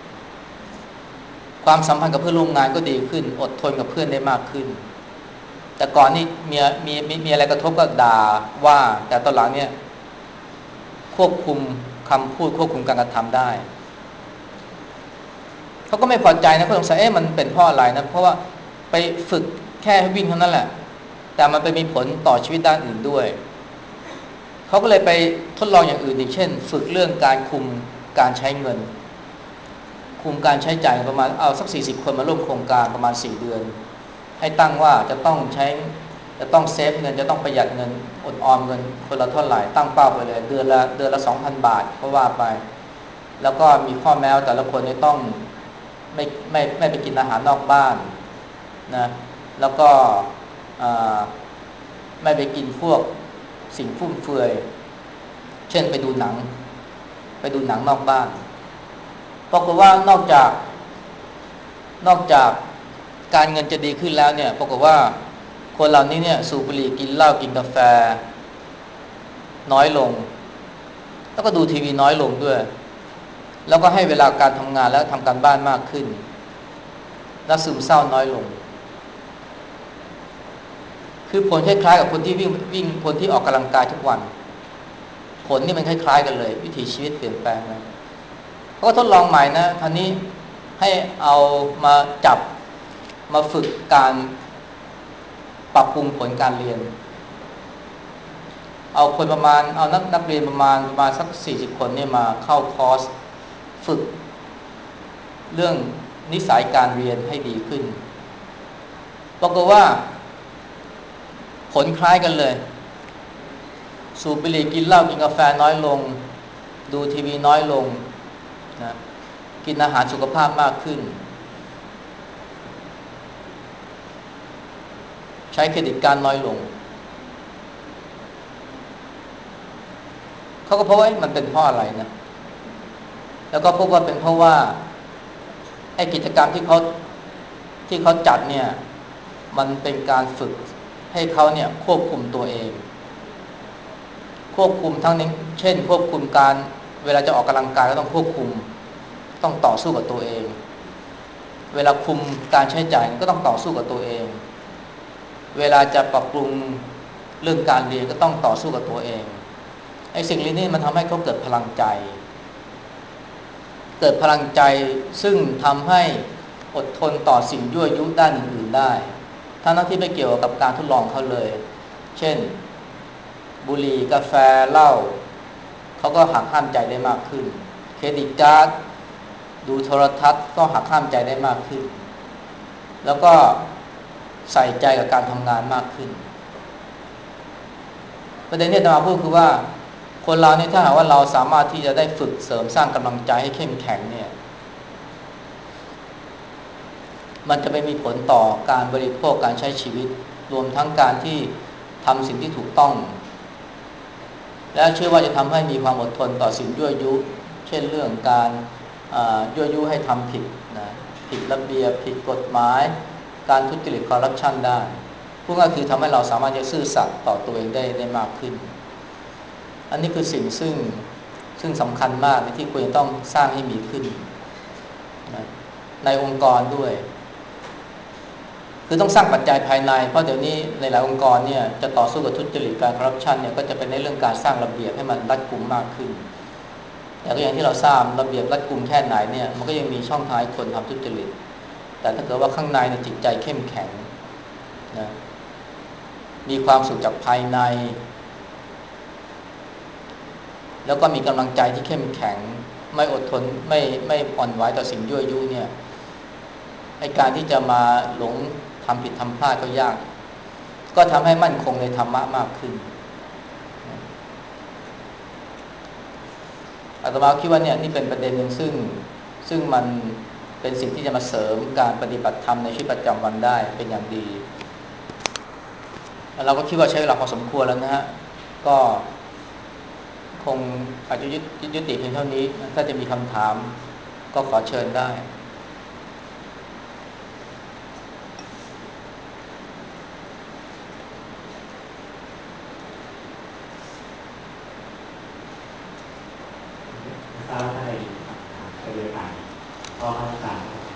ความสัมพันธ์กับเพื่อนร่วมงานก็ดีขึ้นอดทนกับเพื่อนได้มากขึ้นแต่ก่อนนี่มีมีมีมีอะไรกระทบก็ด่าว่าแต่ตอนหลังเนี่ยควบคุมคำพูดควบคุมการกระทำได้เขาก็ไม่พอใจนะเขาสงสัยเอ๊ะมันเป็นเพราะอะไรนะเพราะว่าไปฝึกแค่วิ่งเท่านั้นแหละแต่มันไปมีผลต่อชีวิตด้านอื่นด้วยเขาก็เลยไปทดลองอย่างอื่นอีกเช่นฝึกเรื่องการคุมการใช้เงินคุมการใช้จ่ายประมาณเอาสักสี่สิบคนมาร่วมโครงการประมาณสี่เดือนให้ตั้งว่าจะต้องใช้จะต้องเซฟเงินจะต้องประหยัดเงินอดออมเงินคนละเท่าไหร่ตั้งเป้าไปเลยเดือนละเดือนละ สองพัน บาทก็ว่าไปแล้วก็มีข้อแม้แต่ละคนจะต้องไม่ไม่ไม่ไปกินอาหารนอกบ้านนะแล้วก็ไม่ไปกินพวกสิ่งฟุ่มเฟือยเช่นไปดูหนังไปดูหนังนอกบ้านปรากฏว่านอกจากนอกจากการเงินจะดีขึ้นแล้วเนี่ยปรากฏว่าคนเหล่านี้เนี่ยสูบบุหรี่กินเหล้ากินกาแฟน้อยลงแล้วก็ดูทีวีน้อยลงด้วยแล้วก็ให้เวลาการทำงานและทำการบ้านมากขึ้นและซึมเศร้าน้อยลงคือผลคล้ายๆกับคนที่วิ่งวิ่งคนที่ออกกำลังกายทุกวันผลนี่มันคล้ายๆกันเลยวิถีชีวิตเปลี่ยนแปลงเลยเขาก็ทดลองใหม่นะคราวนี้ให้เอามาจับมาฝึกการปรับปรุงผลการเรียนเอาคนประมาณเอานักนักเรียนประมาณประมาณสักสี่สิบคนเนี่ยมาเข้าคอร์สฝึกเรื่องนิสัยการเรียนให้ดีขึ้นปรากฏว่าผลคล้ายกันเลยสูบบุหรี่กินเหล้ากินกาแฟน้อยลงดูทีวีน้อยลงนะกินอาหารสุขภาพมากขึ้นใช้เครดิตการน้อยลงเขาก็พบว่ามันเป็นเพราะอะไรนะแล้วก็พบว่าเป็นเพราะว่าไอ้กิจกรรมที่เขาที่เขาจัดเนี่ยมันเป็นการฝึกให้เขาเนี่ยควบคุมตัวเองควบคุมทั้งนี้เช่นควบคุมการเวลาจะออกกำลังกายก็ต้องควบคุมต้องต่อสู้กับตัวเองเวลาคุมการใช้จ่ายก็ต้องต่อสู้กับตัวเองเวลาจะปรับปรุงเรื่องการเรียนก็ต้องต่อสู้กับตัวเองไอ้สิ่งนี้มันทำให้เขาเกิดพลังใจเกิดพลังใจซึ่งทำให้อดทนต่อสิ่งยั่วยุด้านอื่นๆได้ทั้งที่ไม่เกี่ยวกับการทดลองเขาเลยเช่นบุหรี่กาแฟเหล้าเขาก็หักห้ามใจได้มากขึ้นเครดิตการ์ดดูโทรทัศน์ก็หักห้ามใจได้มากขึ้นแล้วก็ใส่ใจกับการทำงานมากขึ้นประเด็นที่อาจารย์พูดคือว่าคนเราเนี่ยถ้าหากว่าเราสามารถที่จะได้ฝึกเสริมสร้างกำลังใจให้เข้มแข็งเนี่ยมันจะไปมีผลต่อการบริโภคการใช้ชีวิตรวมทั้งการที่ทำสิ่งที่ถูกต้องและเชื่อว่าจะทำให้มีความอดทนต่อสิ่งยั่วยุเช่นเรื่องการยั่วยุให้ทำผิดนะผิดระเบียบผิดกฎหมายการทุจริตคอร์รัปชันได้พวกนั้นคือทำให้เราสามารถจะซื่อสัตย์ต่อตัวเองได้ได้มากขึ้นอันนี้คือสิ่งซึ่งซึ่งสำคัญมากที่ควรจะต้องสร้างให้มีขึ้นนะในองค์กรด้วยคือต้องสร้างปัจจัยภายในเพราะเดี๋ยวนี้ในหลายองค์กรเนี่ยจะต่อสู้กับทุจริตการคอร์รัปชันเนี่ยก็จะเป็นในเรื่องการสร้างระเบียบให้มันรัดกุมมากขึ้นแต่ก็อย่างที่เราทราบระเบียบรัดกุมแค่ไหนเนี่ยมันก็ยังมีช่องทางให้คนทำทุจริตแต่ถ้าเกิดว่าข้างในในจิตใจเข้มแข็งนะมีความสุขจากภายในแล้วก็มีกำลังใจที่เข้มแข็งไม่อดทนไม่ไม่อ่อนไหวต่อสิ่งยั่วยุเนี่ยไอ้การที่จะมาหลงทำผิดทำพลาดก็ยากก็ทำให้มั่นคงในธรรมะมากขึ้นอาตมาคิดว่าเนี่ยนี่เป็นประเด็นหนึ่งซึ่งซึ่งมันเป็นสิ่งที่จะมาเสริมการปฏิบัติธรรมในชีวิตประจำวันได้เป็นอย่างดีเราก็คิดว่าใช้เวลาพอสมควรแล้วนะฮะก็คงอาจจะยุติเพียงเท่านี้ถ้าจะมีคำถามก็ขอเชิญได้ทราบได้ปฏิบัติก็เข้าใจ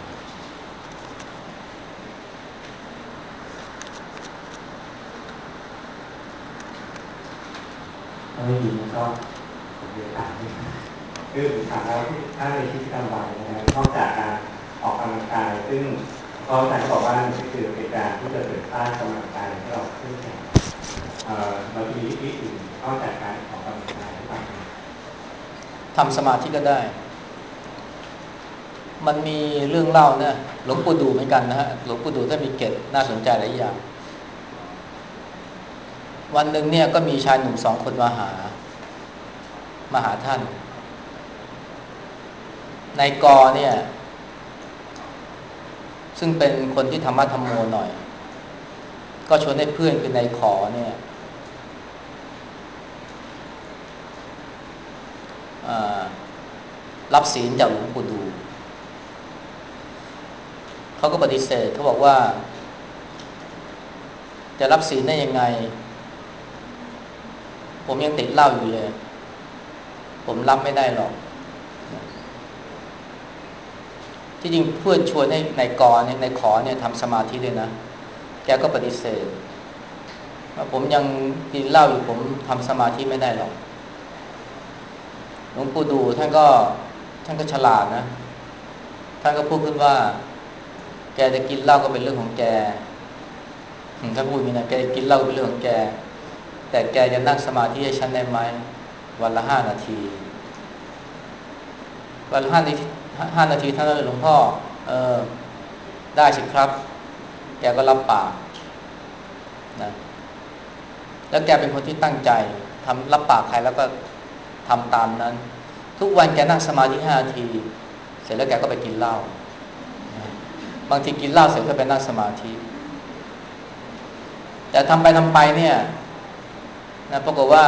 ถ้าไม่ดีก็ปฏิบัติคือถามว่าถ้าในชีวิตประจำวันนะครับนอกจากการออกกำลังกายซึ่งก็อาจารย์บอกว่านี่คือเป็นการที่จะเสริมสร้างกำลังกายให้เราขึ้นแข็งเราจะมีวิธีอื่นนอกจากการออกกำลังกายบ้างทำสมาธิก็ได้มันมีเรื่องเล่าเนี่ยหลวงปู่ดูเหมือนกันนะฮะหลวงปู่ดูท่านมีเกร็ดน่าสนใจหลายอย่างวันหนึ่งเนี่ยก็มีชายหนุ่มสองคนมาหามาหาท่านนายกอเนี่ยซึ่งเป็นคนที่ธรรมะธรรมโมหน่อยก็ชวนให้เพื่อนคือนายขอเนี่ยรับศีลจากหลวงปู่ดูเขาก็ปฏิเสธเขาบอกว่าจะรับศีลได้ยังไงผมยังติดเหล้าอยู่เลยผมรับไม่ได้หรอกที่จริงเพื่อนชวนให้นายกรเนี่ยนายขอเนี่ยทำสมาธิเลยนะแกก็ปฏิเสธว่าผมยังกินเหล้าอยู่ผมทำสมาธิไม่ได้หรอกหลวงปู่ดูท่านก็ท่านก็ฉลาดนะท่านก็พูดขึ้นว่าแกจะกินเหล้าก็เป็นเรื่องของแกท่านพูดอย่างนี้นะแกจะกินเหล้าเป็นเรื่องของแกแต่แกจะนั่งสมาธิให้ฉันได้ไหมวันละห้านาทีวันละห้านาทีห้านาทีเท่านั้นเลยหลวงพ่อเออได้สิครับแกก็รับปากนะแล้วแกเป็นคนที่ตั้งใจทำรับปากใครแล้วก็ทำตามนั้นทุกวันแกนั่งสมาธิห้านาทีเสร็จแล้วแกก็ไปกินเหล้าบางทีกินเหล้าเสร็จก็ไปนั่งสมาธิแต่ทำไปทำไปเนี่ยนะปรากฏว่า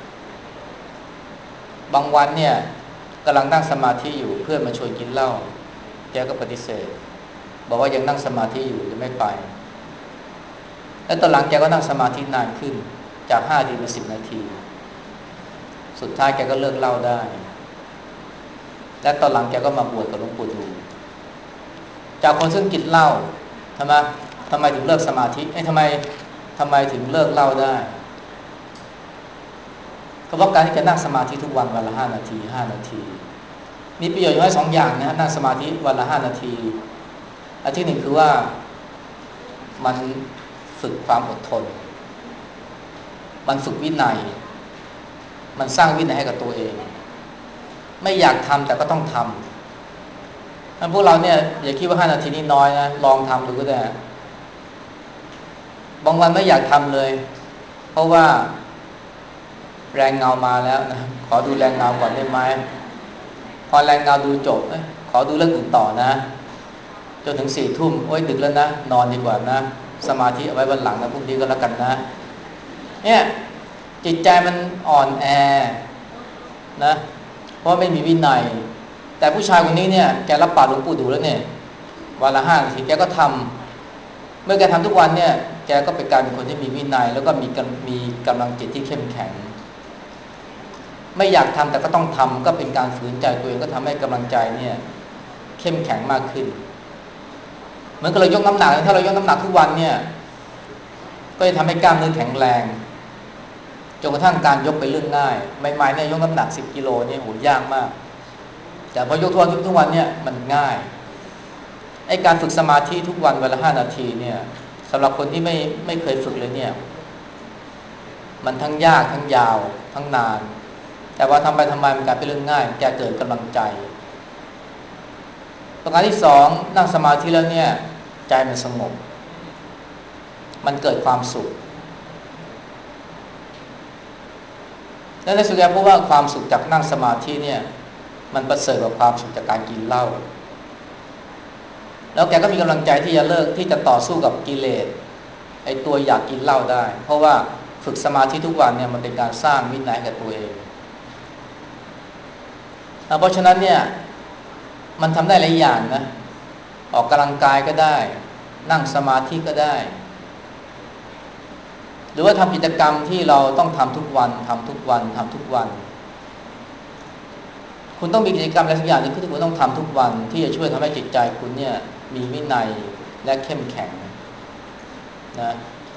บางวันเนี่ยกำลังนั่งสมาธิอยู่เพื่อนมาชวนกินเหล้าแกก็ปฏิเสธบอกว่ายังนั่งสมาธิอยู่จะไม่ไปแล้วตอนหลังแกก็นั่งสมาธินานขึ้นจากห้านาทีเป็นสิบนาทีสุดท้ายแกก็เลิกเหล้าได้และตอนหลังแกก็มาบวชกับหลวงปู่ดูจากคนซึ่งกินเหล้าทำไมทำไมถึงเลิกสมาธิไอ้ทำไมทำไมถึงเลิกเหล้าได้ก็เพราะการที่จะนั่งสมาธิทุกวันวันละห้านาทีห้านาทีมีประโยชน์อยู่สองอย่างนะนั่งสมาธิวันละห้านาทีอันที่หนึ่งคือว่ามันฝึกความอดทนมันฝึกวินัยมันสร้างวินัยให้กับตัวเองไม่อยากทำแต่ก็ต้องทำถ้าพวกเราเนี่ยอย่าคิดว่าห้านาทีนี้น้อยนะลองทำดูก็ได้บางวันไม่อยากทำเลยเพราะว่าแรงเงามาแล้วนะขอดูแรงเงาก่อนได้ไหมพอแรงเงาดูจบขอดูเรื่องอื่นต่อนะจนถึงสี่ทุ่มโอ๊ยดึกแล้วนะนอนดีกว่านะสมาธิเอาไว้วันหลังนะพรุ่งนี้ก็แล้วกันนะเนี่ยจิตใจมันอ่อนแอนะเพราะไม่มีวินัยแต่ผู้ชายคนนี้เนี่ยแกรับปากหลวงปู่ดูแล้วเนี่ยวันละห้านาทีแกก็ทำเมื่อแกทำทุกวันเนี่ยแกก็เป็นการเป็นคนที่มีวินัยแล้วก็มีมีกำลังจิตที่เข้มแข็งไม่อยากทำแต่ก็ต้องทำก็เป็นการฝืนใจตัวเองก็ทำให้กำลังใจเนี่ยเข้มแข็งมากขึ้นเหมือนกับเรายกน้ำหนักถ้าเรายกน้ำหนักทุกวันเนี่ยก็จะทำให้กล้ามเนื้อแข็งแรงจนกระทั่งการยกเป็นเรื่องง่ายใหม่ๆเนี่ยยกน้ำหนักสิบกิโลเนี่ยโหยากมากแต่พอยกทุกวันทุกวันเนี่ยมันง่ายไอ้การฝึกสมาธิทุกวันวันละห้านาทีเนี่ยสำหรับคนที่ไม่ไม่เคยฝึกเลยเนี่ยมันทั้งยากทั้งยาวทั้งนานแต่ว่าทำไปทำไมมันกลายเป็นเรื่องง่ายแกเกิดกำลังใจประการที่สองนั่งสมาธิแล้วเนี่ยใจมันสงบมันเกิดความสุขและในสุดแล้วเพราะว่าความสุขจากนั่งสมาธิเนี่ยมันประเสริฐกว่าความสุขจากการกินเหล้าแล้วแกก็มีกำลังใจที่จะเลิกที่จะต่อสู้กับกิเลสไอ้ตัวอยากกินเหล้าได้เพราะว่าฝึกสมาธิทุกวันเนี่ยมันเป็นการสร้างวินัยกับตัวเองเพราะฉะนั้นเนี่ยมันทำได้หลายอย่างนะออกกำลังกายก็ได้นั่งสมาธิก็ได้หรือว่าทำกิจกรรมที่เราต้องทำทุกวันทำทุกวันทำทุกวันคุณต้องมีกิจกรรมอะไรสักอย่างนึงที่คุณต้องทำทุกวันที่จะช่วยทำให้จิตใจคุณเนี่ยมีวินัยและเข้มแข็งนะ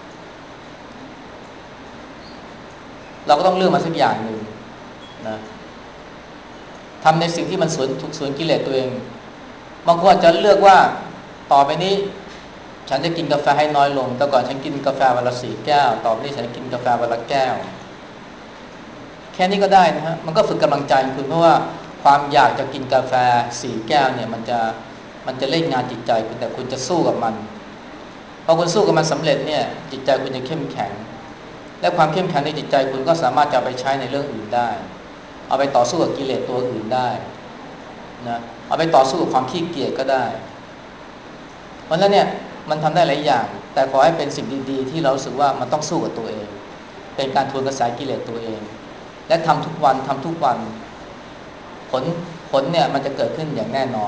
เราก็ต้องเลือกมาสักอย่างหนึ่งนะทำในสิ่งที่มันสวนถูกสวนกิเลสตัวเองบางคนอาจจะเลือกว่าต่อไปนี้ฉันจะกินกาแฟให้น้อยลงแต่ก่อนฉันกินกาแฟวันละสี่แก้วต่อไปนี้ฉันกินกาแฟวันละแก้วแค่นี้ก็ได้นะฮะมันก็ฝึกกำลังใจคุณเพราะว่าความอยากจะกินกาแฟสี่แก้วเนี่ยมันจะมันจะเล่นงานจิตใจคุณแต่คุณจะสู้กับมันพอคุณสู้กับมันสำเร็จเนี่ยจิตใจคุณจะเข้มแข็งและความเข้มแข็งในจิตใจคุณก็สามารถจะไปใช้ในเรื่องอื่นได้เอาไปต่อสู้กับกิเลสตัวอื่นได้นะเอาไปต่อสู้กับความขี้เกียจก็ได้เพราะฉะนั้นเนี่ยมันทำได้หลายอย่างแต่ขอให้เป็นสิ่งดีๆที่เราสึกว่ามันต้องสู้กับตัวเองเป็นการทวนกระแสกิเลสตัวเองและทำทุกวันทำทุกวันผลผลเนี่ยมันจะเกิดขึ้นอย่างแน่นอน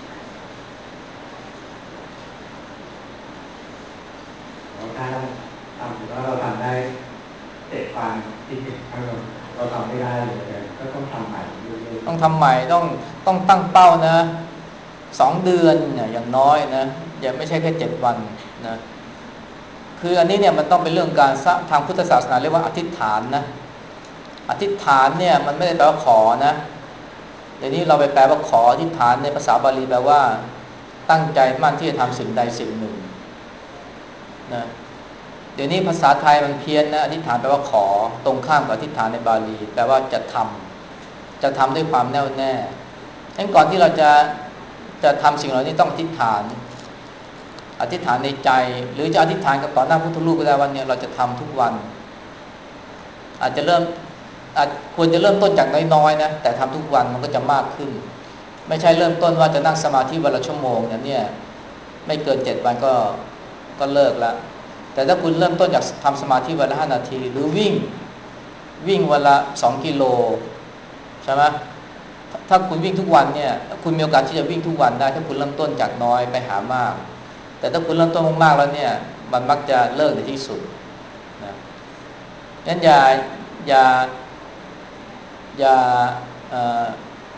ถ้าทำถือว่าเราทำได้เจ็ดวันที่เราทำไม่ได้เลยก็ต้องทำใหม่ต้องทำใหม่ต้องต้องตั้งเป้านะสองเดือนเนี่ยอย่างน้อยนะอย่าไม่ใช่แค่เจ็ดวันนะคืออันนี้เนี่ยมันต้องเป็นเรื่องการทางพุทธศาสนาเรียกว่าอธิษฐานนะอธิษฐานเนี่ยมันไม่ได้แปลว่าขอนะเดี๋ยวนี้เราไปแปลว่าขออธิษฐานในภาษาบาลีแปลว่าตั้งใจมั่นที่จะทำสิ่งใดสิ่งหนึ่งนะเดี๋ยวนี้ภาษาไทยมันเพี้ยนนะอธิษฐานแปลว่าขอตรงข้ามกับอธิษฐานในบาลีแปลว่าจะทำจะทำด้วยความแน่วแน่งั้นก่อนที่เราจะจะทำสิ่งเหล่านี้ต้องอธิษฐานอธิษฐานในใจหรือจะอธิษฐานกับต่อหน้าพุทธรูปก็ได้วันนี้เราจะทำทุกวันอาจจะเริ่มอาจควรจะเริ่มต้นจากน้อยๆนะแต่ทำทุกวันมันก็จะมากขึ้นไม่ใช่เริ่มต้นว่าจะนั่งสมาธิวันละชั่วโมงเนี่ยเนี่ยไม่เกินเจ็ดวันก็ก็เลิกละแต่ถ้าคุณเริ่มต้นจากทำสมาธิวันละห้านาทีหรือวิ่งวิ่งวันละสองกิโลใช่ไหมถ้าคุณวิ่งทุกวันเนี่ยคุณมีโอกาสที่จะวิ่งทุกวันได้ถ้าคุณเริ่มต้นจากน้อยไปหามากแต่ถ้าคุณเริ่มต้นมากๆแล้วเนี่ยมันมักจะเลิกในที่สุดนะงั้นอย่าอย่าอย่าเอ่อ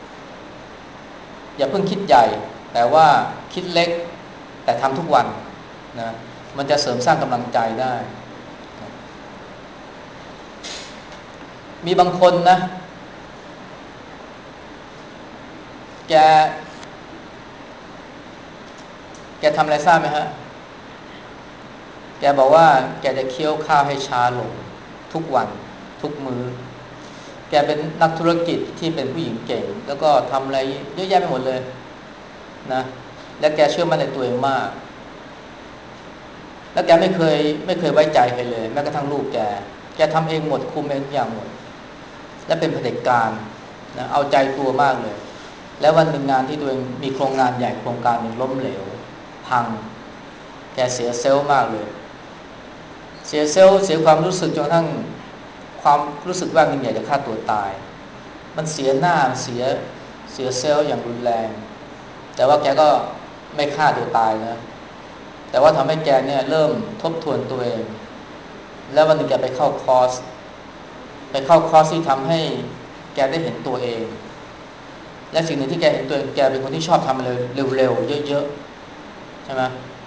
อย่าเพิ่งคิดใหญ่แต่ว่าคิดเล็กแต่ทำทุกวันนะมันจะเสริมสร้างกำลังใจได้นะมีบางคนนะแกแกทำอะไรทราบไหมฮะแกบอกว่าแกจะเคี้ยวข้าวให้ช้าลงทุกวันทุกมื้อแกเป็นนักธุรกิจที่เป็นผู้หญิงเก่งแล้วก็ทำอะไรเยอะแยะไปหมดเลยนะและแกเชื่อมั่นในตัวเองมากแล้วแกไม่เคยไม่เคยไว้ใจใครเลยแม้กระทั่งลูกแกแกทำเองหมดคุมเองทุกอย่างหมดและเป็นเผด็จการนะเอาใจตัวมากเลยแล้ววันหนึ่งงานที่ตัวเองมีโครงงานใหญ่โครงการหนึ่งล้มเหลวพังแกเสียเซลล์มากเลยเสียเซลล์เสียความรู้สึกจนกระทั่งความรู้สึกว่าหนึ่งอยากจะฆ่าตัวตายมันเสียหน้าเสียเสียเซลล์อย่างรุนแรงแต่ว่าแกก็ไม่ฆ่าตัวตายนะแต่ว่าทำให้แกเนี่ยเริ่มทบทวนตัวเองแล้ววันหนึ่งแกไปเข้าคอร์สไปเข้าคอร์สที่ทำให้แกได้เห็นตัวเองและสิ่งหนึ่งที่แกเห็นตัวเองแกเป็นคนที่ชอบทำอะไรเร็วๆเยอะๆใช่ไหม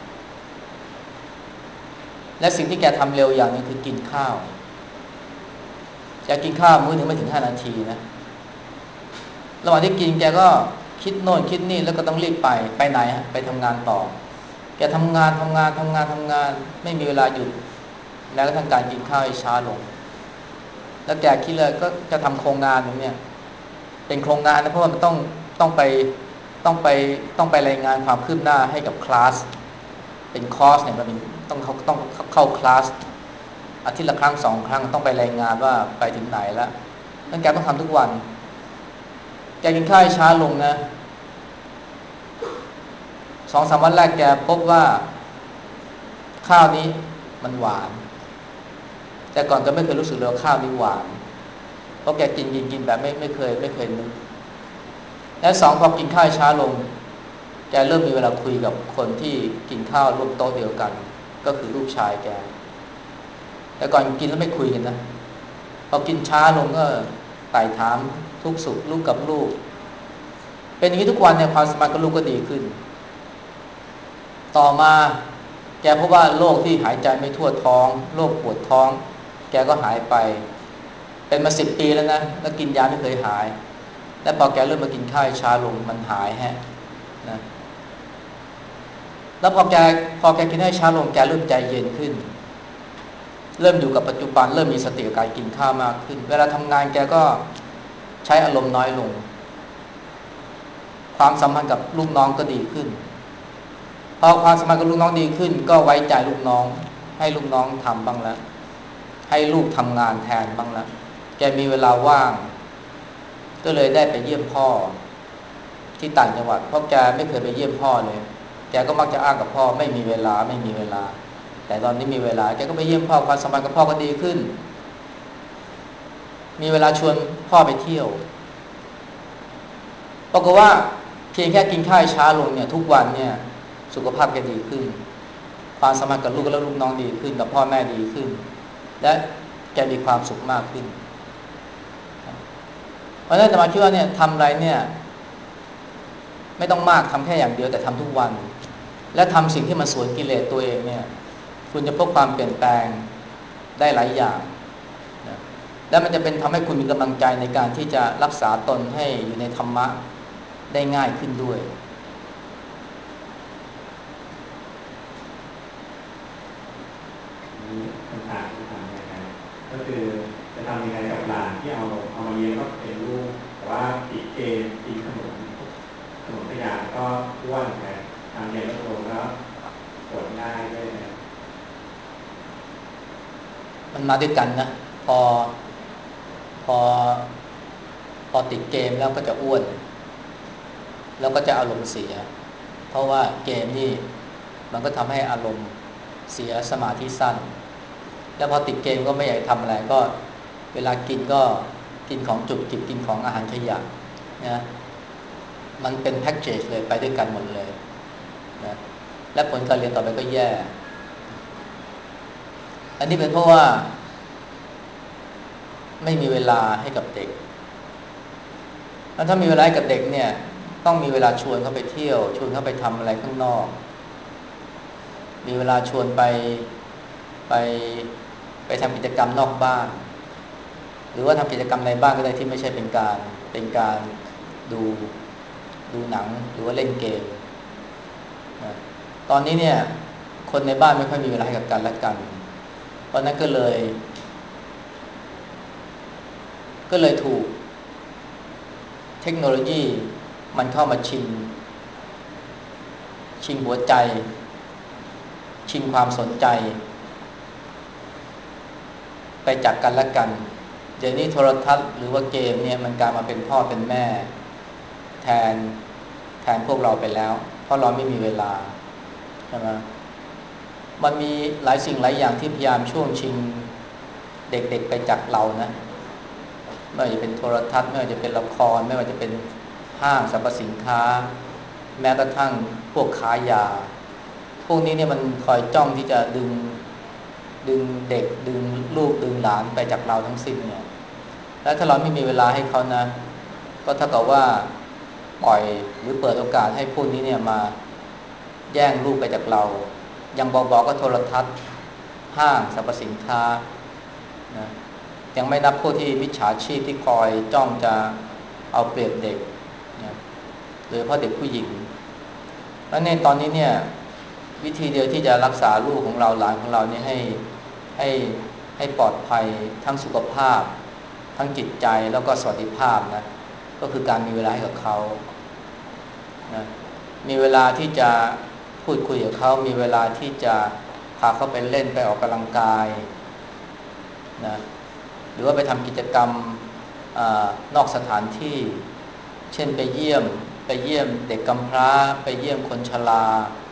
และสิ่งที่แกทำเร็วอย่างนึงคือกินข้าวแกกินข้าวมื้อหนึ่งไม่ถึงห้านาทีนะระหว่างที่กินแกก็คิดโน่นคิดนี่แล้วก็ต้องรีบไปไปไหนฮะไปทำงานต่อแกทำงานทำงานทำงานทำงานไม่มีเวลาหยุดแม้กระทั่งการกินข้าวให้ช้าลงแล้วแกคิดเลยก็จะทำโครงงานอย่างเนี้ยเป็นโครงงานนะเพราะว่ามันต้องต้องไปต้องไปต้องไปรายงานความคืบหน้าให้กับคลาสเป็นคอร์สเนี่ยมันเป็นต้องเขาต้องเข้าคลาสอาทิตย์ละครั้งสองครั้งต้องไปรายงานว่าไปถึงไหนแล้วนั่นแกต้องทำทุกวันแกกินข้าวช้าลงนะสองสามวันแรกแกพบว่าข้าวนี้มันหวานแต่ก่อนก็ไม่เคยรู้สึกเลยว่าข้าวนี้หวานเพราะแกกินกินกินแบบไม่ไม่เคยไม่เคยนึกและสองพอกินข้าวช้าลงแกเริ่มมีเวลาคุยกับคนที่กินข้าวร่วมโต๊ะเดียวกันก็คือลูกชายแกแต่ก่อนกินแล้วไม่คุยกันนะพอกินช้าลงก็ไต่ถามทุกสุขลูกกับลูกเป็นอย่างนี้ทุกวันเนี่ยความสัมพันธ์กับลูกก็ดีขึ้นต่อมาแกพบว่าโรคที่หายใจไม่ทั่วท้องโรคปวดท้องแกก็หายไปเป็นมาสิบปีแล้วนะแล้วกินยาไม่เคยหายแล้วพอแกเริ่มมากินข้าวช้าลงมันหายฮะนะแล้วพอแกพอแกกินให้ช้าลงแกเริ่มใจเย็นขึ้นเริ่มอยู่กับปัจจุบันเริ่มมีสติกับการกินข้าวมากขึ้นเวลาทำงานแกก็ใช้อารมณ์น้อยลงความสัมพันธ์กับลูกน้องก็ดีขึ้นพอความสัมพันธ์กับลูกน้องดีขึ้นก็ไว้ใจลูกน้องให้ลูกน้องทำบ้างแล้วให้ลูกทำงานแทนบ้างแล้วแกมีเวลาว่างก็เลยได้ไปเยี่ยมพ่อที่ต่างจังหวัดเพราะแกไม่เคยไปเยี่ยมพ่อเลยแกก็มักจะอ้างกับพ่อไม่มีเวลาไม่มีเวลาแต่ตอนนี้มีเวลาแกก็ไปเยี่ยมพ่อความสัมพันธ์กับพ่อก็ดีขึ้นมีเวลาชวนพ่อไปเที่ยวปรากฏว่าเพียงแค่กินข้าวช้าลงเนี่ยทุกวันเนี่ยสุขภาพแกดีขึ้นความสัมพันธ์กับลูกและลูกน้องดีขึ้นกับพ่อแม่ดีขึ้นและแกมีความสุขมากขึ้นเพราะฉะนั้นอาตมาคิดว่าเนี่ยทำอะไรเนี่ยไม่ต้องมากทำแค่อย่างเดียวแต่ทำทุกวันและทำสิ่งที่มันสวนกิเลสตัวเองเนี่ยคุณจะพบความเปลี่ยนแปลงได้หลายอย่างนะแล้วมันจะเป็นทำให้คุณมีกำลังใจในการที่จะรักษาตนให้อยู่ในธรรมะได้ง่ายขึ้นด้วยมีคำถามคำถามอะไรครับก็คือจะทำยังไงกับหลานที่เอาเอามาเลี้ยงก็เป็นลูกแต่ว่าติดเกมติดขนมขนมขยะก็อ้วนแต่ทำเรียนก็โตแล้วปวดง่ายด้วยนะมันมาด้วยกันนะพอพอพอติดเกมแล้วก็จะอ้วนแล้วก็จะอารมณ์เสียเพราะว่าเกมนี่มันก็ทำให้อารมณ์เสียสมาธิสั้นแล้วพอติดเกมก็ไม่อยากทำอะไรก็เวลากินก็กินของจุกจิกกินของอาหารขยะนะมันเป็นแพ็กเกจเลยไปด้วยกันหมดเลยนะและผลการเรียนต่อไปก็แย่อันนี้เป็นเพราะว่าไม่มีเวลาให้กับเด็กแล้วถ้ามีเวลาให้กับเด็กเนี่ยต้องมีเวลาชวนเขาไปเที่ยวชวนเขาไปทำอะไรข้างนอกมีเวลาชวนไปไปไปทำกิจกรรมนอกบ้านหรือว่าทำกิจกรรมในบ้านก็ได้ที่ไม่ใช่เป็นการเป็นการดูดูหนังหรือว่าเล่นเกมนะตอนนี้เนี่ยคนในบ้านไม่ค่อยมีเวลาให้กับกันและกันเพราะนั้นก็เลยก็เลยถูกเทคโนโลยีมันเข้ามาชิงชิงหัวใจชิงความสนใจไปจากกันและกันเดี๋ยวนี้โทรทัศน์หรือว่าเกมเนี่ยมันกลายมาเป็นพ่อเป็นแม่แทนแทนพวกเราไปแล้วเพราะเราไม่มีเวลาใช่ไหมมันมีหลายสิ่งหลายอย่างที่พยายามช่วงชิงเด็กๆไปจากเรานะไม่ว่าจะเป็นโทรทัศน์ไม่ว่าจะเป็นละครไม่ว่าจะเป็นห้างสรรพสินค้าแม้กระทั่งพวกค้ายาพวกนี้เนี่ยมันคอยจ้องที่จะดึงดึงเด็กดึงลูกดึงหลานไปจากเราทั้งสิ้นเนี่ยแล้วถ้าเราไม่มีเวลาให้เขานะก็เท่ากับว่าปล่อยหรือเปิดโอกาสให้พวกนี้เนี่ยมาแย่งลูกไปจากเรายังบอกๆก็โทรทัศน์ห้างสรรพสินค้านะยังไม่นับพวกที่มิจฉาชีพที่คอยจ้องจะเอาเปรียบเด็กนะโดยเฉพาะเด็กผู้หญิงแล้วในตอนนี้เนี่ยวิธีเดียวที่จะรักษาลูกของเราหลานของเราเนี่ยให้ให้ให้ปลอดภัยทั้งสุขภาพทั้งจิตใจแล้วก็สวัสดิภาพนะก็คือการมีเวลาให้กับเขานะมีเวลาที่จะพูดคุยกับเขามีเวลาที่จะพาเขาไปเล่นไปออกกำลังกายนะหรือว่าไปทำกิจกรรมอานอกสถานที่เช่นไปเยี่ยมไปเยี่ยมเด็กกำพร้าไปเยี่ยมคนชรา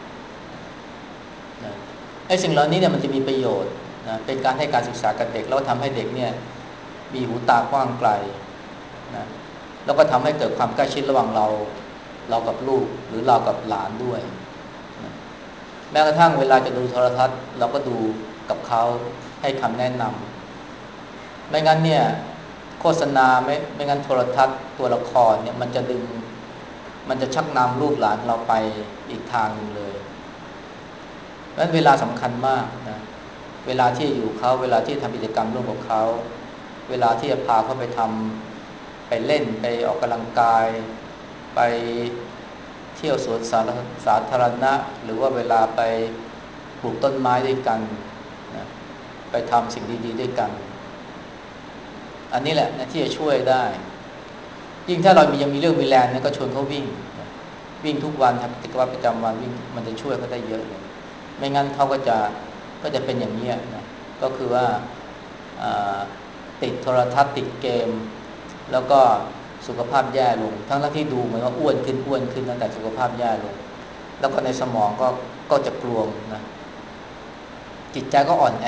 นะไอ้สิ่งเหล่านี้เนี่ยมันจะมีประโยชน์นะเป็นการให้การศึกษากับเด็กแล้วทำให้เด็กเนี่ยมีหูตากว้างไกลนะแล้วก็ทำให้เกิดความใกล้ชิดระหว่างเราเรากับลูกหรือเรากับหลานด้วยนะแม้กระทั่งเวลาจะดูโทรทัศน์เราก็ดูกับเขาให้คำแนะนำไม่งั้นเนี่ยโฆษณาไม่ไม่งั้นโทรทัศน์ตัวละครเนี่ยมันจะดึงมันจะชักนำลูกหลานเราไปอีกทางนึงเลยเพราะฉะนั้นเวลาสำคัญมากนะเวลาที่อยู่เขาเวลาที่ทำกิจกรรมร่วมกับเขาเวลาที่จะพาเขาไปทำไปเล่นไปออกกำลังกายไปเที่ยวสวนสาธารสาธารณะหรือว่าเวลาไปปลูกต้นไม้ด้วยกันนะไปทำสิ่งดีๆด้วยกันอันนี้แหละนะที่จะช่วยได้ยิ่งถ้าเรามียังมีเรื่องมีแรงเนี่ยก็ชวนเขาวิ่งวิ่งทุกวันทำกิจวัตรประจำวันวิ่งมันจะช่วยเขาได้เยอะเลยไม่งั้นเขาก็จะก็จะเป็นอย่างนี้นะก็คือว่าติดโทรทัศน์ติดเกมแล้วก็สุขภาพแย่ลงทั้งที่ดูเหมือนว่าอ้วนขึ้นอ้วนขึ้นนะแต่สุขภาพแย่ลงแล้วก็ในสมองก็ก็จะกลวงนะจิตใจก็อ่อนแอ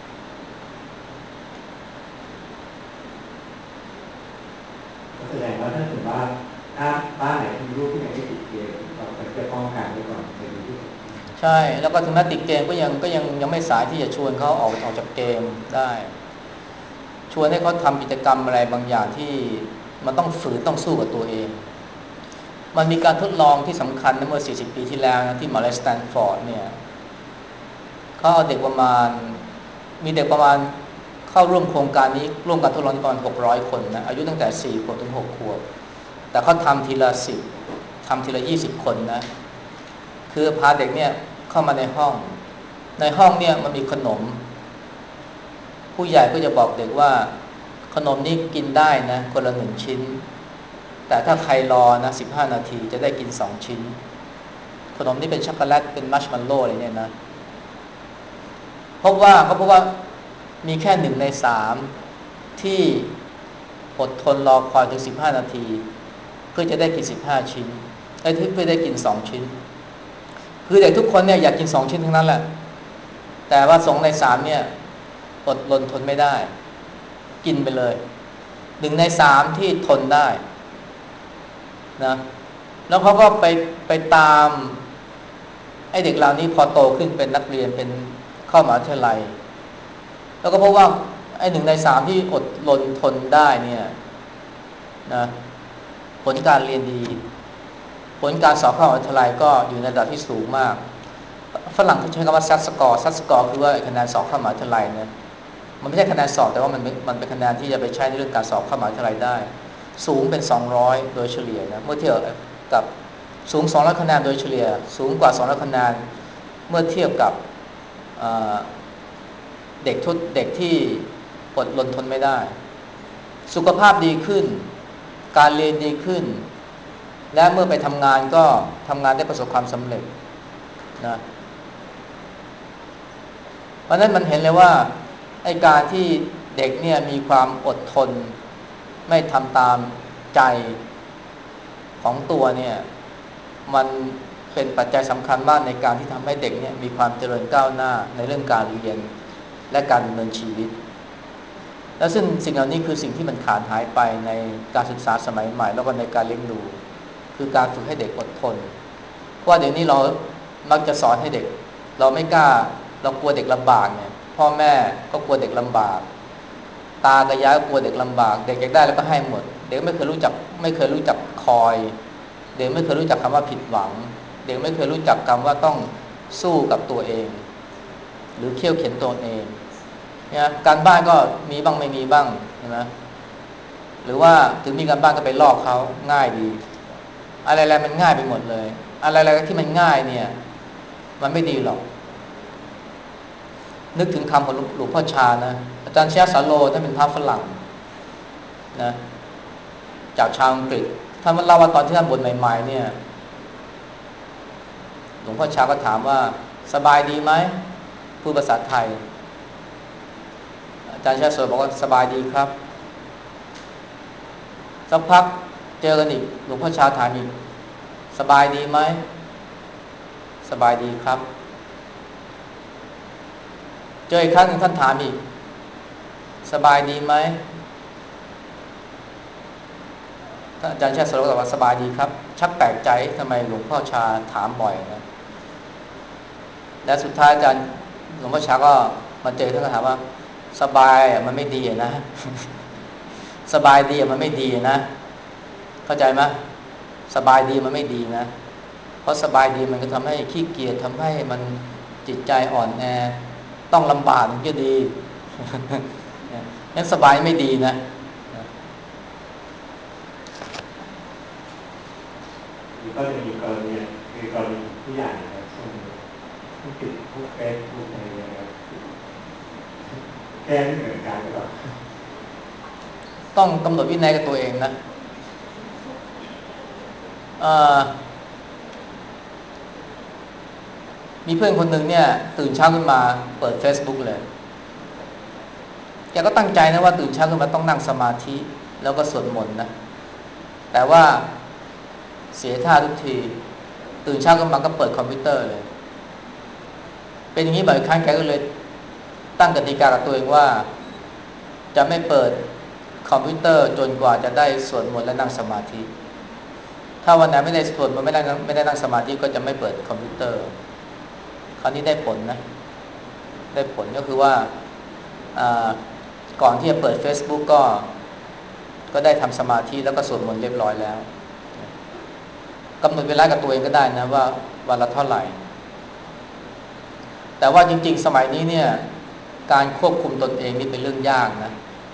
แสดงว่าถ้าถือว่าถ้าบ้านไหนมีลูกที่ยังไม่ติดเกมเราควรจะป้องกันไว้ก่อนในดีที่สุดใช่แล้วก็ถึงแม้ติดเกมก็ยังก็ยังยังไม่สายที่จะชวนเขาออกออกจากเกมได้ชวนให้เขาทำกิจกรรมอะไรบางอย่างที่มันต้องฝืนต้องสู้กับตัวเองมันมีการทดลองที่สำคัญเมื่อสี่สิบปีที่แล้วนะที่มหาวิทยาลัยสแตนฟอร์ดเนี่ยเขาเอาเด็กประมาณมีเด็กประมาณเข้าร่วมโครงการนี้ร่วมการทดลองประมาณหกร้อยคนนะอายุตั้งแต่สี่ขวบถึงหกขวบแต่เขาทำทีละสิบทำทีละยี่สิบคนนะคือพาเด็กเนี่ยเข้ามาในห้องในห้องเนี่ยมันมีขนมผู้ใหญ่ก็จะบอกเด็กว่าขนมนี้กินได้นะคนละหนึ่งชิ้นแต่ถ้าใครรอนะสิบห้านาทีจะได้กินสองชิ้นขนมนี้เป็นช็อกโกแลตเป็นมัชมัลโล่อะไรเนี่ยนะพบว่าเขาพบว่ามีแค่หนึ่งในสามที่อดทนรอคอยถึงสิบห้านาทีเพื่อจะได้กินสิบห้าชิ้นไอ้เพื่อได้กินสองชิ้นคือเด็กทุกคนเนี่ยอยากกินสองชิ้นทั้งนั้นแหละแต่ว่าสองในสามเนี่ยอดรนทนไม่ได้กินไปเลยหนึ่งในสามที่ทนได้นะแล้วเขาก็ไปไปตามไอ้เด็กเหล่านี้พอโตขึ้นเป็นนักเรียนเป็นเข้ามหาวิทยาลัยแล้วก็พบว่าไอ้หนึ่งในสามที่อดรนทนได้เนี่ยนะผลการเรียนดีผลการสอบเข้ามหาวิทยาลัยก็อยู่ในระดับที่สูงมากฝรั่งเขาใช้คำว่าซัดสกอร์ซัดสกอร์คือว่าคะแนนสอบเข้ามหาวิทยาลัยเนี่ยมันไม่ใช่คะแนนสอบแต่ว่ามันมันเป็นคะแนนที่จะไปใช้ในเรื่องการสอบเข้ามหาวิทยาลัยได้สูงเป็นสองร้อยโดยเฉลี่ยนะเมื่อเทียบกับสูงสองร้อยคะแนนโดยเฉลี่ยสูงกว่าสองร้อยคะแนนเมื่อเทียบกับเด็กทุกเด็กที่อดรนทนไม่ได้สุขภาพดีขึ้นการเรียนดีขึ้นและเมื่อไปทำงานก็ทำงานได้ประสบความสำเร็จนะเพราะนั้นมันเห็นเลยว่าไอ้การที่เด็กเนี่ยมีความอดทนไม่ทำตามใจของตัวเนี่ยมันเป็นปัจจัยสำคัญมากในการที่ทำให้เด็กเนี่ยมีความเจริญก้าวหน้าในเรื่องการเรียนและการดำเนินชีวิตแล้วซึ่งสิ่งเหล่านี้คือสิ่งที่มันขาดหายไปในการศึกษาสมัยใหม่แล้วก็ในการเลี้ยงดูคือการฝึกให้เด็กอดทนเพราะว่าเดี๋ยวนี้เรามักจะสอนให้เด็กเราไม่กล้าเรากลัวเด็กลำบากเนี่ยพ่อแม่ก็กลัวเด็กลำบากตากับยายก็กลัวเด็กลำบากเด็กอยากได้แล้วก็ให้หมดเด็กไม่เคยรู้จักไม่เคยรู้จักคอยเด็กไม่เคยรู้จักคำว่าผิดหวังเด็กไม่เคยรู้จักคำว่าต้องสู้กับตัวเองหรือเขี่ยวเข็นตัวเองนะการบ้านก็มีบ้างไม่มีบ้างใช่ไหมหรือว่าถึงมีการบ้านก็ไปลอกเขาง่ายดีอะไรๆมันง่ายไปหมดเลยอะไรๆที่มันง่ายเนี่ยมันไม่ดีหรอกนึกถึงคำของหลวงพ่อชานะอาจารย์ชยสาโลท่านเป็นพระฝรั่งนะจากชาวอังกฤษท่านเล่าว่าตอนที่ท่านบวชใหม่ๆเนี่ยหลวงพ่อชาก็ถามว่าสบายดีไหมพูดภาษาไทยอาจารย์ชยสาโลบอกว่าสบายดีครับสักพักเจอกันอีกหลวงพ่อชาถามอีกสบายดีไหมสบายดีครับเจออีกครั้งหนึ่งท่านถามอีกสบายดีไหมอาจารย์ชาติสโลบอกว่าสบายดีครับชักแปลกใจทำไมหลวงพ่อชาถามบ่อยนะและสุดท้ายอาจารย์หลวงพ่อชาก็มาเจอท่านก็ถามว่าสบายมันไม่ดีนะสบายดีมันไม่ดีนะเข้าใจไหมสบายดีมันไม่ดีนะเพราะสบายดีมันก็ทำให้ขี้เกียจทำให้มันจิตใจอ่อนแอต้องลำบากมันก็ดีงั้นสบายไม่ดีนะก็จะมีกรณีคือกรณีผู้ใหญ่นะครับเช่นผู้ติดผู้เฟซผู้อะไรอย่างเงี้ยแก้ไม่เหมือนกันหรือเปล่าต้องกำหนดวินัยกับตัวเองนะมีเพื่อนคนหนึ่งเนี่ยตื่นเช้าขึ้นมาเปิด Facebook เลยแกก็ตั้งใจนะว่าตื่นเช้าขึ้นมาต้องนั่งสมาธิแล้วก็สวดมนต์นะแต่ว่าเสียท่าทุกทีตื่นเช้าขึ้นมาก็เปิดคอมพิวเตอร์เลยเป็นอย่างนี้บ่อยครั้งแกก็เลยตั้งกติกากับตัวเองว่าจะไม่เปิดคอมพิวเตอร์จนกว่าจะได้สวดมนต์และนั่งสมาธิถ้าวันไหนไม่ได้สวดมนต์ไม่ได้ไม่ได้นั่งสมาธิก็จะไม่เปิดคอมพิวเตอร์คราวนี้ได้ผลนะได้ผลก็คือว่าก่อนที่จะเปิด Facebook ก็ก็ได้ทำสมาธิแล้วก็สวดมนต์เรียบร้อยแล้วกำหนดเวลากับตัวเองก็ได้นะว่าวันละเท่าไหร่แต่ว่าจริงๆสมัยนี้เนี่ยการควบคุมตนเองนี่เป็นเรื่องยากนะ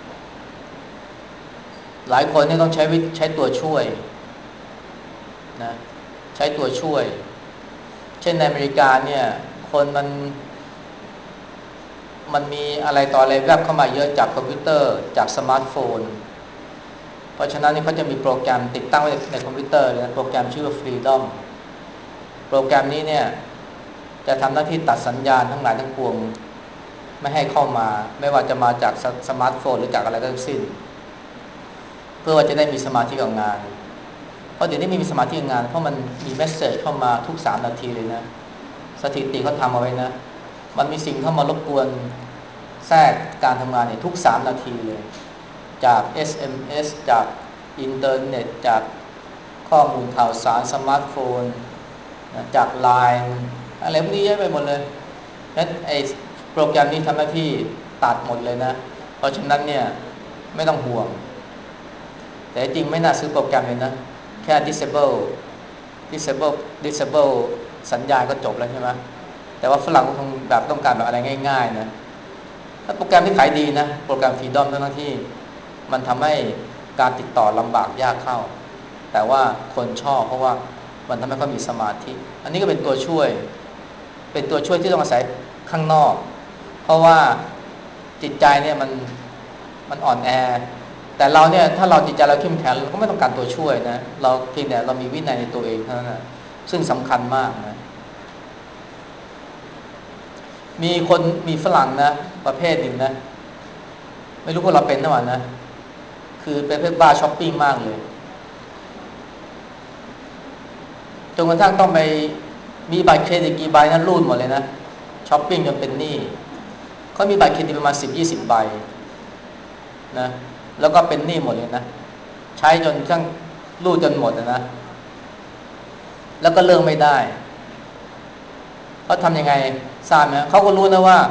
หลายคนเนี่ยต้องใช้ใช้ตัวช่วยนะใช้ตัวช่วยเช่นในอเมริกาเนี่ยคนมันมันมีอะไรต่ออะไรแวบเข้ามาเยอะจากคอมพิวเตอร์จากสมาร์ทโฟนเพราะฉะนั้นนี่เขาจะมีโปรแกรมติดตั้งไว้ในคอมพิวเตอร์เลยนะโปรแกรมชื่อว่า Freedom โปรแกรมนี้เนี่ยจะทำหน้าที่ตัดสัญญาณทั้งหลายทั้งปวงไม่ให้เข้ามาไม่ว่าจะมาจากสมาร์ทโฟนหรือจากอะไรก็ทั้งสิ้นเพื่อว่าจะได้มีสมาธิกับงานเพราะเดี๋ยวนี้ไม่มีสมาธิกับงานเพราะมันมีเมสเซจเข้ามาทุกสามนาทีเลยนะสถิติเขาทำเอาไว้นะมันมีสิ่งเข้ามารบกวนแทรกการทำงานเนี่ยทุกสามนาทีเลยจาก เอส เอ็ม เอส จากอินเทอร์เน็ตจากข้อมูลข่าวสารสมาร์ทโฟนจาก ไลน์ อะไรพวกนี้เยอะไปหมดเลยงั้นไอ้โปรแกรมนี้ทำหน้าที่ตัดหมดเลยนะเพราะฉะนั้นเนี่ยไม่ต้องห่วงแต่จริงไม่น่าซื้อโปรแกรมเลยนะแค่ disable disable disable สัญญาณก็จบแล้วใช่ไหมแต่ว่าฝรั่งคงแบบต้องการแบบอะไรง่ายๆนะถ้าโปรแกรมที่ขายดีนะโปรแกรม Freedom ทั้งที่มันทำให้การติดต่อลำบากยากเข้าแต่ว่าคนชอบเพราะว่ามันทำให้เขามีสมาธิอันนี้ก็เป็นตัวช่วยเป็นตัวช่วยที่ต้องอาศัยข้างนอกเพราะว่าจิตใจเนี่ยมันมันอ่อนแอแต่เราเนี่ยถ้าเราจิตใจเราเข้มแข็งเราก็ไม่ต้องการตัวช่วยนะเราเพียงแต่เรามีวินัยในตัวเองเท่านั้นนะซึ่งสำคัญมากนะมีคนมีฝรั่งนะประเภทหนึ่งนะไม่รู้พวกเราเป็นหรือเปล่านะคือเป็นเพื่อบ้าช้อปปิ้งมากเลยจนกระทั่งต้องไปมีบัตรเครดิตกี่ใบนั้นรูดหมดเลยนะช้อปปิ้งจนเป็นหนี้เขามีบัตรเครดิตประมาณสิบ ยี่สิบใบนะแล้วก็เป็นหนี้หมดเลยนะใช้จนทั้งรูดจนหมดนะแล้วก็เลิกไม่ได้เขาทำยังไงทราบไหมเขาก็รู้นะว่า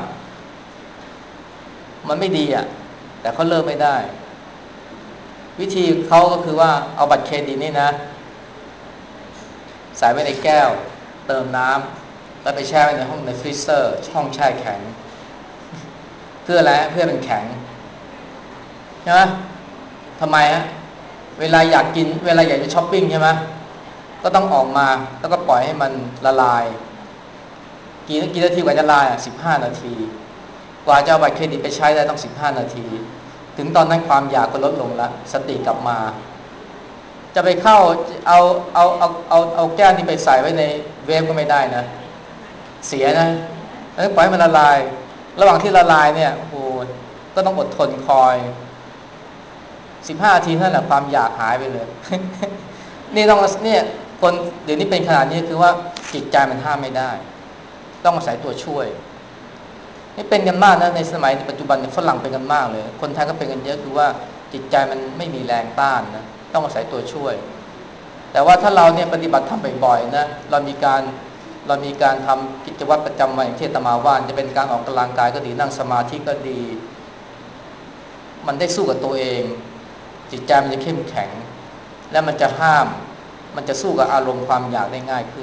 มันไม่ดีอ่ะแต่เขาเลิกไม่ได้วิธีเขาก็คือว่าเอาบัตรเครดิตนี่นะใส่ไว้ในแก้วเติมน้ำแล้วไปแช่ไว้ในห้องในฟรีเซอร์ห้องแช่แข็งเพื่ออะไรเพื่อเป็นแข็งใช่ไหมทำไมฮะเวลาอยากกินเวลาอยากจะช้อปปิ้งใช่ไหมก็ต้องออกมาแล้วก็ปล่อยให้มันละลายกี่กี่นาทีกว่าจะละลายอ่ะสิบห้านาทีกว่าจะเอาบัตรเครดิตไปใช้ได้ต้องสิบห้านาทีถึงตอนนั้นความอยากก็ลดลงละสติกลับมาจะไปเข้าเอาเอาเอาเอาเอาแก้วนี้ไปใส่ไว้ในเวฟก็ไม่ได้นะเสียนะแล้วปล่อยให้มันละลายระหว่างที่ละลายเนี่ยโอ้โหก็ต้องอดทนคอยสิบห้านาทีนั่นแหละความอยากหายไปเลย นี่ต้องเนี่ยคนเดี๋ยวนี้เป็นขนาดนี้คือว่าจิตใจมันห้ามไม่ได้ต้องอาศัยตัวช่วยนี่เป็นกันมากนะในสมัยปัจจุบันฝรั่งเป็นกันมากเลยคนไทยก็เป็นกันเยอะคือว่าจิตใจมันไม่มีแรงต้านนะต้องอาศัยตัวช่วยแต่ว่าถ้าเราเนี่ยปฏิบัติทำบ่อยๆนะเรามีการเรามีการทำกิจวัตรประจำวันอย่างที่อาตมาว่าจะเป็นการออกกำลังกายก็ดีนั่งสมาธิก็ดีมันได้สู้กับตัวเองจิตใจมันจะเข้มแข็งและมันจะห้ามมันจะสู้กับอารมณ์ความอยากได้ง่ายขึ้น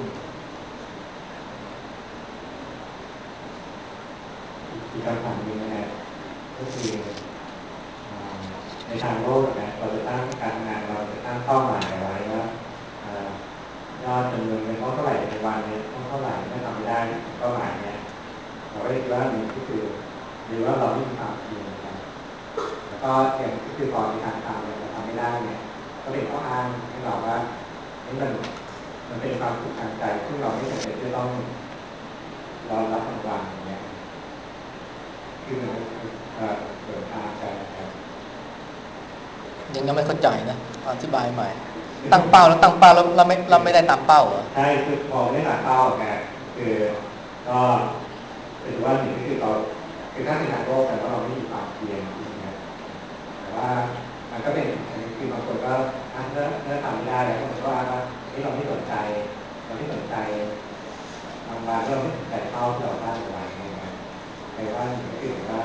อีกคำถามหนึงนะก็คือในทางโลกนะเราจะตั้งการงานเราจะตั้งเป้าหมายเอาไว้ว่ายอดจำนวนเงินเท่าไหร่ในวันนี้ต้องเท่าไหร่ไม่ทำไม่ได้เป้าหมายเนี้ยเราก็คิดว่ามันก็คือหรือว่าเราไม่มีความเพียรนะครับแล้วก็อย่างที่คือตอนที่ทางทำเนี่ยเราทำไม่ได้เนี่ยก็เป็นข้ออ้างให้เราว่านี่มันมันเป็นความทุกข์ทางใจซึ่งเราไม่จำเป็นจะต้องรอรับรางวัลอย่างเงี้ยคือมันเอ่อเกิดทางใจนะครับยังยังไม่เข้าใจนะอธิบายใหม่ตั้งเป้าแล้วตั้งเป้าแล้วเราไม่เราไม่ได้ตามเป้าเหรอใช่คือมองไม่หลักเป้าไงคือก็ถือว่าหนึ่งก็คือเราคือถ้าเป็นทางโลกแต่ว่าเราไม่มีความเพียรจริงนะแต่ว่ามันก็เป็นคือบางคนก็ถ้าเมื่อทำไม่ได้แล้วบางคนก็ว่าที่เราไม่สนใจเราไม่สนใจบางวันเราไม่สนใจเป้าที่เราตั้งไว้นะครับแต่ว่าหนึ่งก็คือว่า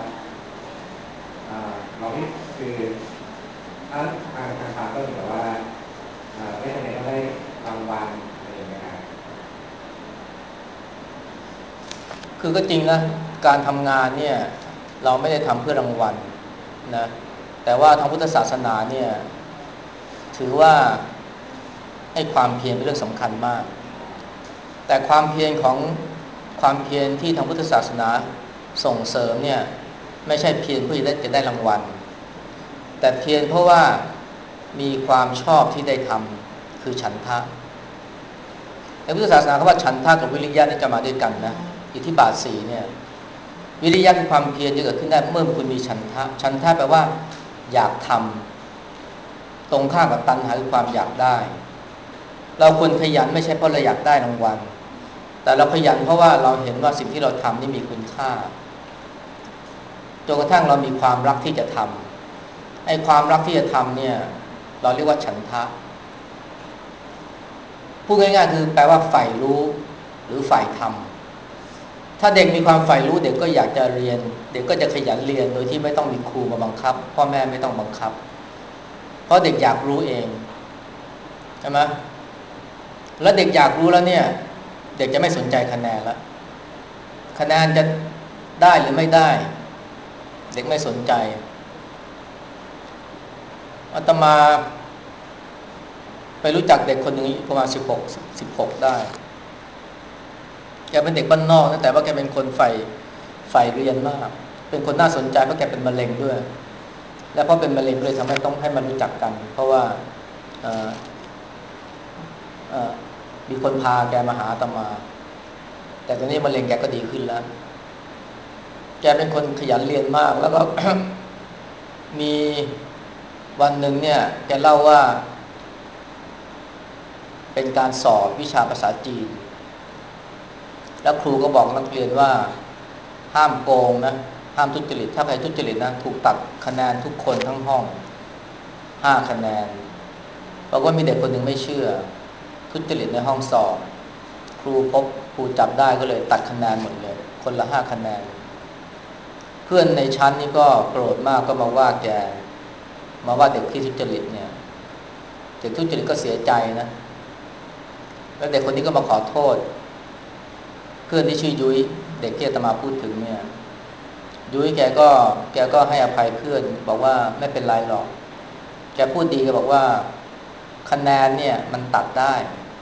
เราไม่คือถ้าทางทางการก็เหมือนว่าไม่จำเป็นต้องได้รางวัลอะไรอย่างเงี้ยครับคือก็จริงนะการทำงานเนี่ยเราไม่ได้ทำเพื่อรางวัลนะแต่ว่าทางพุทธศาสนาเนี่ยถือว่าให้ความเพียรเป็นเรื่องสำคัญมากแต่ความเพียรของความเพียรที่ทางพุทธศาสนาส่งเสริมเนี่ยไม่ใช่เพียรเพื่อจะได้จะได้รางวัลแต่เพียรเพราะว่ามีความชอบที่ได้ทำคือฉันทะในพุทธศาสนาเขาว่าฉันทะกับวิริยะนี่จะมาด้วยกันนะอิทธิบาทสี่เนี่ยวิริยะคือความเพียรจะเกิดขึ้นได้เมื่อคุณมีฉันทะฉันทะแปลว่าอยากทำตรงข้ามกับตัณหาคือความอยากได้เราควรขยันไม่ใช่เพราะเราอยากได้รางวัลแต่เราขยันเพราะว่าเราเห็นว่าสิ่งที่เราทำนี่มีคุณค่าจนกระทั่งเรามีความรักที่จะทำไอ้ความรักที่จะทำเนี่ยเราเรียกว่าฉันทะพูดง่ายๆคือแปลว่าใฝ่รู้หรือใฝ่ธรรมถ้าเด็กมีความใฝ่รู้เด็กก็อยากจะเรียนเด็กก็จะขยันเรียนโดยที่ไม่ต้องมีครูมาบังคับพ่อแม่ไม่ต้องบังคับเพราะเด็กอยากรู้เองใช่ไหมแล้วเด็กอยากรู้แล้วเนี่ยเด็กจะไม่สนใจคะแนนละคะแนนจะได้หรือไม่ได้เด็กไม่สนใจอาตมาไปรู้จักเด็กคนหนึ่งประมาณสิบหกสิบหกได้แกเป็นเด็กบ้านนอกนะแต่ว่าแกเป็นคนใฝ่ใฝ่เรียนมากเป็นคนน่าสนใจเพราะแกเป็นมะเร็งด้วยและเพราะเป็นมะเร็งเลยทำให้ต้องให้มันรู้จักกันเพราะว่ามีคนพาแกมาหาอาตมาแต่ตอนนี้มะเร็งแกก็ดีขึ้นแล้วแกเป็นคนขยันเรียนมากแล้วก็ มีวันหนึ่งเนี่ยแกเล่าว่าเป็นการสอบวิชาภาษาจีนแล้วครูก็บอกนักเรียนว่าห้ามโกงนะห้ามทุจริตถ้าใครทุจริตนะถูกตัดคะแนนทุกคนทั้งห้องห้าคะแนนเพราะว่ามีเด็กคนหนึ่งไม่เชื่อทุจริตในห้องสอบครูพบครูจับได้ก็เลยตัดคะแนนหมดเลยคนละห้าคะแนนเพื่อนในชั้นนี่ก็โกรธมากก็มาว่าแกมาว่าเด็กที่ทุจริตเนี่ยเด็กทุจริตก็เสียใจนะแล้วเด็กคนนี้ก็มาขอโทษเพื่อนที่ชื่อยุ้ยเด็กที่อาตมาพูดถึงเนี่ยยุ้ยแกก็แกก็ให้อภัยเพื่อนบอกว่าไม่เป็นไรหรอกแกพูดดีแกบอกว่าคะแนนเนี่ยมันตัดได้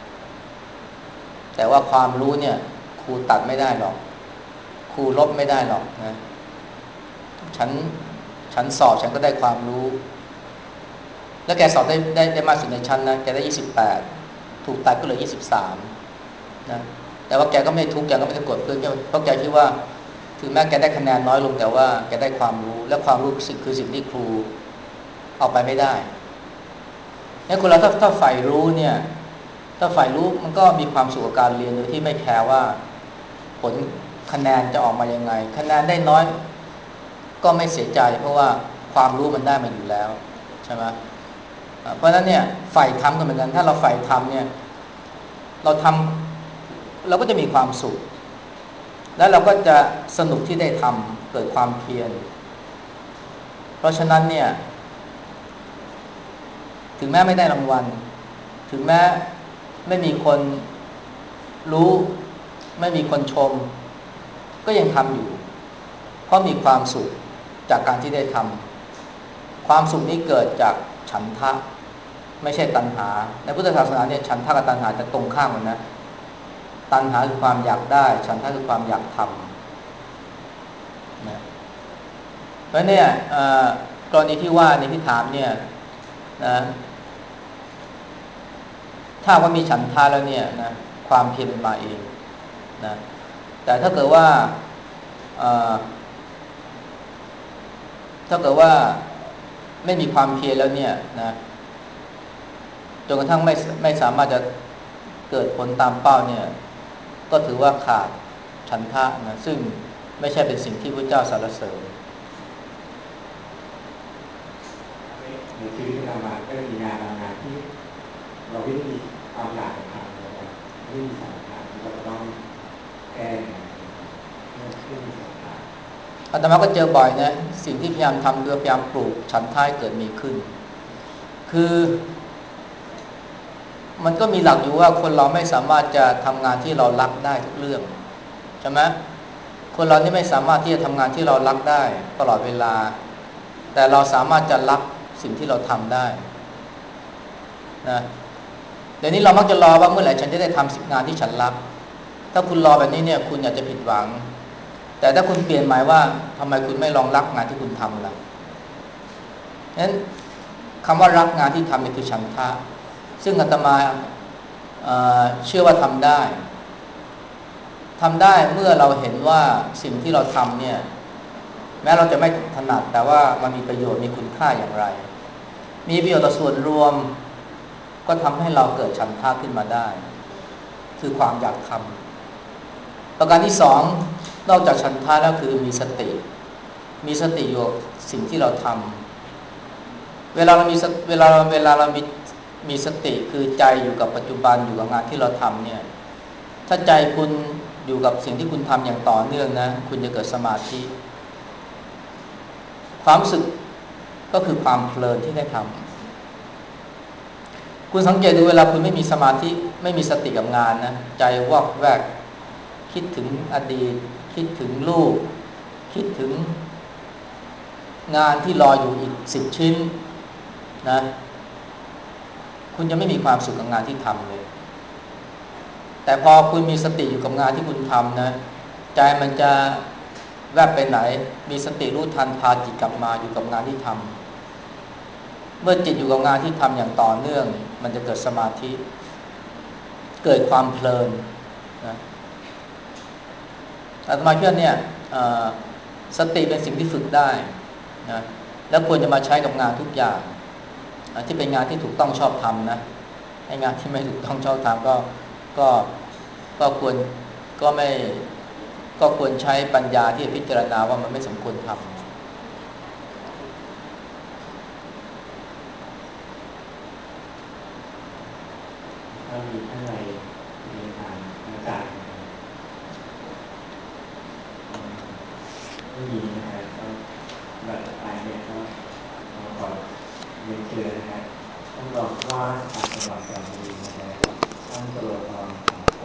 แต่ว่าความรู้เนี่ยครูตัดไม่ได้หรอกครูลบไม่ได้หรอกนะฉันฉันสอบฉันก็ได้ความรู้แล้วแกสอบได้ได้ได้มากสุดในชั้นนะแกได้ยี่สิบแปดถูกตัดก็เหลือยี่สิบสามนะแต่ว่าแกก็ไม่ทุกข์แกก็ไม่ได้โกรธเพื่อนเพราะแกคิดว่าถึงแม้แกได้คะแนนน้อยลงแต่ว่าแกได้ความรู้และความรู้คือสิ่งที่ครูเอาไปไม่ได้เนี่ยคนเราถ้าถ้าใฝ่รู้เนี่ยถ้าใฝ่รู้มันก็มีความสุขกับการเรียนโดยที่ไม่แคร์ว่าผลคะแนนจะออกมายังไงคะแนนได้น้อยก็ไม่เสียใจเพราะว่าความรู้มันได้มาอยู่แล้วใช่ไหมเพราะฉะนั้นเนี่ยใฝ่ธรรมก็เหมือนกันถ้าเราใฝ่ธรรมเนี่ยเราทำเราก็จะมีความสุขแล้วเราก็จะสนุกที่ได้ทำเกิดความเพียรเพราะฉะนั้นเนี่ยถึงแม้ไม่ได้รางวัลถึงแม้ไม่มีคนรู้ไม่มีคนชมก็ยังทำอยู่เพราะมีความสุขจากการที่ได้ทำความสุขนี้เกิดจากฉันทะไม่ใช่ตัณหาในพุทธศาสนาเนี่ยฉันทะกับตัณหาจะตรงข้ามกันนะตัณหาคือความอยากได้ฉันทะคือความอยากทำนะเพราะเนี่ยกรณีที่ว่าในที่ถามเนี่ยนะถ้าว่ามีฉันทะแล้วเนี่ยนะความเพียรมันมาเองนะแต่ถ้าเกิดว่าถ้าเกิดว่าไม่มีความเพียรแล้วเนี่ยนะจนกระทั่งไม่ไม่สามารถจะเกิดผลตามเป้าเนี่ยก็ถือว่าขาดฉันทะนะซึ่งไม่ใช่เป็นสิ่งที่พระเจ้าสรรเสริญในชีวิตประจำวันก็มีงานบางงานที่เราไม่มีความอยากจะทำเลยไม่มีสัมผัสเราต้องแก้ไม่มีสัมผัสอาตมาก็เจอบ่อยนะสิ่งที่พยายามทำคือพยายามปลูกฉันทะให้เกิดมีขึ้นคือมันก็มีหลักอยู่ว่าคนเราไม่สามารถจะทำงานที่เรารักได้ทุกเรื่องใช่ไหมคนเรานี่ไม่สามารถที่จะทำงานที่เรารักได้ตลอดเวลาแต่เราสามารถจะรักสิ่งที่เราทำได้นะเดี๋ยวนี้เรามักจะรอว่าเมื่อไหร่ฉันจะได้ทำงานที่ฉันรักถ้าคุณรอแบบนี้เนี่ยคุณอาจจะผิดหวังแต่ถ้าคุณเปลี่ยนหมายว่าทำไมคุณไม่ลองรักงานที่คุณทำล่ะนั้นคำว่ารักงานที่ทำนี่คือฉันทะซึ่งอาตมาเชื่อว่าทำได้ทำได้เมื่อเราเห็นว่าสิ่งที่เราทำเนี่ยแม้เราจะไม่ถนัดแต่ว่ามันมีประโยชน์มีคุณค่าอย่างไรมีประโยชน์ต่อส่วนรวมก็ทำให้เราเกิดฉันทะขึ้นมาได้คือความอยากทำประการที่สองนอกจากฉันทะแล้วคือมีสติมีสติอยู่สิ่งที่เราทำเวลาเรามีเวลาเวลาเรามีมีสติคือใจอยู่กับปัจจุบันอยู่กับงานที่เราทำเนี่ยถ้าใจคุณอยู่กับสิ่งที่คุณทำอย่างต่อเนื่องนะคุณจะเกิดสมาธิความรู้สึกก็คือความเพลินที่ได้ทำคุณสังเกตดูเวลาคุณไม่มีสมาธิไม่มีสติกับงานนะใจวอกแวกคิดถึงอดีตคิดถึงลูกคิดถึงงานที่รออยู่อีกสิบชิ้นนะคุณจะไม่มีความสุขกับงานที่ทำเลยแต่พอคุณมีสติอยู่กับงานที่คุณทำนะใจมันจะแวบไปไหนมีสติรู้ทันพาจิตกลับมาอยู่กับงานที่ทำเมื่อจิตอยู่กับงานที่ทำอย่างต่อเนื่องมันจะเกิดสมาธิเกิดความเพลินนะอาตมาเชื่อเนี่ยสติเป็นสิ่งที่ฝึกได้นะแล้วควรจะมาใช้กับงานทุกอย่างที่เป็นงานที่ถูกต้องชอบธรรมนะให้งานที่ไม่ถูกต้องชอบธรรมก็ก็ก็ควรก็ไม่ก็ควรใช้ปัญญาที่จะพิจารณาว่ามันไม่สมควรทำก็มีท่านใดมีทางอาจารย์ไม่มีนะครับก็บัตรไปเนี่ยก็ขอเรียนเชิญนะครับท่านรองผู้ว่าราชการจังหวัดสระบุรีนะครับท่านตำรวจ